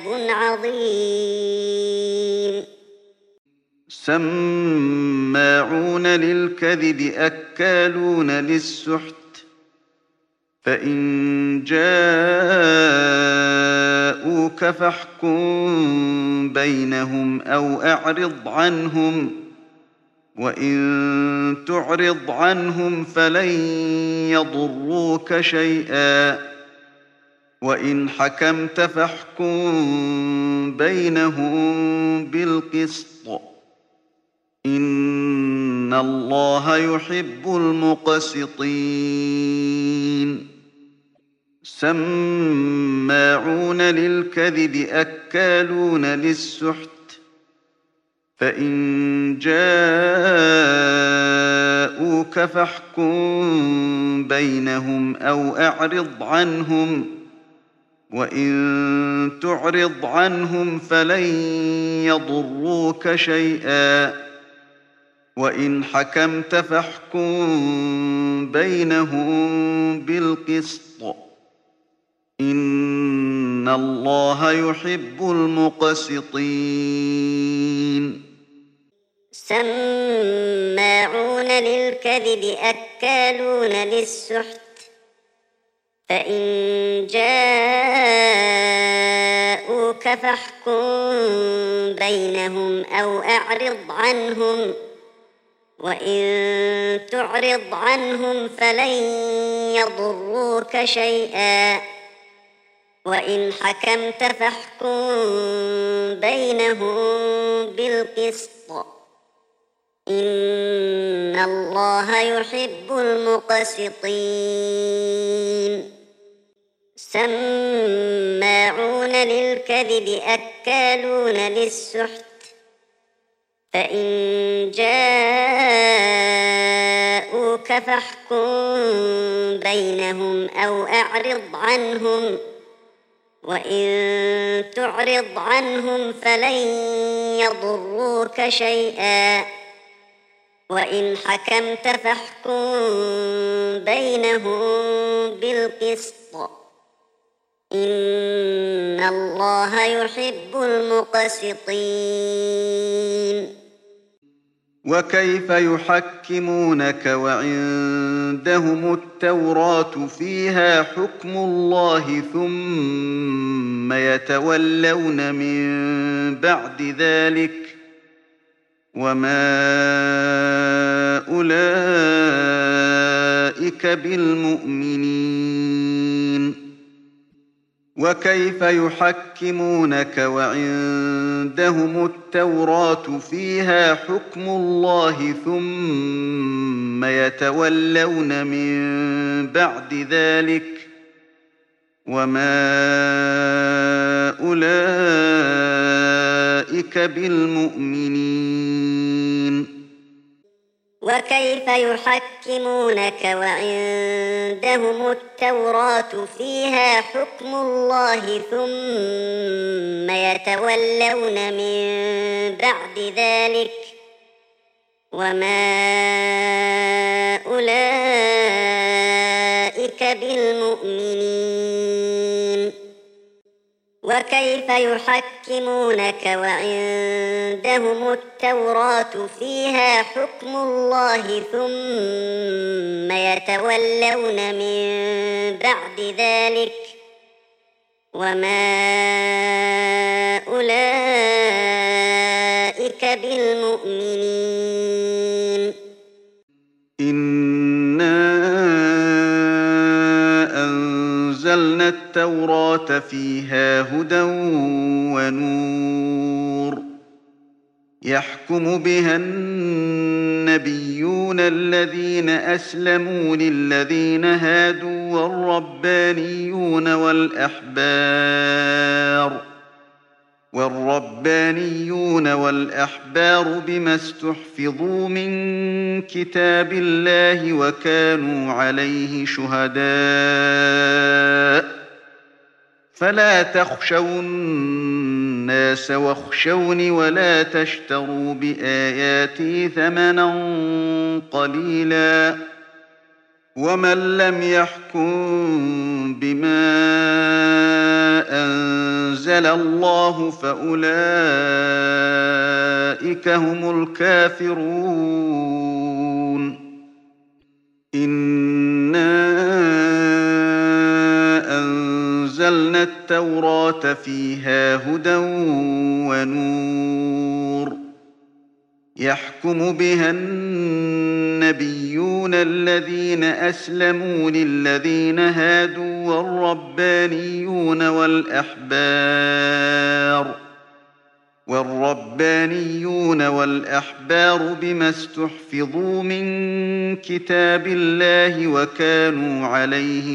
عظيم سماعون للكذب أكالون للسحت فإن جاءوك فاحكم بينهم أو أعرض عنهم وإن تعرض عنهم فلن يضروك شيئا وإن حكمت فاحكم بينهم بالقسط إن الله يحب المقسطين سماعون للكذب أكالون للسحت فإن جاءوك فاحكم بينهم أو أعرض عنهم وإن تعرض عنهم فلن يضروك شيئا وإن حكمت فاحكم بينهم بالقسط إن الله يحب المقسطين سماعون للكذب أكالون للسحت فإن جاءوك فاحكم بينهم أو أعرض عنهم وإن تعرض عنهم فلن يضروك شيئا وإن حكمت فاحكم بينهم بالقسط إن الله يحب المقسطين سماعون للكذب أكالون للسحت فإن جاءوك فاحكم بينهم أو أعرض عنهم وإن تعرض عنهم فلن يضروك شيئا وإن حكمت فاحكم بينهم بالقسط إن الله يحب المقسطين وكيف يحكمونك وعندهم التوراة فيها حكم الله ثم يتولون من بعد ذلك وما أولئك بالمؤمنين وكيف يحكمونك وعندهم التوراة فيها حكم الله ثم يتولون من بعد ذلك وما أولئك بالمؤمنين وكيف يحكمونك وعندهم التوراة فيها حكم الله ثم يتولون من بعد ذلك وما أولئك بالمؤمنين وكيف يحكمونك وعندهم التوراة فيها حكم الله ثم يتولون من بعد ذلك وما أولئك بالمؤمنين إن أنزلنا التوراة فيها هدى ونور يحكم بها النبيون الذين أسلموا للذين هادوا والربانيون والأحبار والربانيون والأحبار بما استحفظوا من كتاب الله وكانوا عليه شهداء فلا تخشوا الناس واخشوني ولا تشتروا بآياتي ثمنا قليلا ومن لم يحكم بما أنزل الله فأولئك هم الكافرون إنا أنزلنا التوراة فيها هدى ونور يحكم بها النبيون الذين أسلموا للذين هادوا والربانيون والأحبار والربانيون والأحبار بما استحفظوا من كتاب الله وكانوا عليه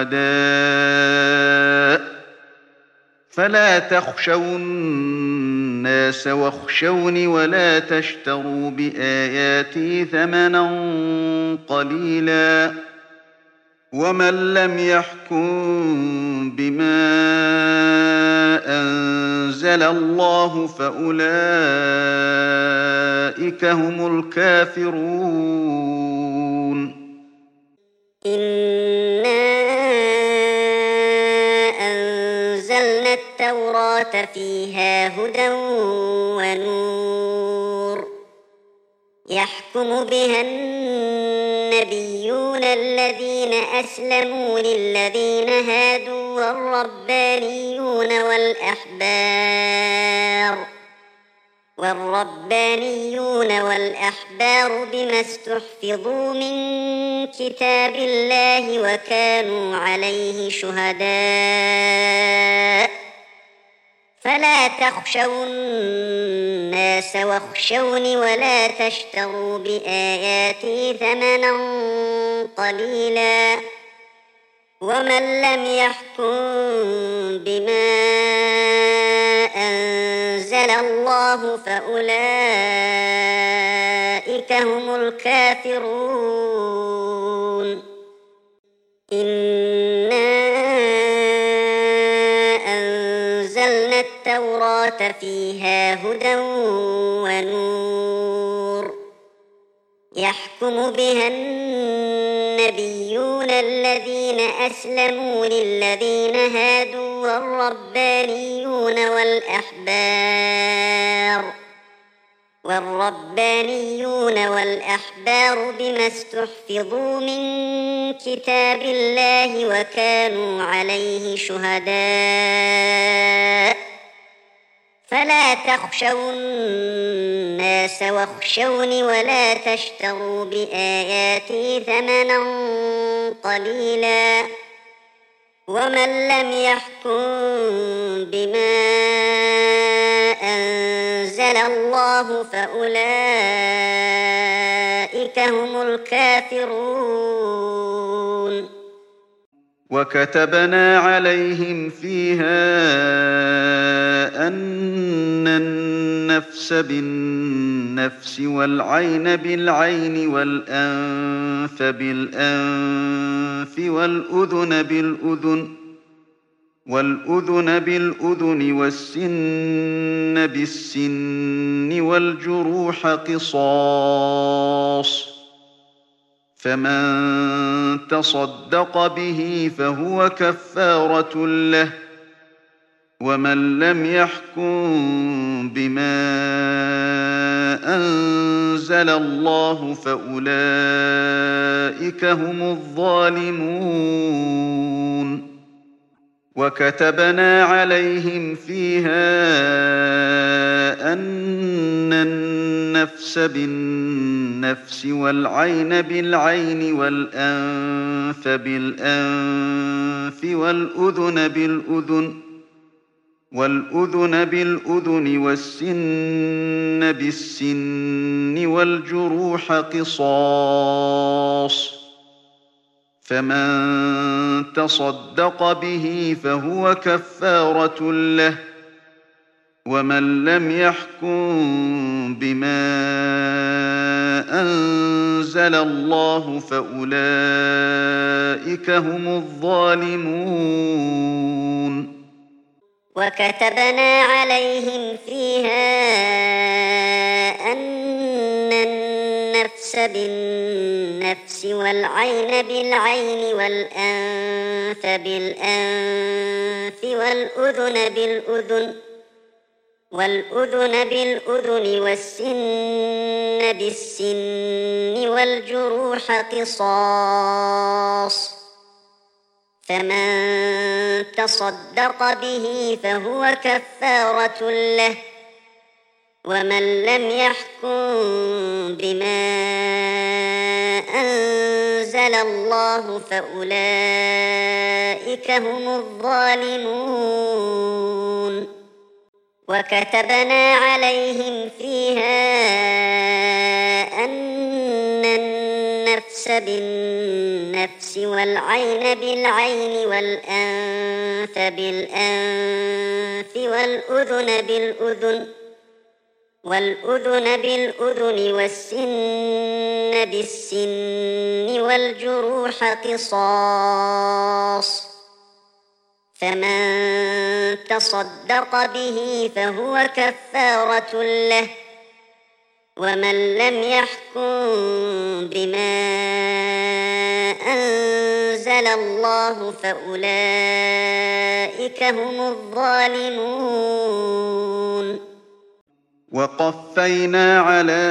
شهداء فلا تخشوا الناس واخشوني ولا تشتروا بآياتي ثمنا قليلا ومن لم يحكم بما أنزل الله فأولئك هم الكافرون إنا أنزلنا التوراة فيها هدى ونور يحكم بها النبيون الذين أسلموا للذين هادوا والربانيون والأحبار والربانيون والأحبار بما استحفظوا من كتاب الله وكانوا عليه شهداء فلا تخشوا الناس واخشوني ولا تشتروا بآياتي ثمنا قليلا ومن لم يحكم بما أنزل الله فأولئك هم الكافرون إنا أنزلنا التوراة فيها هدى ونور يحكم بها النبيون الذين أسلموا للذين هادوا والربانيون والأحبار والربانيون والأحبار بما استحفظوا من كتاب الله وكانوا عليه شهداء فلا تخشوا الناس واخشوني ولا تشتروا بآياتي ثمنا قليلا ومن لم يحكم بما أنزل الله فأولئك هم الكافرون وكتبنا عليهم فيها أن النفس بالنفس والعين بالعين والأنف بالأنف والأذن بالأذن والأذن بالأذن والسن بالسن والجروح قصاص فمن تصدق به فهو كفارة له ومن لم يحكم بما أنزل الله فأولئك هم الظالمون وكتبنا عليهم فيها أن النفس بالنفس والعين بالعين والأنف بالأنف والأذن بالأذن والأذن بالأذن والسن بالسن والجروح قصاص، فمن تصدق به فهو كفارة له، ومن لم يحكم بما أنزل الله فأولئك هم الظالمون. وكتبنا عليهم فيها أن النفس بالنفس والعين بالعين والأنف بالأنف والأذن بالأذن والأذن بالأذن والسن بالسن والجروح قصاص، فمن تصدق به فهو كفارة له، ومن لم يحكم بما أنزل الله فأولئك هم الظالمون. وكتبنا عليهم فيها أن النفس بالنفس والعين بالعين والأنف بالأنف والأذن بالأذن والأذن بالأذن والسن بالسن والجروح قصاص، فمن تصدق به فهو كفارة له، ومن لم يحكم بما أنزل الله فأولئك هم الظالمون. وقفينا على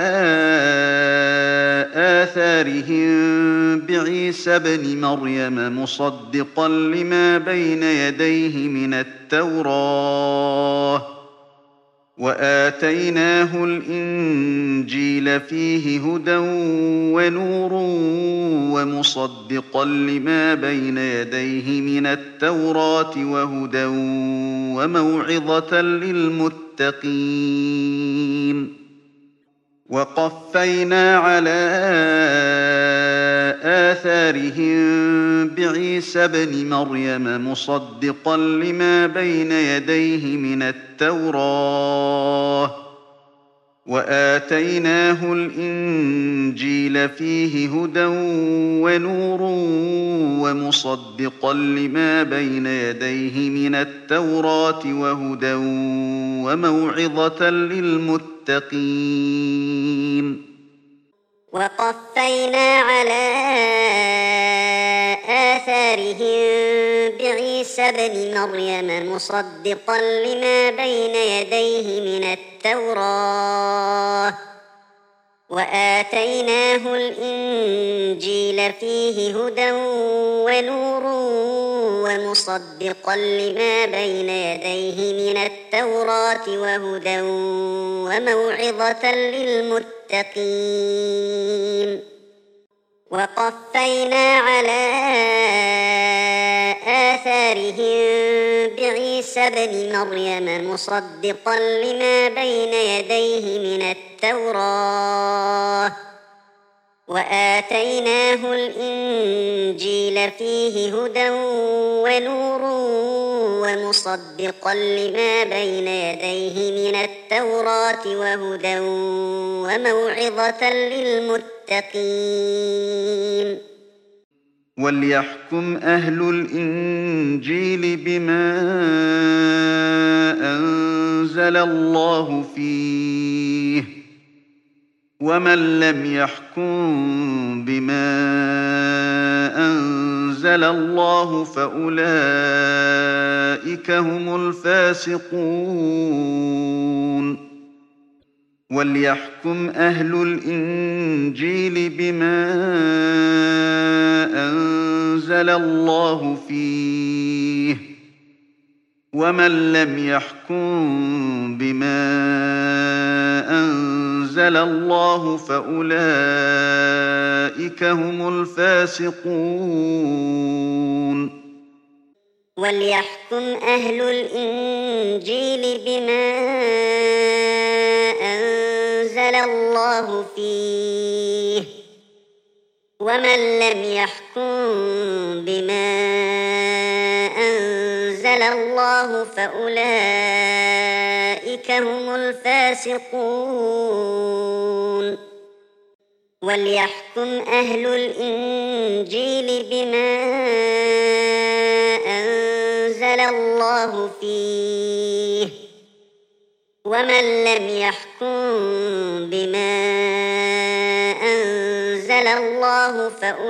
آثارهم بعيسى ابن مريم مصدقا لما بين يديه من التوراة، وآتيناه الإنجيل فيه هدى ونور ومصدقا لما بين يديه من التوراة وهدى وموعظة للمتقين. وقفينا على آثارهم بعيسى ابن مريم مصدقا لما بين يديه من التوراة، وآتيناه الإنجيل فيه هدى ونور ومصدقا لما بين يديه من التوراة وهدى وموعظة للمتقين. وقفينا على آثارهم بعيسى ابن مريم مصدقا لما بين يديه من التوراة، وآتيناه الإنجيل فيه هدى ونور ومصدقا لما بين يديه من التوراة وهدى وموعظة للمتقين. وقفينا على آثارهم بعيسى ابن مريم مصدقا لما بين يديه من التوراة، وآتيناه الإنجيل فيه هدى ونور ومصدقا لما بين يديه من التوراة وهدى وموعظة للمتقين. وليحكم أهل الإنجيل بما أنزل الله فيه، ومن لم يحكم بما أنزل الله فأولئك هم الفاسقون. وليحكم أهل الإنجيل بما أنزل الله فيه، ومن لم يحكم بما أنزل أنزل الله فأولئك هم الفاسقون. وليحكم أهل الإنجيل بما أنزل الله فيه، ومن لم يحكم بما أنزل الله فأولئك هم الفاسقون. وليحكم أهل الإنجيل بما أنزل الله فيه، ومن لم يحكم بما أنزل الله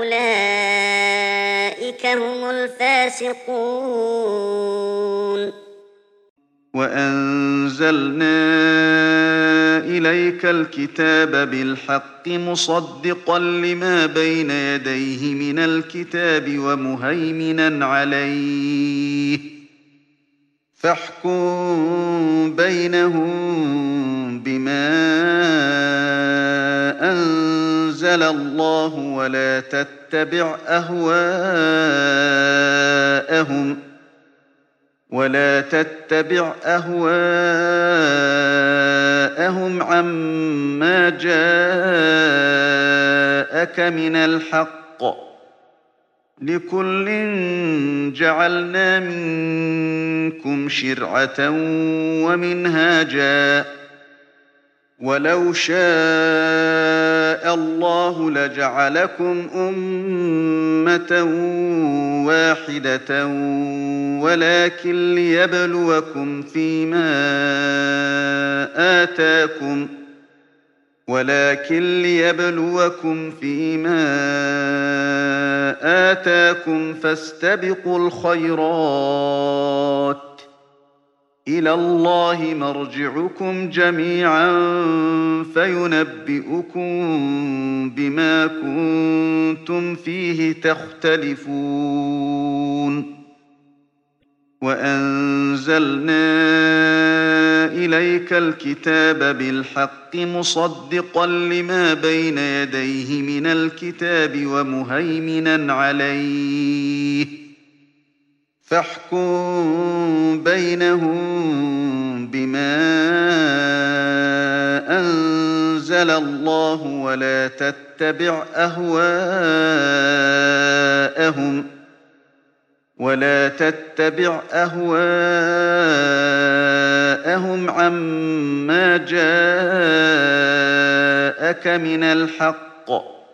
فأولئك هم الفاسقون. وأنزلنا إليك الكتاب بالحق مصدقا لما بين يديه من الكتاب ومهيمنا عليه، فاحكم بينهم بما أنزل الله ولا تتبع أهواءهم ولا تتبع أهواءهم عما جاءك من الحق، لكل جعلنا منكم شرعة ومنهاجا، ولو شاء الله لجعلكم أمة واحدة ولكن ليبلوكم فيما آتاكم ولكن ليبلوكم فيما آتاكم فاستبقوا الخيرات، إلى الله مرجعكم جميعا فينبئكم بما كنتم فيه تختلفون. وأنزلنا إليك الكتاب بالحق مصدقا لما بين يديه من الكتاب ومهيمنا عليه، فاحكم بينهم بما أنزل الله ولا تتبع أهواءهم ولا تتبع أهواءهم عما جاءك من الحق،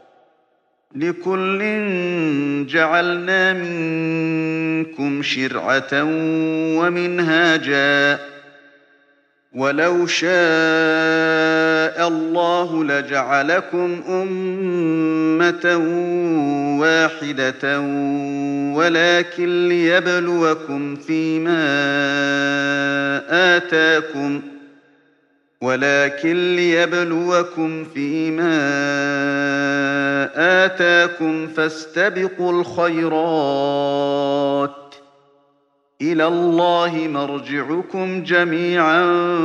لكل جعلنا منكم شرعة ومنهاجا، ولو شاء الله لجعلكم أمة واحدة ولكن ليبلوكم فيما آتاكم ولكن ليبلوكم فيما آتاكم فاستبقوا الخيرات، إلى الله مرجعكم جميعا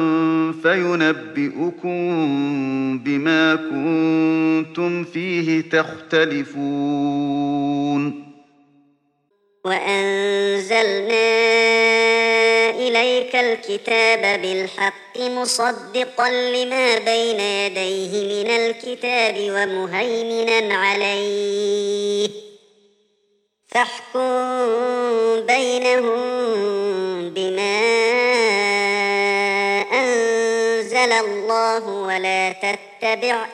فينبئكم بما كنتم فيه تختلفون. وأنزلنا إليك الكتاب بالحق مصدقا لما بين يديه من الكتاب ومهيمنا عليه، فاحكم بينهم بما أنزل الله ولا تتبع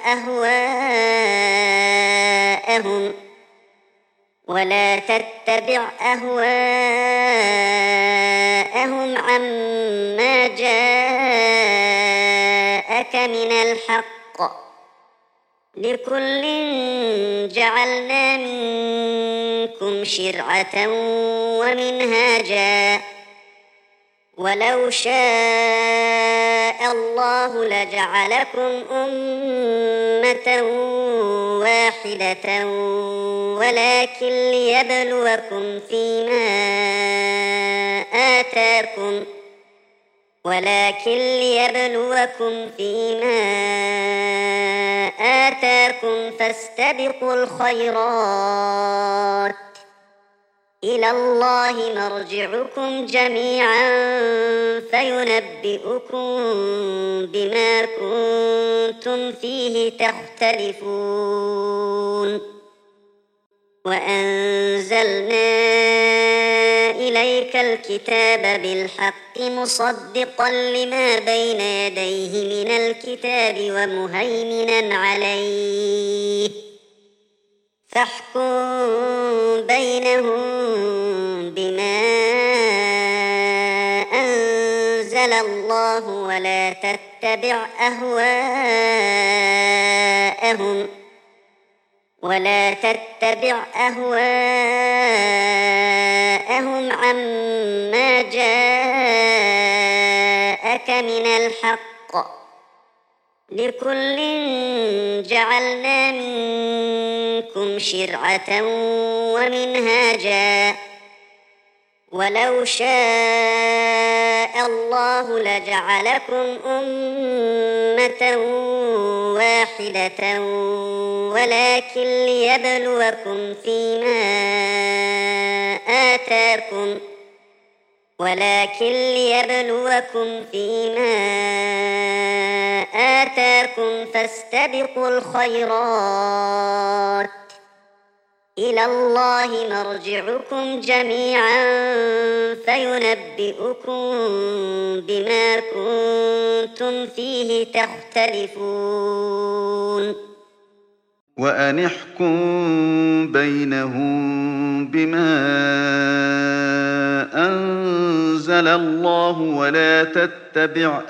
أهواءهم ولا تتبع أهواءهم عما جاءك من الحق، لكل جعلنا منكم شرعة ومنهاجا، ولو شاء الله لجعلكم أمة واحدة ولكن ليبلوكم فيما آتاكم ولكن ليبلوكم فيما آتاكم فاستبقوا الخيرات إلى الله مرجعكم جميعا فينبئكم بما كنتم فيه تختلفون وأنزلنا إليك الكتاب بالحق مصدقا لما بين يديه من الكتاب ومهيمنا عليه فاحكم بينهم بما أنزل الله ولا تتبع أهواءهم ولا تتبع أهواءهم عما جاءك من الحق لكل جعلنا منكم شرعة ومنهاجا ولو شاء الله لجعلكم أمة واحدة ولكن ليبلوكم فيما آتاكم ولكن ليبلوكم فيما آتاكم فاستبقوا الخيرات إلى الله مرجعكم جميعا فينبئكم بما كنتم فيه تختلفون وأن احكم بينهم بما أنزل الله ولا تتبع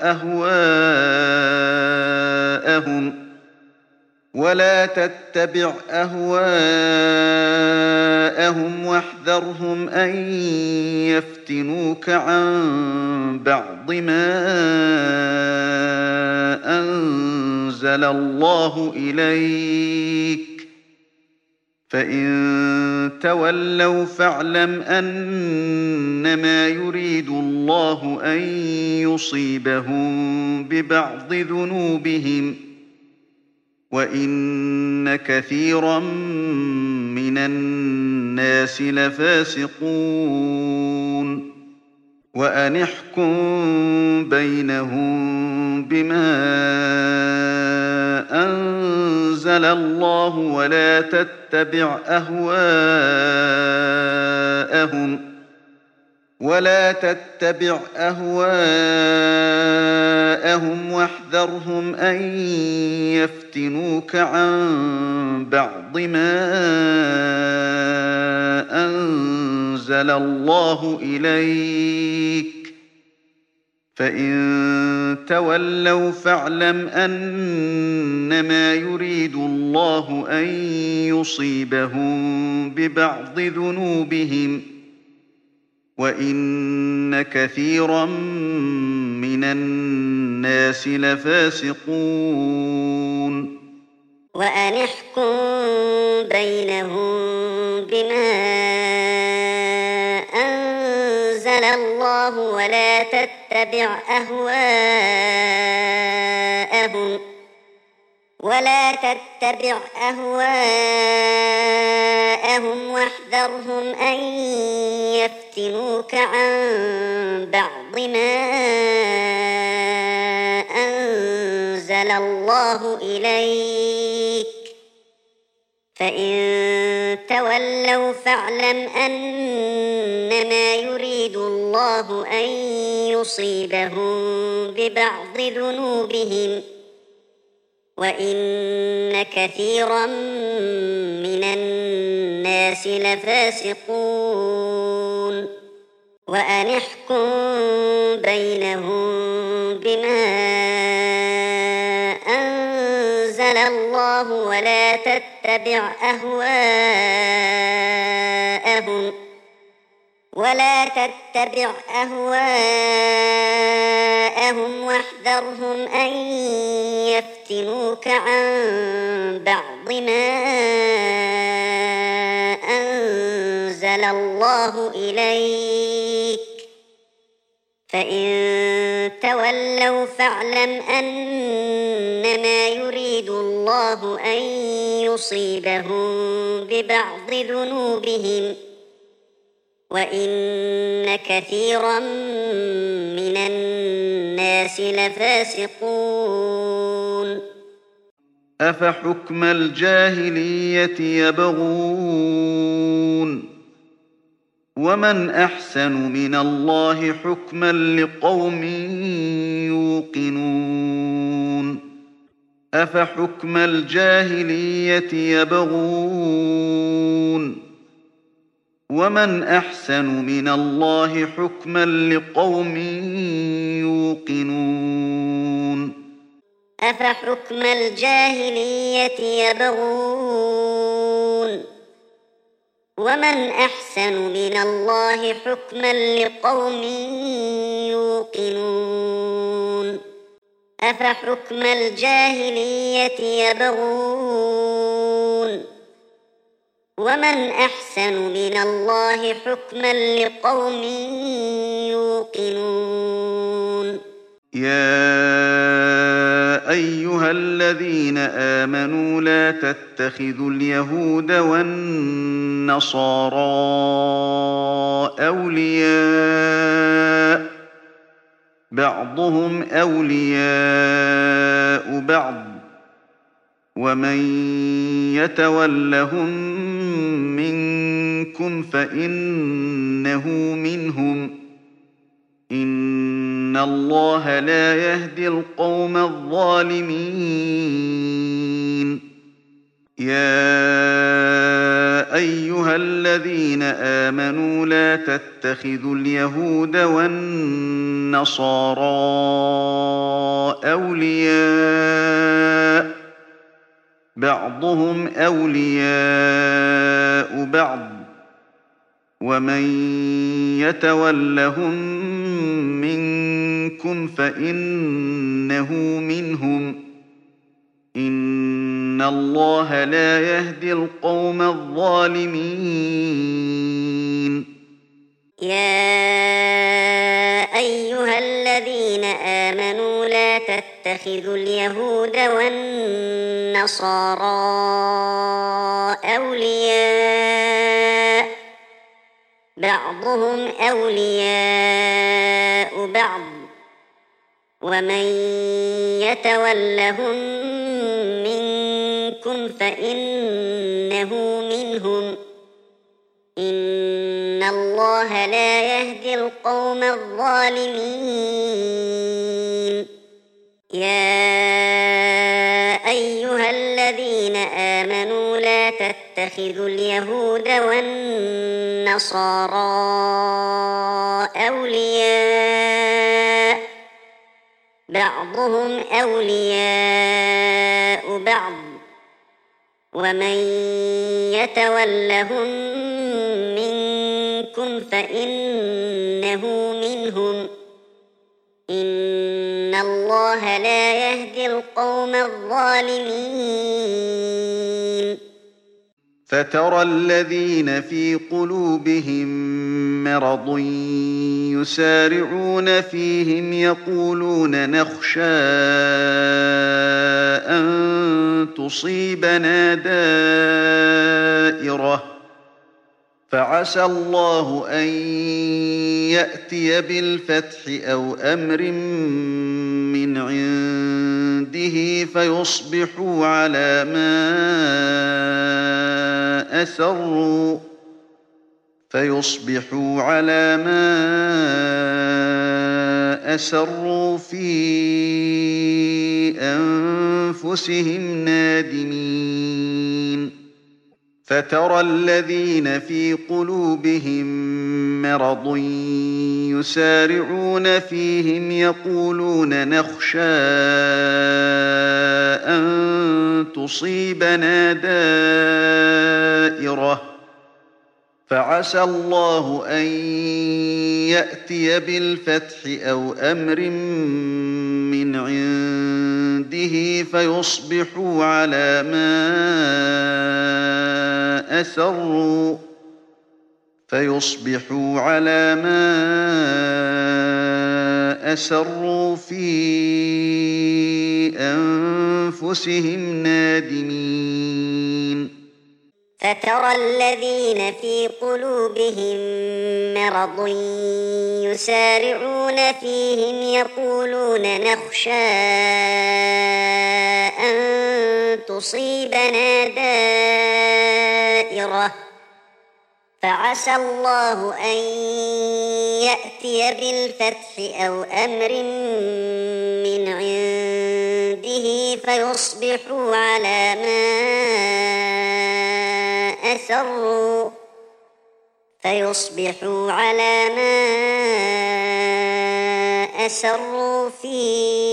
أهواءهم ولا تتبع أهواءهم واحذرهم أن يفتنوك عن بعض ما أنزل الله إليك فإن تولوا فاعلم أنما يريد الله أن يصيبهم ببعض ذنوبهم وإن كثيرا من الناس لفاسقون وأن احكم بينهم بما أنزل الله ولا تتبع أهواءهم ولا تتبع أهواءهم واحذرهم أن يفتنوك عن بعض ما أنزل الله إليك فإن تولوا فاعلم أنما يريد الله أن يصيبهم ببعض ذنوبهم وإن كثيرا من الناس لفاسقون وأن احكم بينهم بما أنزل الله ولا تتبع أهواءهم ولا تتبع أهواءهم واحذرهم أن يفتنوك عن بعض ما أنزل الله إليك فإن تولوا فاعلم أنما يريد الله أن يصيبهم ببعض ذنوبهم وإن كثيرا من الناس لفاسقون وأن احكم بينهم بما أنزل الله ولا تتبع أهواءهم ولا تتبع أهواءهم واحذرهم أن يفتنوك عن بعض ما أنزل الله إليك فإن تولوا فاعلم أنما يريد الله أن يصيبهم ببعض ذنوبهم وإن كثيرا من الناس لفاسقون. أفحكم الجاهلية يبغون ومن أحسن من الله حكما لقوم يوقنون. أفحكم الجاهلية يبغون ومن أحسن من الله حكما لقوم يوقنون. أفحكم الجاهلية يبغون ومن أحسن من الله حكما لقوم يوقنون. أفحكم الجاهلية يبغون ومن أحسن من الله حكما لقوم يوقنون. يا أيها الذين آمنوا لا تتخذوا اليهود والنصارى أولياء بعضهم أولياء بعض ومن يتولهم منكم فإنه منهم إن الله لا يهدي القوم الظالمين. يا أيها الذين آمنوا لا تتخذوا اليهود والنصارى أولياء بعضهم أولياء بعض ومن يتولهم منكم فإنه منهم إن الله لا يهدي القوم الظالمين. يا أيها الذين آمنوا لا تتخذوا اليهود والنصارى أولياء بعضهم أولياء بعض ومن يتولهم منكم فإنه منهم إن الله لا يهدي القوم الظالمين. يا أيها الذين آمنوا لا تتخذوا اليهود والنصارى أولياء بعضهم أولياء بعض ومن يتولهم منكم فإنه منهم إن الله لا يهدي القوم الظالمين. فترى الذين في قلوبهم مرض يسارعون فيهم يقولون نخشى أن تصيبنا دائرة فعسى الله أن يأتي بالفتح أو أمر من عنده فيصبحوا على ما أسروا فيصبحوا على ما أسروا في أنفسهم نادمين. فترى الذين في قلوبهم مرض يسارعون فيهم يقولون نخشى أن تصيبنا دائرة فعسى الله أن يأتي بالفتح أو أمر من عنده فيصبحوا على ما أسروا فيصبحوا على ما أسروا في أنفسهم نادمين فترى الذين في قلوبهم مرض يسارعون فيهم يقولون نخشى أن تصيبنا دائرة فعسى الله أن يأتي بالفتح أو أمر من عنده فيصبحوا على ما أسروا فيصبحوا على ما أسروا في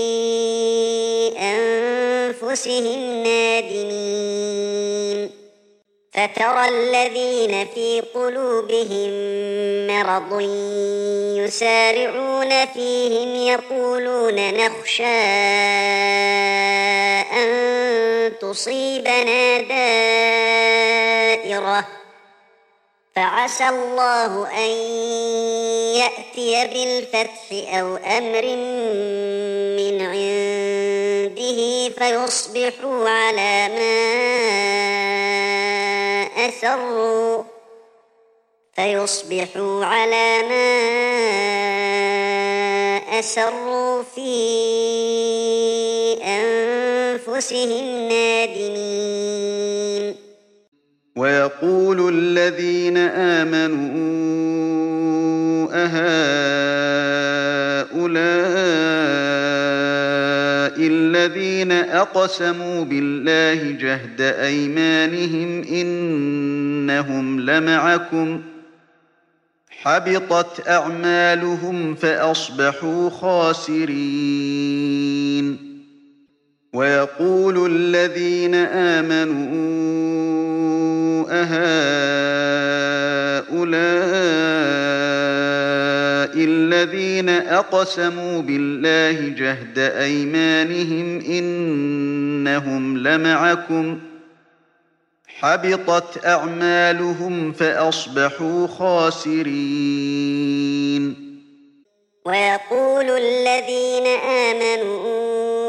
أنفسهم نادمين فترى الذين في قلوبهم مرض يسارعون فيهم يقولون نخشى أن تصيبنا دائرة فعسى الله أن يأتي بالفتح أو أمر من عنده فيصبحوا على ما أسروا فيصبحوا على ما أسروا في أنفسهم نادمين ويقول الذين آمنوا أهؤلاء الذين أقسموا بالله جهد أيمانهم إنهم لمعكم حبطت أعمالهم فأصبحوا خاسرين ويقول الذين آمنوا أهؤلاء الذين أقسموا بالله جهد أيمانهم إنهم لمعكم حبطت أعمالهم فأصبحوا خاسرين ويقول الذين آمنوا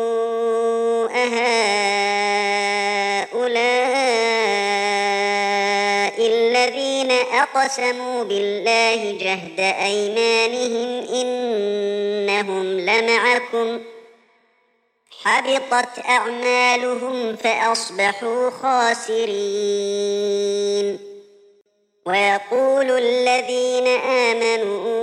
أهؤلاء الذين أقسموا بالله جهد أيمانهم إنهم لمعكم حبطت أعمالهم فأصبحوا خاسرين ويقول الذين آمنوا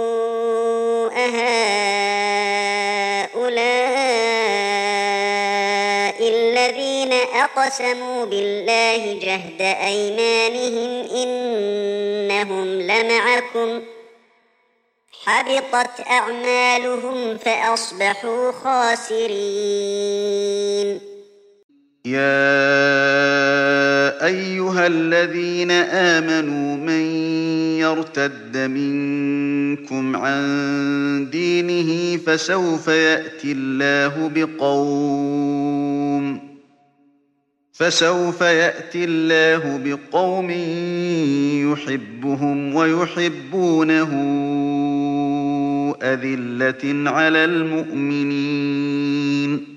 أهؤلاء الذين أقسموا بالله جهد أيمانهم إنهم لمعكم حبطت أعمالهم فأصبحوا خاسرين يا أيها الذين آمنوا من يرتد منكم عن دينه فسوف يأتي الله بقوم فسوف يأتي الله بقوم يحبهم ويحبونه أذلة على المؤمنين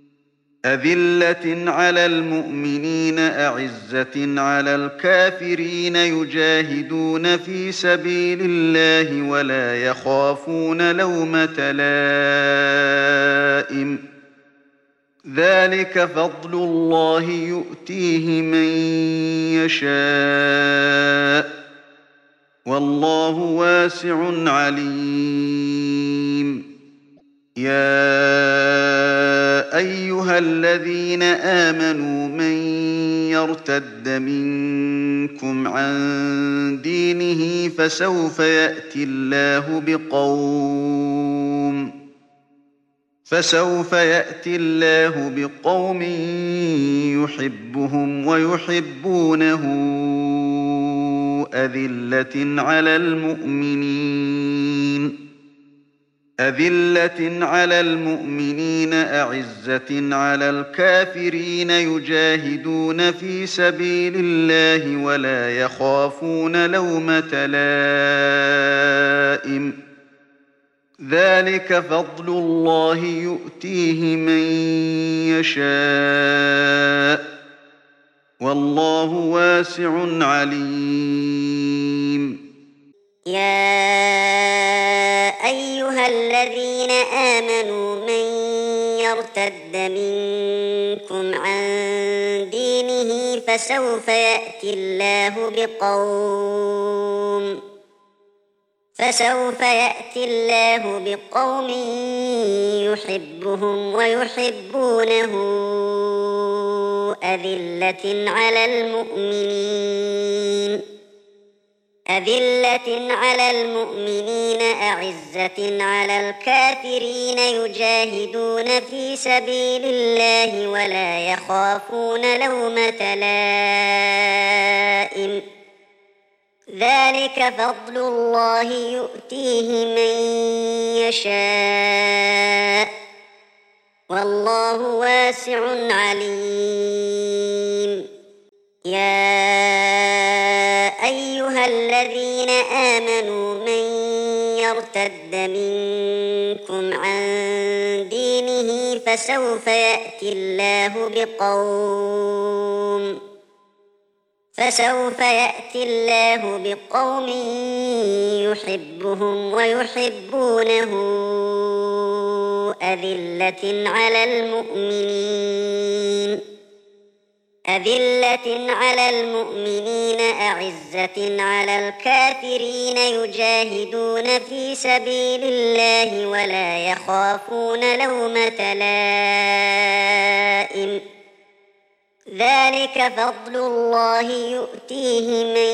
أذلة على المؤمنين أعزة على الكافرين يجاهدون في سبيل الله ولا يخافون لومة لائم ذلك فضل الله يؤتيه من يشاء والله واسع عليم يا أيها الذين آمنوا من يرتد منكم عن دينه فسوف يأتي الله بقوم فسوف يأتي الله بقوم يحبهم ويحبونه أذلة على المؤمنين أذلة على المؤمنين أعزة على الكافرين يجاهدون في سبيل الله ولا يخافون لومة لائم ذلك فضل الله يؤتيه من يشاء والله واسع عليم. يا أيها الذين آمنوا من يرتد منكم عن دينه فسوف يأتي الله بقوم فسوف يأتي الله بقوم يحبهم ويحبونه أذلة على المؤمنين أذلة على المؤمنين أعزة على الكافرين يجاهدون في سبيل الله ولا يخافون لومة لائم ذلك فضل الله يؤتيه من يشاء والله واسع عليم. يا أيها الذين آمنوا من يرتد منكم عن دينه فسوف يأتي الله بقوم فسوف يأتي الله بقوم يحبهم ويحبونه أذلة على المؤمنين أذلة على المؤمنين أعزة على الكافرين يجاهدون في سبيل الله ولا يخافون لومة لائم ذلك فضل الله يؤتيه من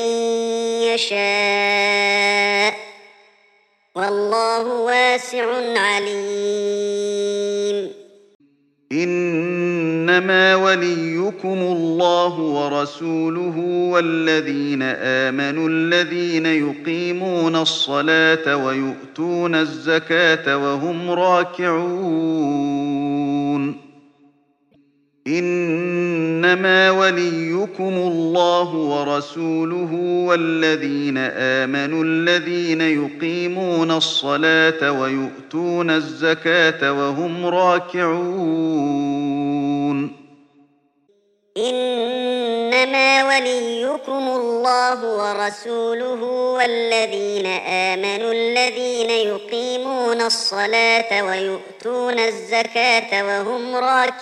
يشاء والله واسع عليم. إنما وليكم الله ورسوله والذين آمنوا الذين يقيمون الصلاة ويؤتون الزكاة وهم راكعون. إنما وليكم الله ورسوله والذين آمنوا الذين يقيمون الصلاة ويؤتون الزكاة وهم راكعون. إنما وليكم الله ورسوله والذين آمنوا الذين يقيمون الصلاة ويؤتون الزكاة وهم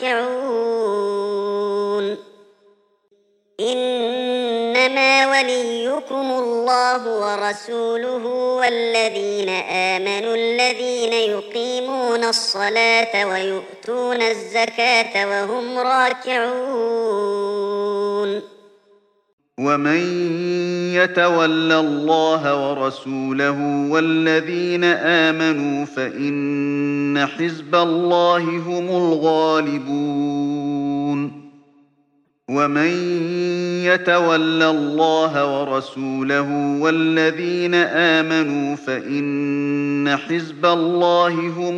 راكعون. إنما وليكم الله ورسوله والذين آمنوا الذين يقيمون الصلاة ويؤتون الزكاة وهم راكعون. ومن يتول الله ورسوله والذين آمنوا فإن حزب الله هم الغالبون. ومن يتول الله ورسوله والذين آمنوا فإن حزب الله هم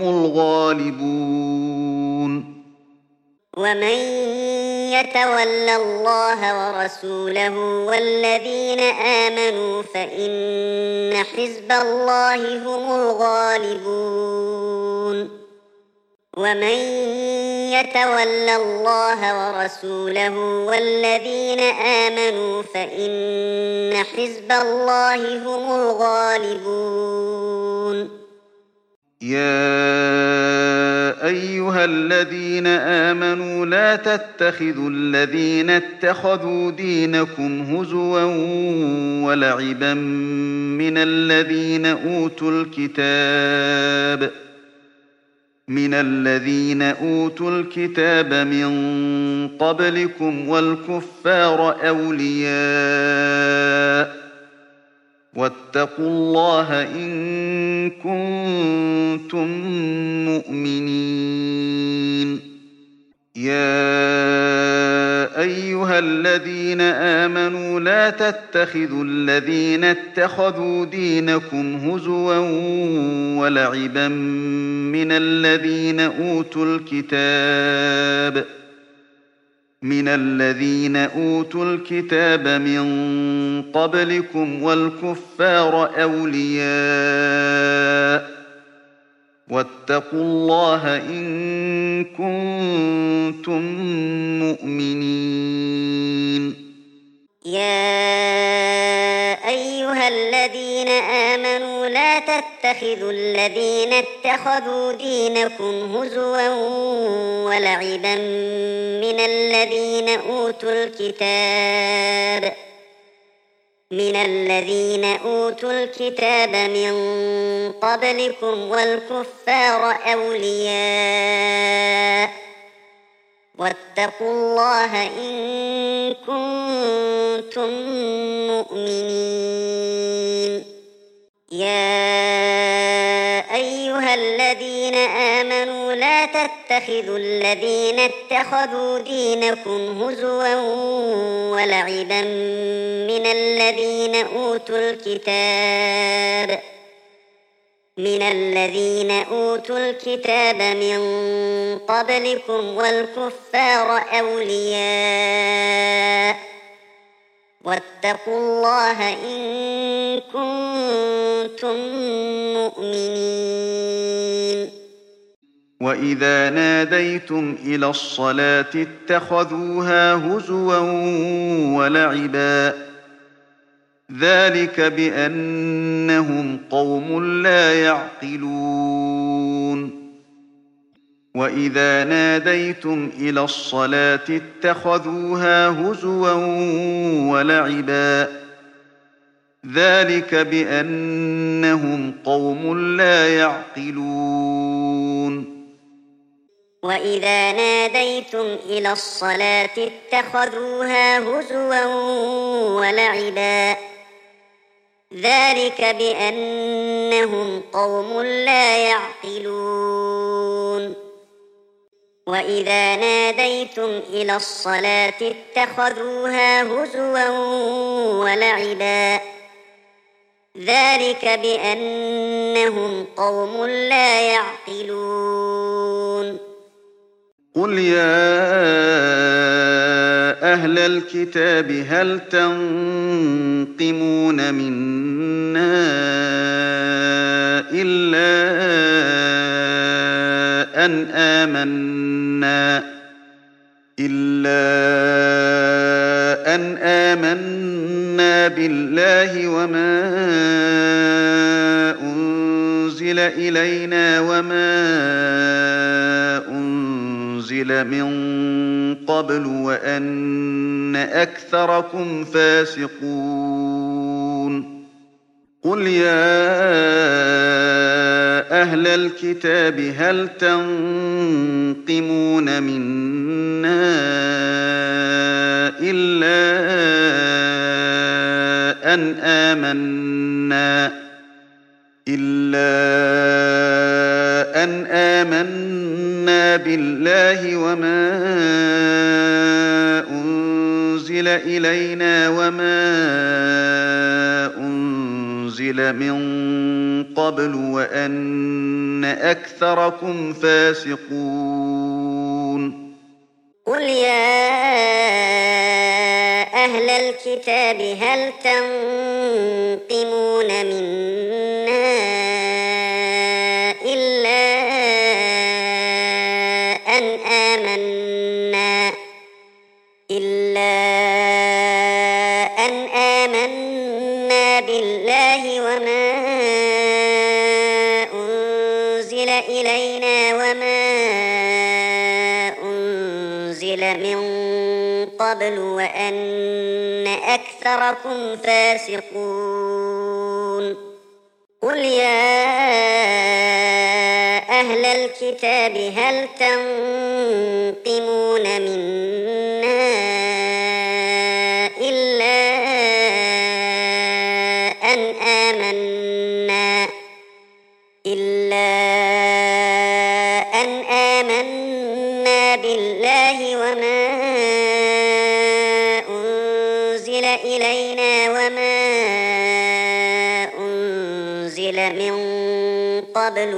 الغالبون. ومن يتول الله ورسوله والذين آمنوا فإن حزب الله هم الغالبون. ومن يتول الله ورسوله والذين آمنوا فإن حزب الله هم الغالبون. يا أيها الذين آمنوا لا تتخذوا الذين اتخذوا دينكم هزوا ولعبا من الذين أوتوا الكتاب من الذين أوتوا الكتاب من قبلكم والكفار أولياء واتقوا الله إن كنتم مؤمنين. يا أيها الذين آمنوا لا تتخذوا الذين اتخذوا دينكم هزوا ولعبا من الذين أوتوا الكتاب من الذين أوتوا الكتاب من قبلكم والكفار أولياء واتقوا الله إن كنتم مؤمنين. يا أيها الذين آمنوا لا تتخذوا الذين اتخذوا دينكم هزوا ولعبا من الذين أوتوا الكتاب من الذين أوتوا الكتاب من قبلكم والكفار أولياء واتقوا الله إن كنتم مؤمنين. يا أيها الذين آمنوا لا تتخذوا الذين اتخذوا دينكم هزوا ولعبا من الذين أوتوا الكتاب من الذين أوتوا الكتاب من قبلكم والكفار أولياء واتقوا الله إن كنتم مؤمنين. وإذا ناديتم إلى الصلاة اتخذوها هزوا ولعبا ذلك بأنهم قوم لا يعقلون. وإذا ناديتم إلى الصلاة اتخذوها هزوا ولعبا ذلك بأنهم قوم لا يعقلون. وإذا ناديتم إلى الصلاة اتخذوها هزوا ولعبا ذلك بأنهم قوم لا يعقلون. وإذا ناديتم إلى الصلاة اتخذوها هزوا ولعبا ذلك بأنهم قوم لا يعقلون. قل يا أهل الكتاب هل تنقمون منا إلا أن آمنا إلا أن آمنا بالله وما أنزل إلينا وما أنزل من قبل وأن أكثركم فاسقون. قل يا أهل الكتاب هل تنقمون منا إلا أن آمنا إلا أن آمنا بالله وما أنزل إلينا وما أنزل من قبل وأن أكثركم فاسقون. قل يا أهل الكتاب هل تنقمون منا إلا أن آمنا إلا أن آمنا بالله وما أنزل إلينا وما أنزل من قبل وأن أكثركم فاسقون. قل يا أهل الكتاب هل تنقمون منا إلا أن آمنا إلا أن آمنا بالله وما أنزل إلينا وما أنزل من قبل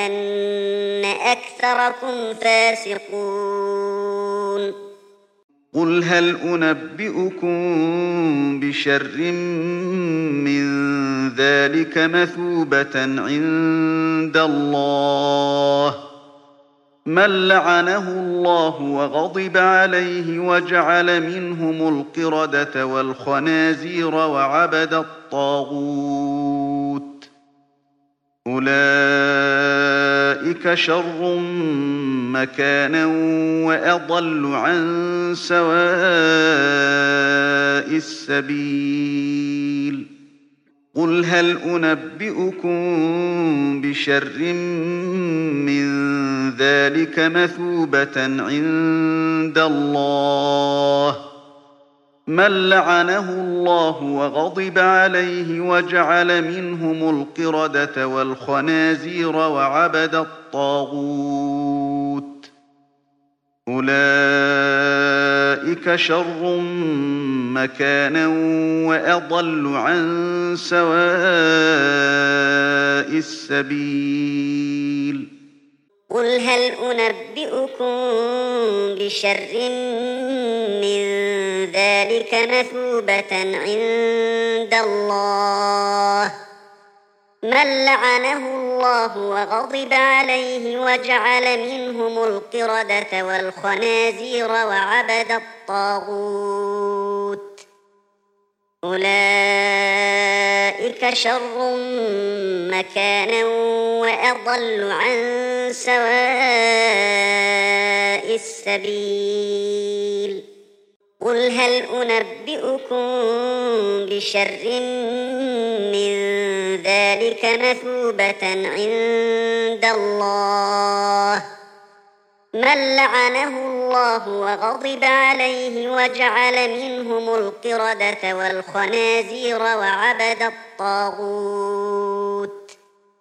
وأن أكثركم فاسقون. قل هل أنبئكم بشر من ذلك مثوبة عند الله من لعنه الله وغضب عليه وجعل منهم القردة والخنازير وعبد الطاغوت أولئك شر مكانا وأضل عن سواء السبيل قل هل أنبئكم بشر من ذلك مثوبة عند الله من لعنه الله وغضب عليه وجعل منهم القردة والخنازير وعبد الطاغوت أولئك شر مكانا وأضل عن سواء السبيل قل هل أنبئكم بشر من ذلك مثوبة عند الله من لعنه الله وغضب عليه وجعل منهم القردة والخنازير وعبد الطاغوت أولئك شر مكانا وأضل عن سواء السبيل قل هل أنبئكم بشر من ذلك مثوبة عند الله من لعنه الله وغضب عليه وجعل منهم القردة والخنازير وعبد الطاغوت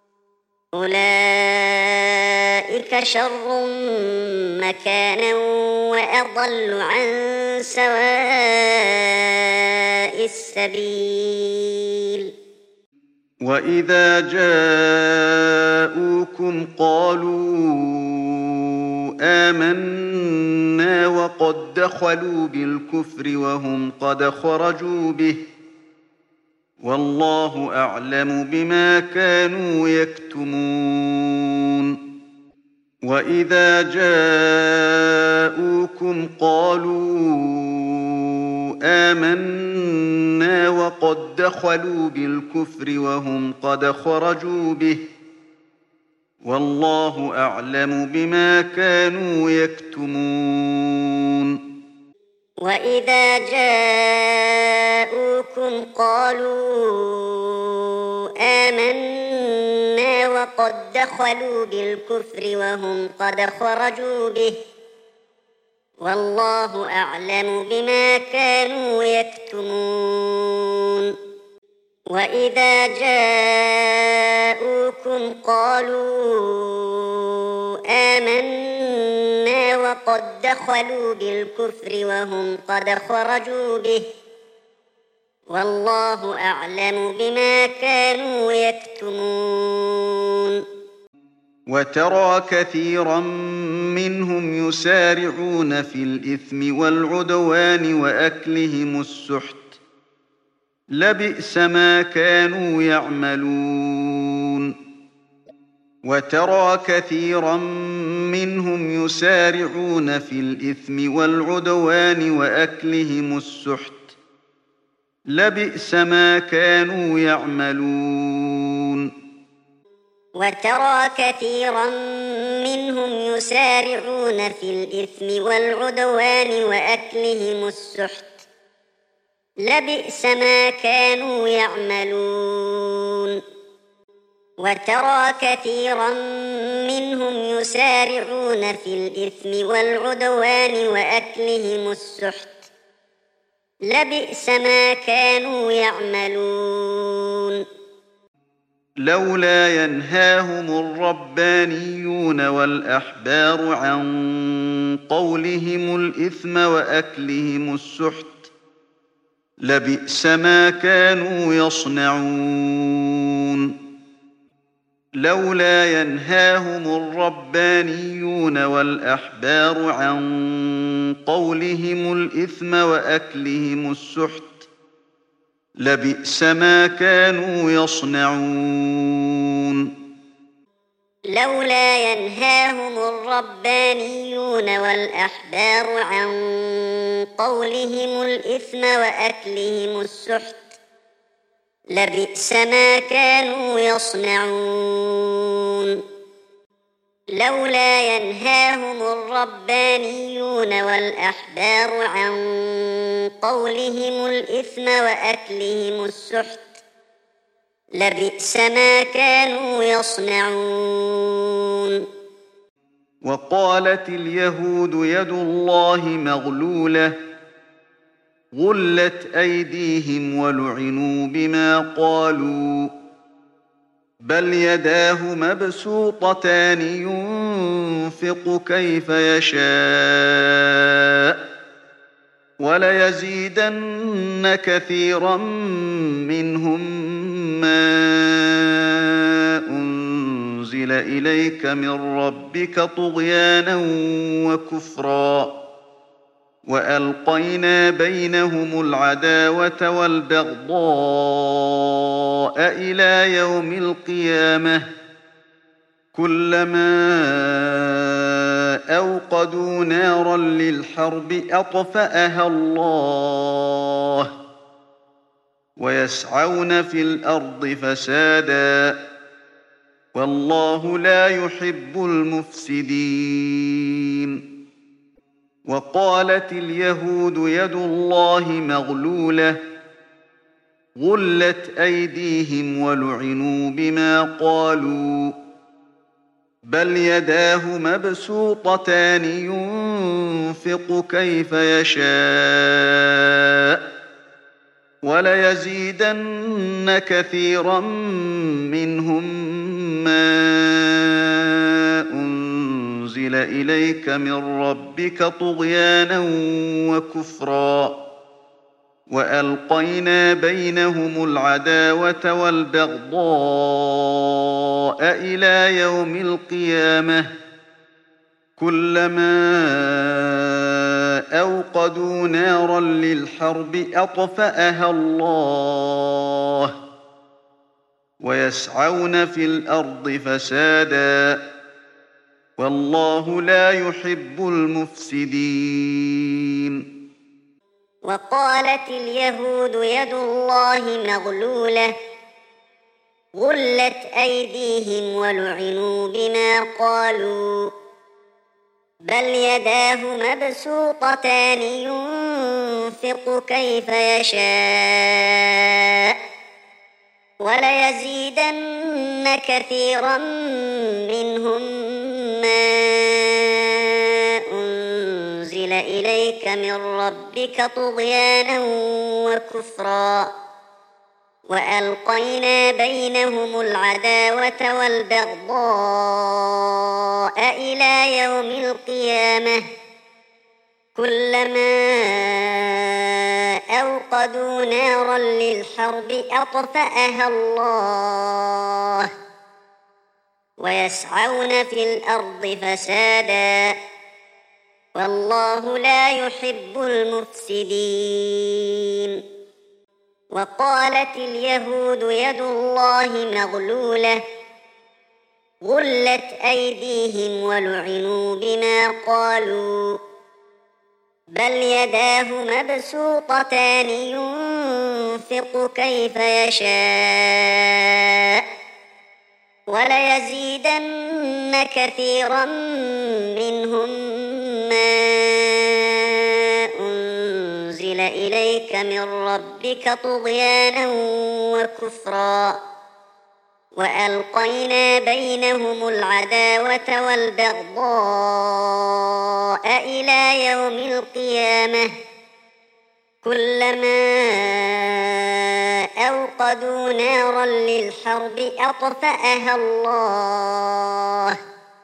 أولئك شر مكانا وأضل عن سواء السبيل وإذا جاءوكم قالوا آمنا وقد دخلوا بالكفر وهم قد خرجوا به والله أعلم بما كانوا يكتمون وإذا جاءوكم قالوا آمنا وقد دخلوا بالكفر وهم قد خرجوا به والله أعلم بما كانوا يكتمون وإذا جاءوكم قالوا آمنا وقد دخلوا بالكفر وهم قد خرجوا به والله أعلم بما كانوا يكتمون وإذا جاءوكم قالوا آمنا وقد دخلوا بالكفر وهم قد خرجوا به والله أعلم بما كانوا يكتمون وترى كثيرا منهم يسارعون في الإثم والعدوان وأكلهم السحت لبئس ما كانوا يعملون وترى كثيرا منهم يسارعون في الإثم والعدوان وأكلهم السحت لبئس ما كانوا يعملون وترى كثيرا منهم يسارعون في الإثم والعدوان وأكلهم السحت لبئس ما كانوا يعملون وترى كثيرا منهم يسارعون في الإثم والعدوان وأكلهم السحت لبئس ما كانوا يعملون لولا ينهاهم الربانيون والأحبار عن قولهم الإثم وأكلهم السحت لبئس ما كانوا يصنعون لولا ينهاهم الربانيون والأحبار عن قولهم الإثم وأكلهم السحت لبئس ما كانوا يصنعون لولا ينهاهم الربانيون والأحبار عن قولهم الإثم وأكلهم السحت لبئس ما كانوا يصنعون لولا ينهاهم الربانيون والأحبار عن قولهم الإثم وأكلهم السحت لبئس ما كانوا يصنعون وقالت اليهود يد الله مغلولة غلت أيديهم ولعنوا بما قالوا بل يداه مبسوطتان ينفق كيف يشاء وليزيدن كثيرا منهم ما أنزل إليك من ربك طغيانا وكفرا وألقينا بينهم العداوة والبغضاء إلى يوم القيامة كلما أوقدوا نارا للحرب أطفأها الله ويسعون في الأرض فسادا والله لا يحب المفسدين وقالت اليهود يد الله مغلولة غلت أيديهم ولعنوا بما قالوا بل يداه مبسوطتان ينفق كيف يشاء وليزيدن كثيرا منهم ما أنزل إليك من ربك طغيانا وكفرا وألقينا بينهم العداوة والبغضاء إلى يوم القيامة كلما أوقدوا نارا للحرب أطفأها الله ويسعون في الأرض فسادا والله لا يحب المفسدين وقالت اليهود يد الله مغلولة غلت أيديهم ولعنوا بما قالوا بل يداه مبسوطتان ينفق كيف يشاء وليزيدن كثيرا منهم ما أنزل إليك من ربك طغيانا وكفرا وألقينا بينهم العداوة والبغضاء إلى يوم القيامة كلما أوقدوا نارا للحرب أطفأها الله ويسعون في الأرض فسادا والله لا يحب المفسدين وقالت اليهود يد الله مغلولة غلت أيديهم ولعنوا بما قالوا بل يداه مبسوطتان ينفق كيف يشاء وليزيدن كثيرا منهم ما أنزل إليك من ربك طغيانا وكفرا وألقينا بينهم العداوة والبغضاء إلى يوم القيامة كلما أوقدوا نارا للحرب أطفأها الله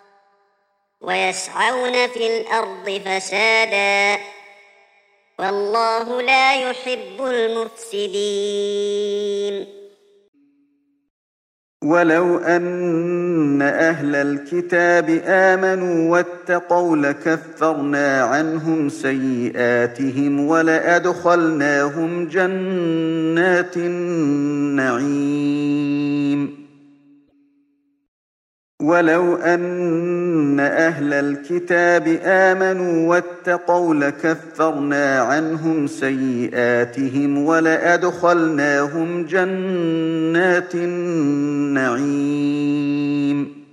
ويسعون في الأرض فسادا والله لا يحب المفسدين ولو أن أهل الكتاب آمنوا واتقوا لكفرنا عنهم سيئاتهم ولأدخلناهم جنات النعيم ولو أن أهل الكتاب آمنوا واتقوا لكفرنا عنهم سيئاتهم ولأدخلناهم جنات النعيم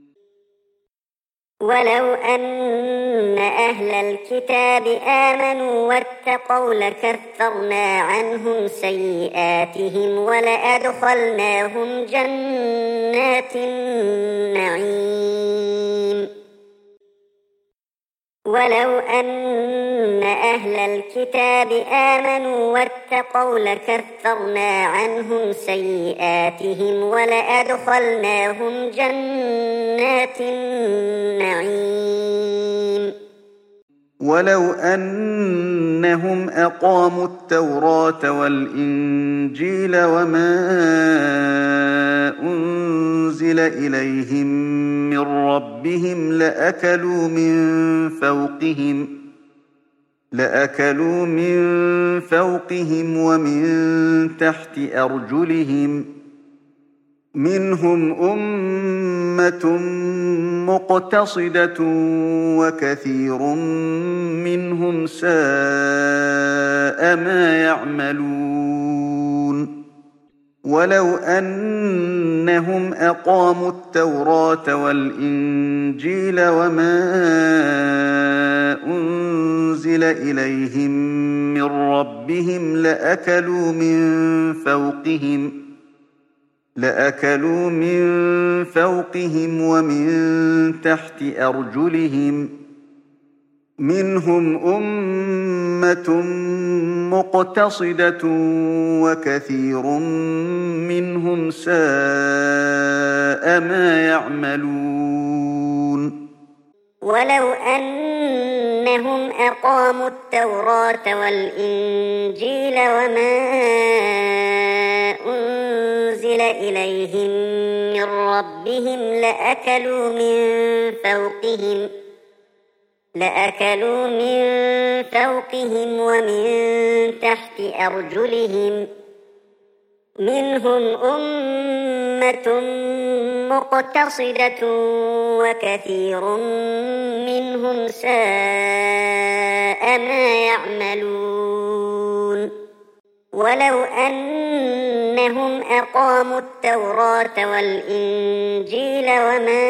ولو أن أهل الكتاب آمنوا واتقوا لكفرنا عنهم سيئاتهم ولأدخلناهم جنات النعيم ولو أن أهل الكتاب آمنوا واتقوا لكفرنا عنهم سيئاتهم ولأدخلناهم جنات النعيم ولو أنهم أقاموا التوراة والإنجيل وما أنزل إليهم من ربهم لأكلوا من فوقهم لأكلوا من فوقهم ومن تحت أرجلهم منهم أمة مقتصدة وكثير منهم ساء ما يعملون ولو أنهم أقاموا التوراة والإنجيل وما أنزل إليهم من ربهم لأكلوا من فوقهم لأكلوا من فوقهم ومن تحت أرجلهم منهم أمة مقتصدة وكثير منهم ساء ما يعملون ولو أنهم أقاموا التوراة والإنجيل وما أنزل إليهم من ربهم لأكلوا من فوقهم لأكلوا من فوقهم ومن تحت أرجلهم منهم أمة مقتصدة وكثير منهم ساء ما يعملون ولو أنهم أقاموا التوراة والإنجيل وما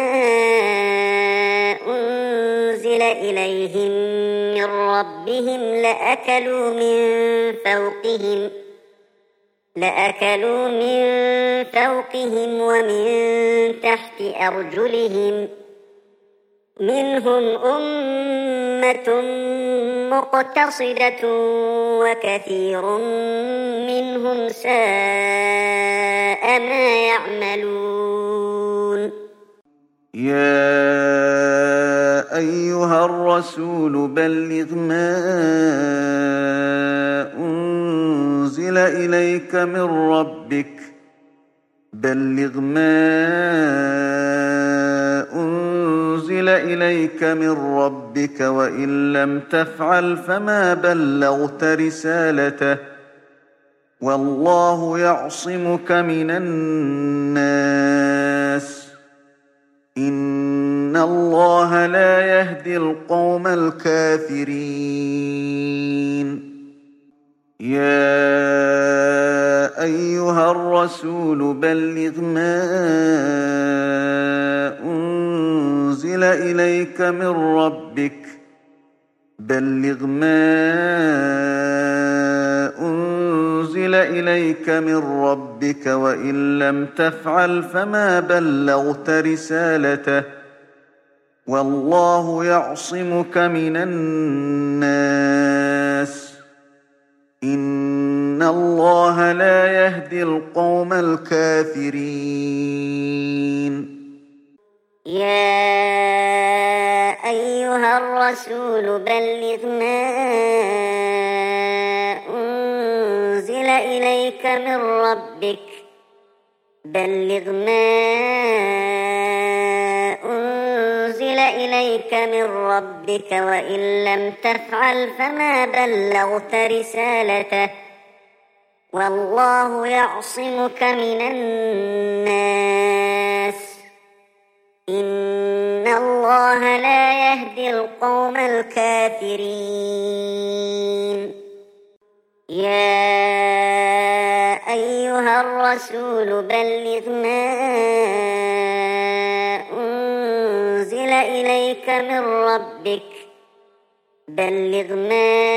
أنزل إليهم من ربهم لأكلوا من فوقهم لأكلوا من فوقهم ومن تحت أرجلهم منهم أمة مقتصدة وكثير منهم ساء ما يعملون يا أيها الرسول بلغ ما أنزل إليك من ربك بلغ ما أنزل إليك من ربك وإن لم تفعل فما بلغت رسالته والله يعصمك من الناس إن الله لا يهدي القوم الكافرين يا أيها الرسول بلغ ما أنزل إليك من ربك بلغ ما أنزل إليك من ربك وإن لم تفعل فما بلغت رسالته والله يعصمك من الناس إن الله لا يهدي القوم الكافرين يا أيها الرسول بلغ ما أنزل إليك من ربك بلغ ما أنزل إليك من ربك وإن لم تفعل فما بلغت رسالته والله يعصمك من الناس إن الله لا يهدي القوم الكافرين يا أيها الرسول بلغ ما أنزل إليك من ربك بلغ ما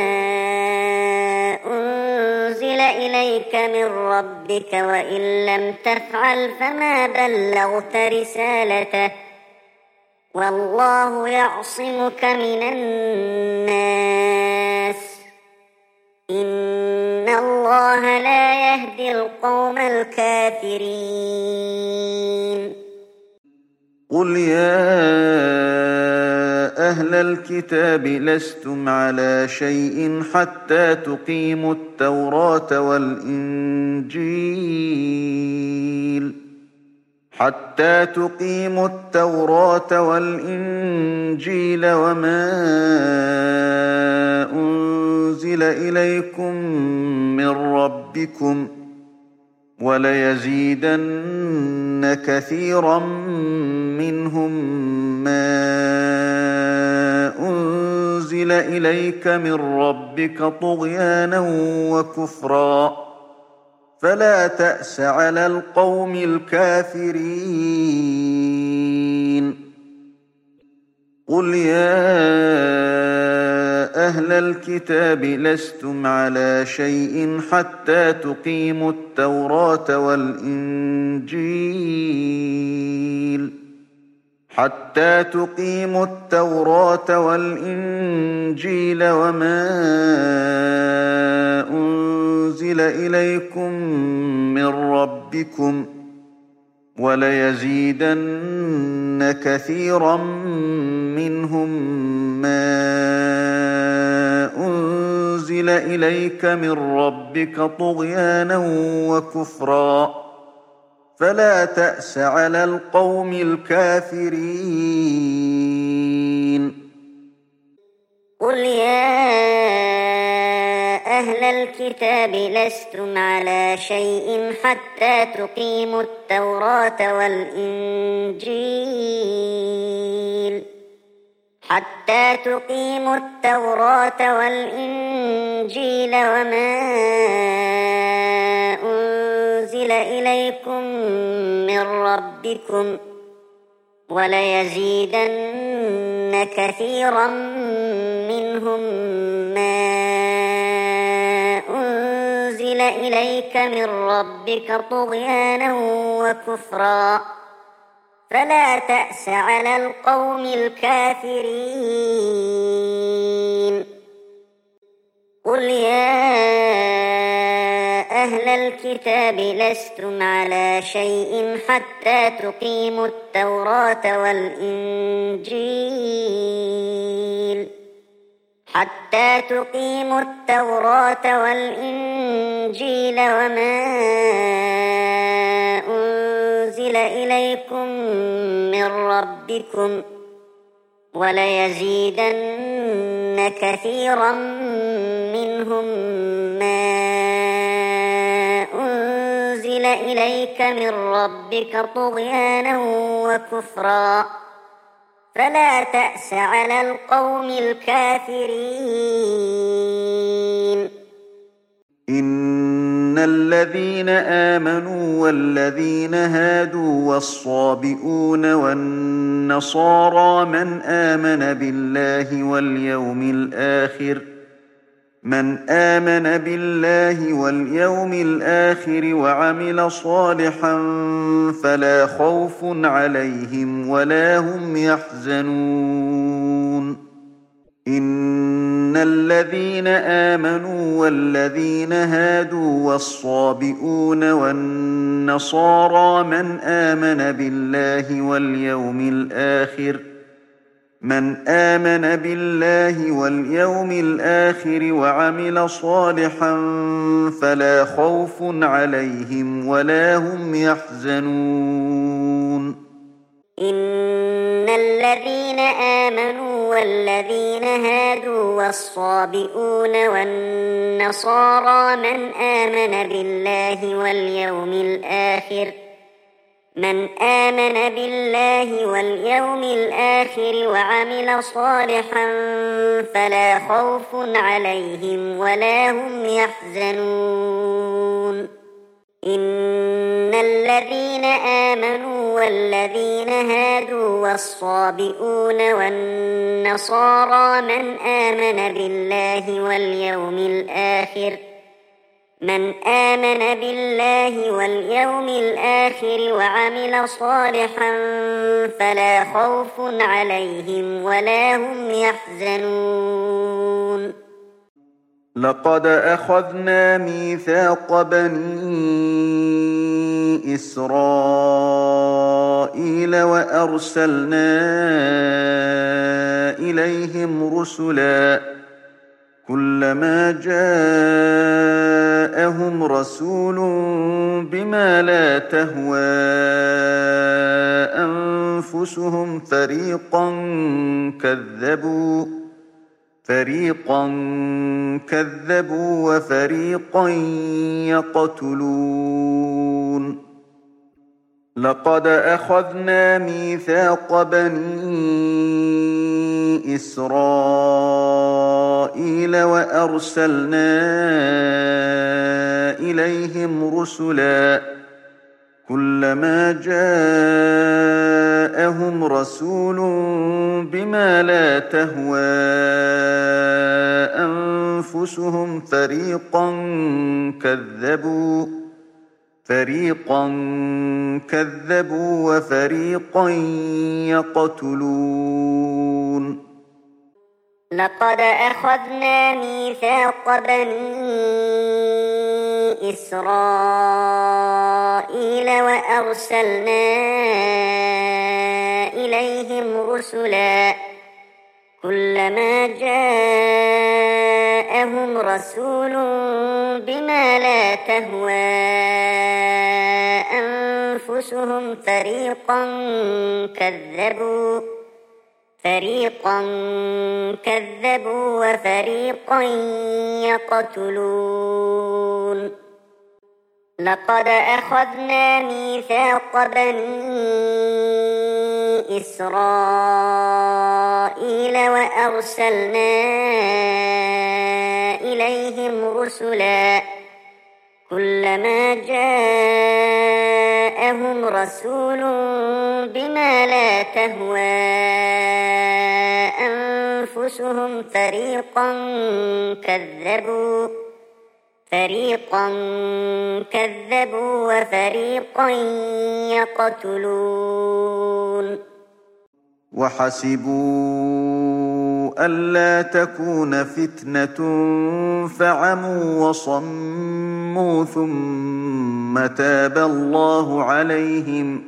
أنزل إليك من ربك وإن لم تفعل فما بلغت رسالته والله يعصمك من الناس إن الله لا يهدي القوم الكافرين قل يا أهل الكتاب لستم على شيء حتى تقيموا التوراة والإنجيل حتى تقيموا التوراة والإنجيل وما أنزل إليكم من ربكم وليزيدن كثيرا منهم ما أنزل إليك من ربك طغيانا وكفرا فلا تأس على القوم الكافرين قل يا أهل الكتاب لستم على شيء حتى تقيموا التوراة والإنجيل حتى تقيموا التوراة والإنجيل وما أنزل إليكم من ربكم وليزيدن كثيرا منهم ما أنزل إليك من ربك طغيانا وكفرا فلا تأس على القوم الكافرين قل يا أهل الكتاب لستم على شيء حتى تقيموا التوراة والإنجيل حتى تقيموا التوراة والإنجيل وما أنزل إليكم من ربكم وليزيدن كثيرا منهم ما أنزل إليك من ربك طغيانا وكفرا فلا تأس على القوم الكافرين قل يا أهل الكتاب لستم على شيء حتى تقيموا التوراة والإنجيل حتى تقيموا التوراة والإنجيل وما أنزل إليكم من ربكم وليزيدن كثيرا منهم ما أنزل إليك من ربك طغيانا وكفرا فلا تأس على القوم الكافرين إن الذين آمنوا والذين هادوا والصابئون والنصارى من آمن بالله واليوم الآخر من آمن بالله واليوم الآخر وعمل صالحا فلا خوف عليهم ولا هم يحزنون إن الذين آمنوا والذين هادوا والصابئون والنصارى من آمن بالله واليوم الآخر من آمن بالله واليوم الآخر وعمل صالحا فلا خوف عليهم ولا هم يحزنون إن الذين آمنوا والذين هادوا والصابئون والنصارى من آمن بالله واليوم الآخر من آمن بالله واليوم الآخر وعمل صالحا فلا خوف عليهم ولا هم يحزنون إن الذين آمنوا والذين هادوا والصابئون والنصارى من آمن بالله واليوم الآخر من آمن بالله واليوم الآخر وعمل صالحا فلا خوف عليهم ولا هم يحزنون لقد أخذنا ميثاق بني إسرائيل وأرسلنا إليهم رسلا كلما جاءهم رسول بما لا تهوى أنفسهم فريقا كذبوا فريقا كذبوا وفريقا يقتلون لقد أخذنا ميثاق بني إسرائيل وأرسلنا إليهم رسلا كلما جاءهم رسول بما لا تهوى أنفسهم فريقا كذبوا فريقا كذبوا وفريقا يقتلون لقد أخذنا ميثاق بني إسرائيل وأرسلنا إليهم رسلا كلما جاءهم رسول بما لا تهوى أنفسهم فريقا كذبوا فريقا كذبوا وفريقا يقتلون لقد أخذنا ميثاق بني إسرائيل وأرسلنا إليهم رسلا كلما جاءهم رسول بما لا تهوى أنفسهم فريقا كذبوا فريقا كذبوا وفريقا يقتلون وحسبوا ألا تكون فتنة فعموا وصموا ثم تاب الله عليهم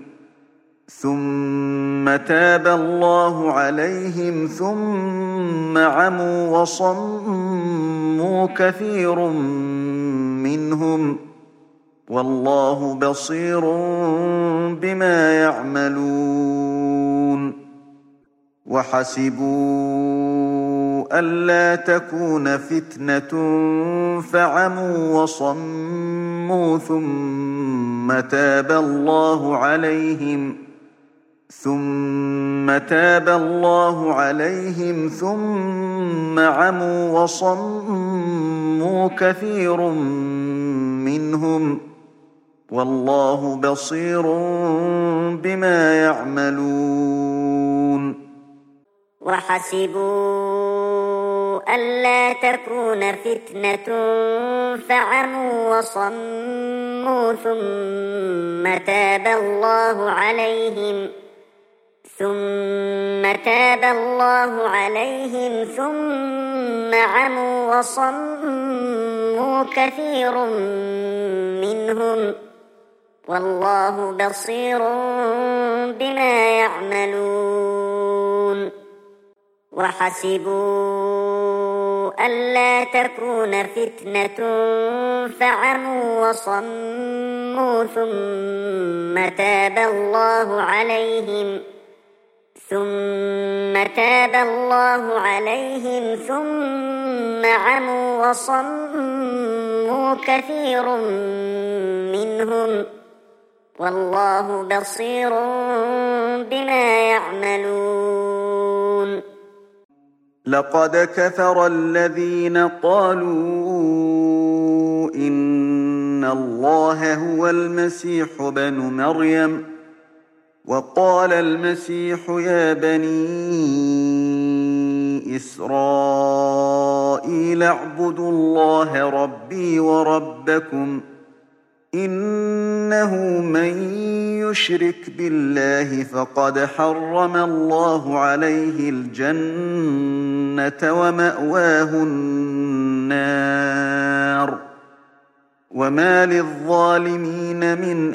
ثم تاب الله عليهم ثم عموا وصموا كثير منهم والله بصير بما يعملون وحسبوا ألا تكون فتنة فعموا وصموا ثم تاب الله عليهم ثم تاب الله عليهم ثم عموا وصموا كثير منهم والله بصير بما يعملون وحسبوا ألا تكون فتنة فعموا وصموا ثم تاب الله عليهم ثم تاب الله عليهم ثم عموا وصموا كثير منهم والله بصير بما يعملون وحسبوا ألا تكون فتنة فعموا وصموا ثم تاب الله عليهم ثم تاب الله عليهم ثم عموا وصموا كثير منهم والله بصير بما يعملون. لقد كفر الذين قالوا إن الله هو المسيح ابن مريم وقال المسيح يا بني إسرائيل اعبدوا الله ربي وربكم إنه من يشرك بالله فقد حرم الله عليه الجنة ومأواه النار وما للظالمين من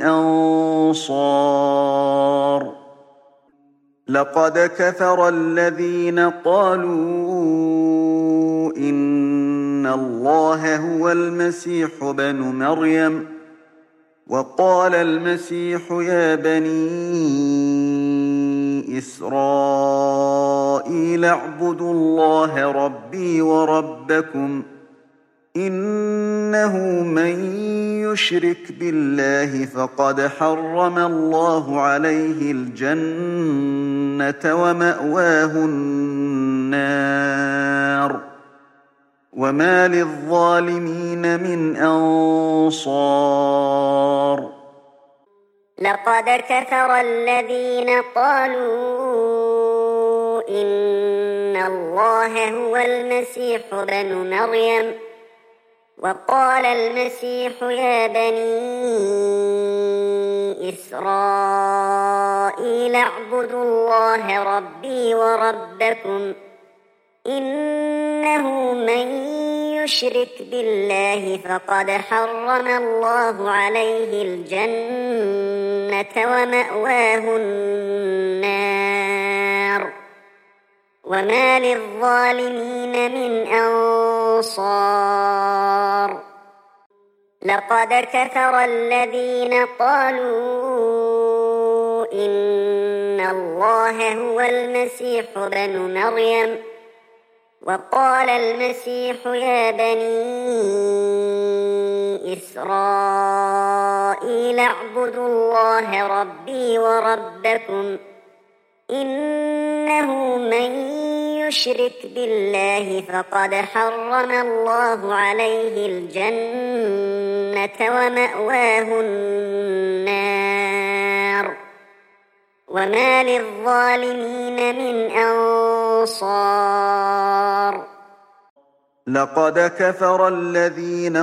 أنصار. لقد كفر الذين قالوا إن الله هو المسيح ابن مريم وقال المسيح يا بني إسرائيل اعبدوا الله ربي وربكم إنه من يشرك بالله فقد حرم الله عليه الجنة ومأواه النار وما للظالمين من أنصار. لقد كفر الذين قالوا إن الله هو المسيح ابن مريم وقال المسيح يا بني إسرائيل اعبدوا الله ربي وربكم إنه من يشرك بالله فقد حرم الله عليه الجنة ومأواه النار وما للظالمين من أنصار. لقد كفر الذين قالوا إن الله هو المسيح ابن مريم وقال المسيح يا بني إسرائيل اعبدوا الله ربي وربكم إنه من يشرك بالله فقد حرم الله عليه الجنة ومأواه النار وما للظالمين من أنصار. لقد كفر الذين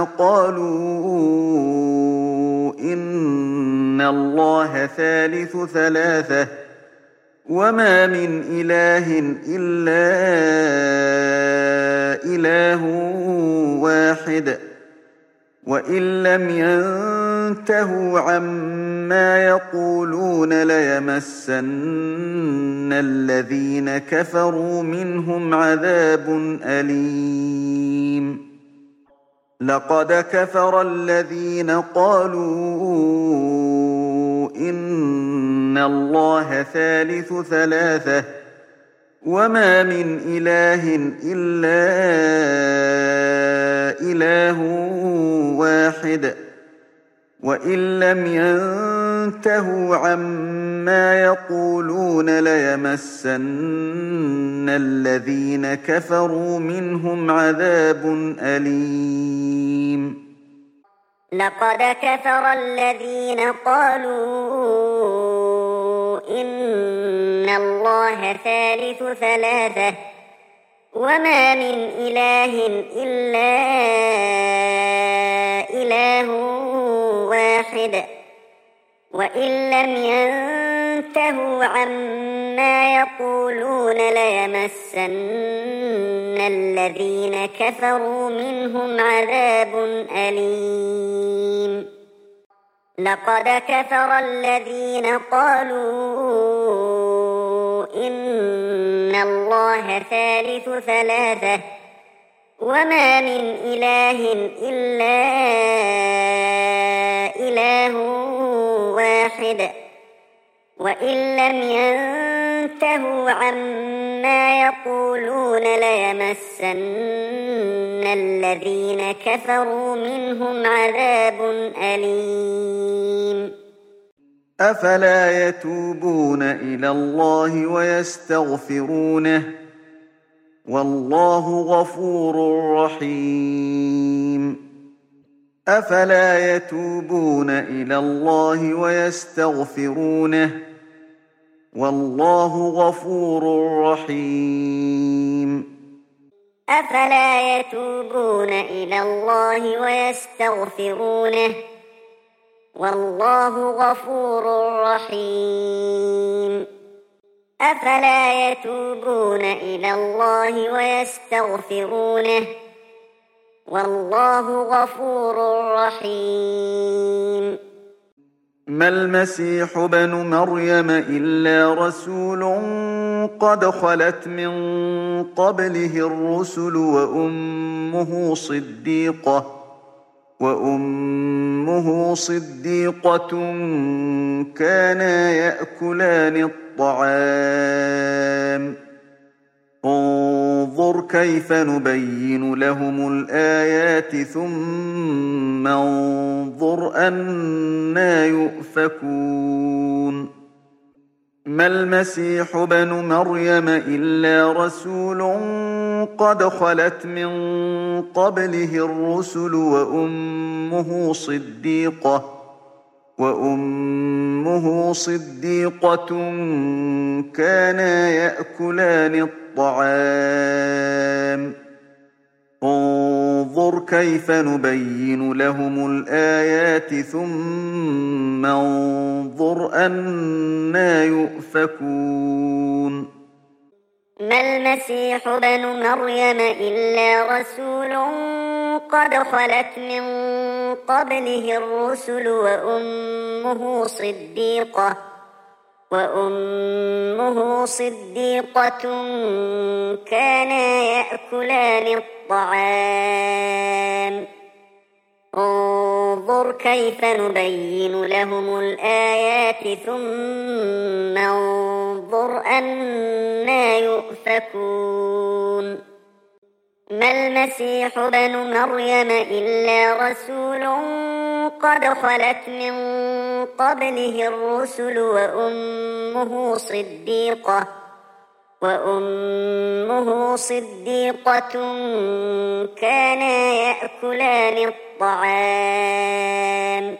قالوا إن الله ثالث ثلاثة وما من إله إلا إله واحد وإن لم ينتهوا عما يقولون ليمسن الذين كفروا منهم عذاب أليم. لقد كفر الذين قالوا إن الله ثالث ثلاثة وما من إله إلا إله واحد وإن لم ينتهوا عما يقولون ليمسن الذين كفروا منهم عذاب أليم. لقد كفر الذين قالوا إن الله ثالث ثلاثة وما من إله إلا إله واحد وإن لم ينتهوا عما يقولون ليمسن الذين كفروا منهم عذاب أليم. لقد كفر الذين قالوا إن الله الله ثالث ثلاثة وما من إله إلا إله واحد وإن لم ينتهوا عما يقولون ليمسن الذين كفروا منهم عذاب أليم أفلا يتوبون إلى الله ويستغفرونه والله غفور رحيم أفلا يتوبون إلى الله ويستغفرونه والله غفور رحيم أفلا يتوبون إلى الله ويستغفرونه والله غفور رحيم أفلا يتوبون إلى الله ويستغفرونه والله غفور رحيم ما المسيح ابن مريم إلا رسول قد خلت من قبله الرسل وأمه صديقة وأمه صديقة كانا يأكلان الطعام انظر كيف نبين لهم الآيات ثم انظر أنى يؤفكون ما المسيح ابن مريم إلا رسول قد خلت من قبله الرسل وأمه صديقة وأمه صديقة كانا يأكلان الطعام انظر كيف نبين لهم الآيات ثم انظر أنى يؤفكون ما المسيح ابن مريم إلا رسول قد خلت من قبله الرسل وأمه صديقة وأمه صديقة كانا يأكلان الطعام انظر كيف نبين لهم الآيات ثم انظر أنى يؤفكون ما المسيح ابن مريم إلا رسول قد خلت من قبله الرسل وأمه صديقة وأمه صديقة كانا يأكلان الطعام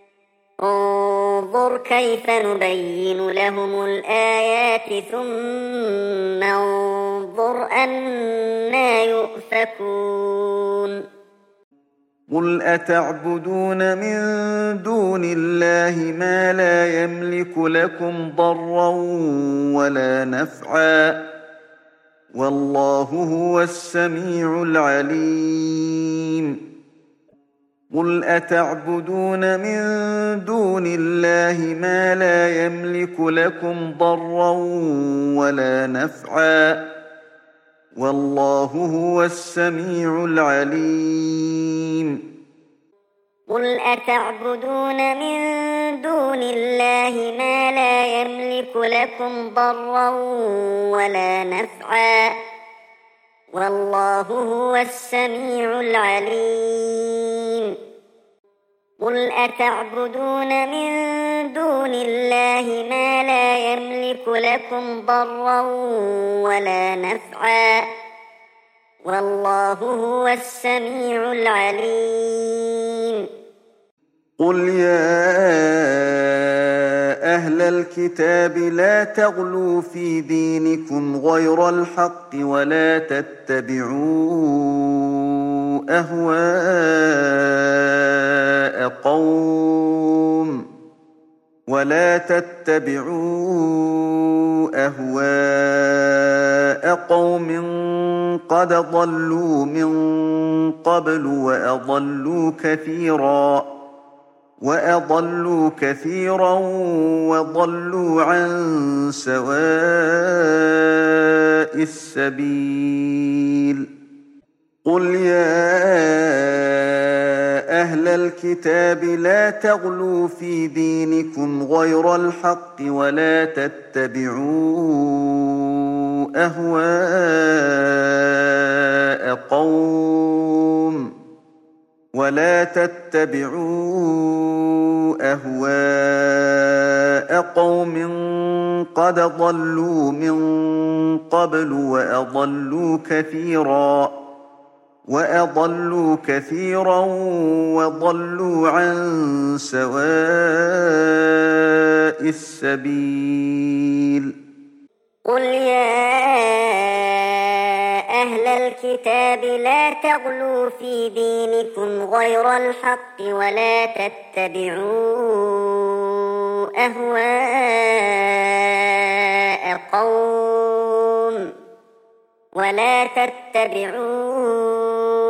انظر كيف نبين لهم الآيات ثم انظر أنى يؤفكون قل أتعبدون من دون الله ما لا يملك لكم ضرا ولا نفعا والله هو السميع العليم قل أتعبدون من دون الله ما لا يملك لكم ضرا ولا نفعا والله هو السميع العليم قل أتعبدون من دون الله ما لا يملك لكم ضرا ولا نفعا والله هو السميع العليم قل أتعبدون من دون الله ما لا يملك لكم ضرا ولا نفعا والله هو السميع العليم قل يا أهل الكتاب لا تغلوا في دينكم غير الحق ولا تتبعوا أهواء قوم ولا تتبعوا أهواء قوم قد ضلوا من قبل وأضلوا كثيرا وأضلوا كثيرا وضلوا عن سواء السبيل قل يا أهل الكتاب لا تغلوا في دينكم غير الحق ولا تتبعوا أهواء قوم ولا تتبعوا أهواء قوم قد ضلوا من قبل وأضلوا كثيرا وأضلوا كثيرا وضلوا عن سواء السبيل قل يا أهل الكتاب لا تغلوا في دينكم غير الحق ولا تتبعوا أهواء قوم ولا تتبعوا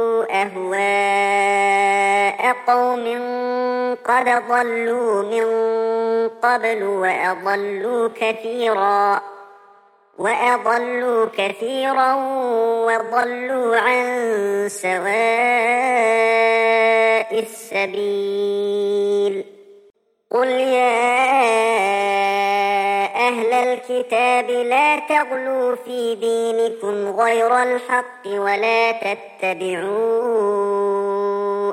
أهواء قوم قد ضلوا من قبل وأضلوا كثيرا وأضلوا كثيرا وضلوا عن سواء السبيل قل يا أهل الكتاب لا تغلوا في دينكم غير الحق ولا تتبعوا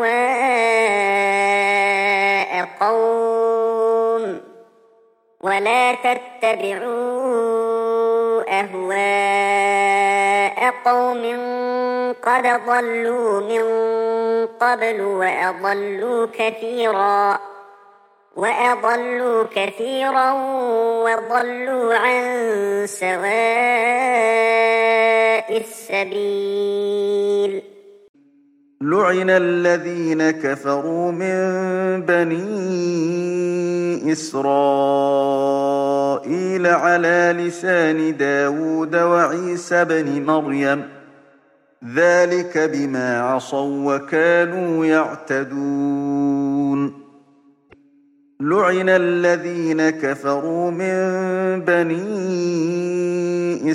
أهواء قوم ولا تتبعوا أهواء قوم قد ضلوا من قبل وأضلوا كثيرا وأضلوا كثيرا وضلوا عن سواء السبيل لعن الذين كفروا من بني إسرائيل على لسان داود وعيسى بن مريم ذلك بما عصوا وكانوا يعتدون لعن الذين كفروا من بني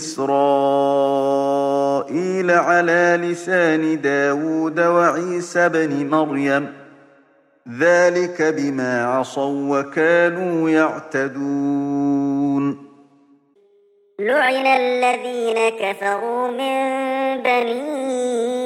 إسرائيل على لسان داود وعيسى بن مريم ذلك بما عصوا وكانوا يعتدون لعن الذين كفروا من بني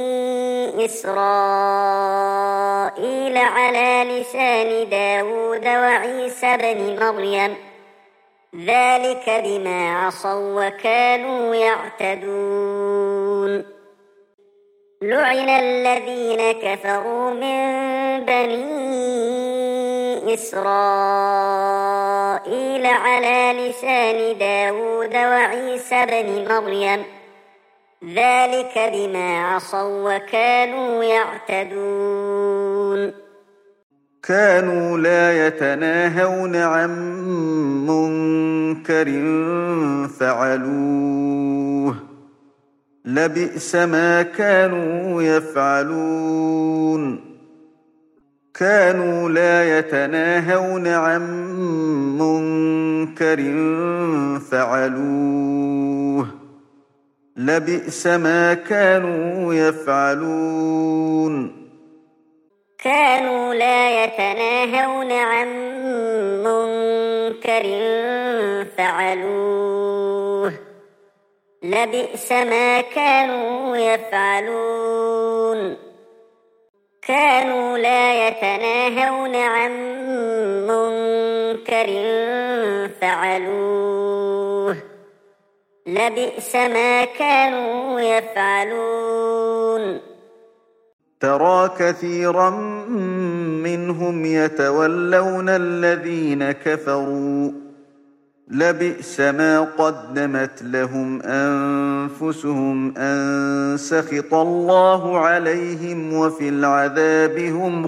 إسرائيل على لسان داود وعيسى بن مريم ذلك بما عصوا وكانوا يعتدون لعن الذين كفروا من بني إسرائيل على لسان داود وعيسى بن مريم ذلك بما عصوا وكانوا يعتدون كانوا لا يتناهون عن منكر فعلوه لبئس ما كانوا يفعلون كانوا لا يتناهون عن منكر فعلوه لبئس ما كانوا يفعلون كانوا لا يتناهون عن منكر فعلوه لبئس ما كانوا يفعلون كانوا لا يتناهون عن منكر فعلوه لبئس ما كانوا يفعلون ترى كثيرا منهم يتولون الذين كفروا لبئس ما قدمت لهم أنفسهم أن سخط الله عليهم وفي العذاب هم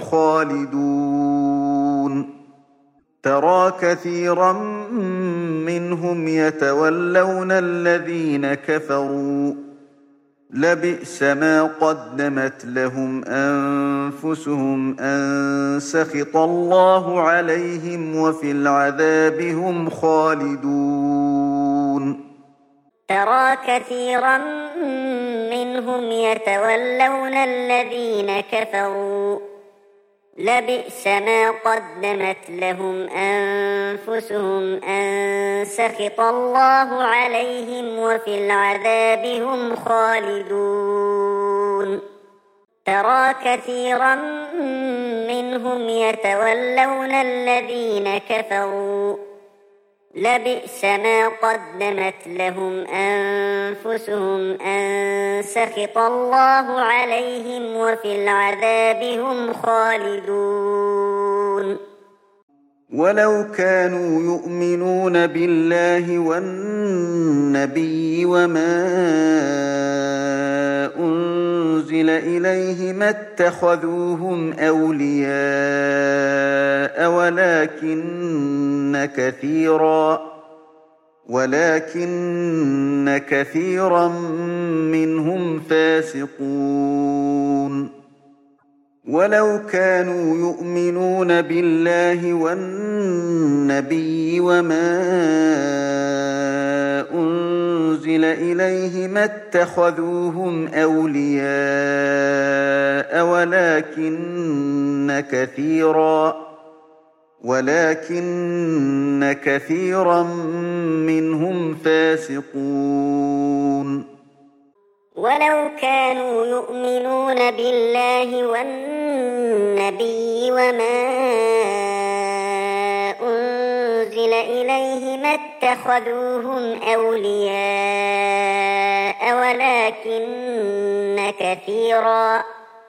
خالدون ترى كثيرا منهم يتولون الذين كفروا لبئس ما قدمت لهم أنفسهم أن سخط الله عليهم وفي العذاب هم خالدون ترى كثيرا منهم يتولون الذين كفروا لبئس ما قدمت لهم أنفسهم أن سخط الله عليهم وفي العذاب هم خالدون ترى كثيرا منهم يتولون الذين كفروا لبئس ما قدمت لهم أنفسهم أن سخط الله عليهم وفي العذاب هم خالدون ولو كانوا يؤمنون بالله والنبي وما أنزل إليه ما اتخذوهم أولياء ولكن كثيرا ولكن كثيرا منهم فاسقون ولو كانوا يؤمنون بالله والنبي وما أنزل إليه ما اتخذوهم أولياء ولكن كثيرا ولكن كثيرا منهم فاسقون ولو كانوا يؤمنون بالله والنبي وما أنزل إليه ما اتخذوهم أولياء ولكن كثيرا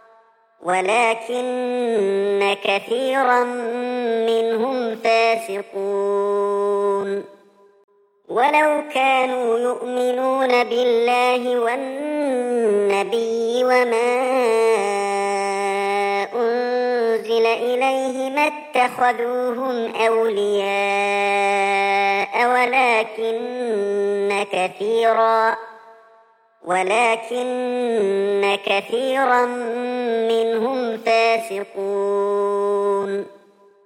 ولكن كثيرا منهم فاسقون ولو كانوا يؤمنون بالله والنبي وما أنزل إليه ما اتخذوهم أولياء ولكن كثيرا ولكن كثيرا منهم فاسقون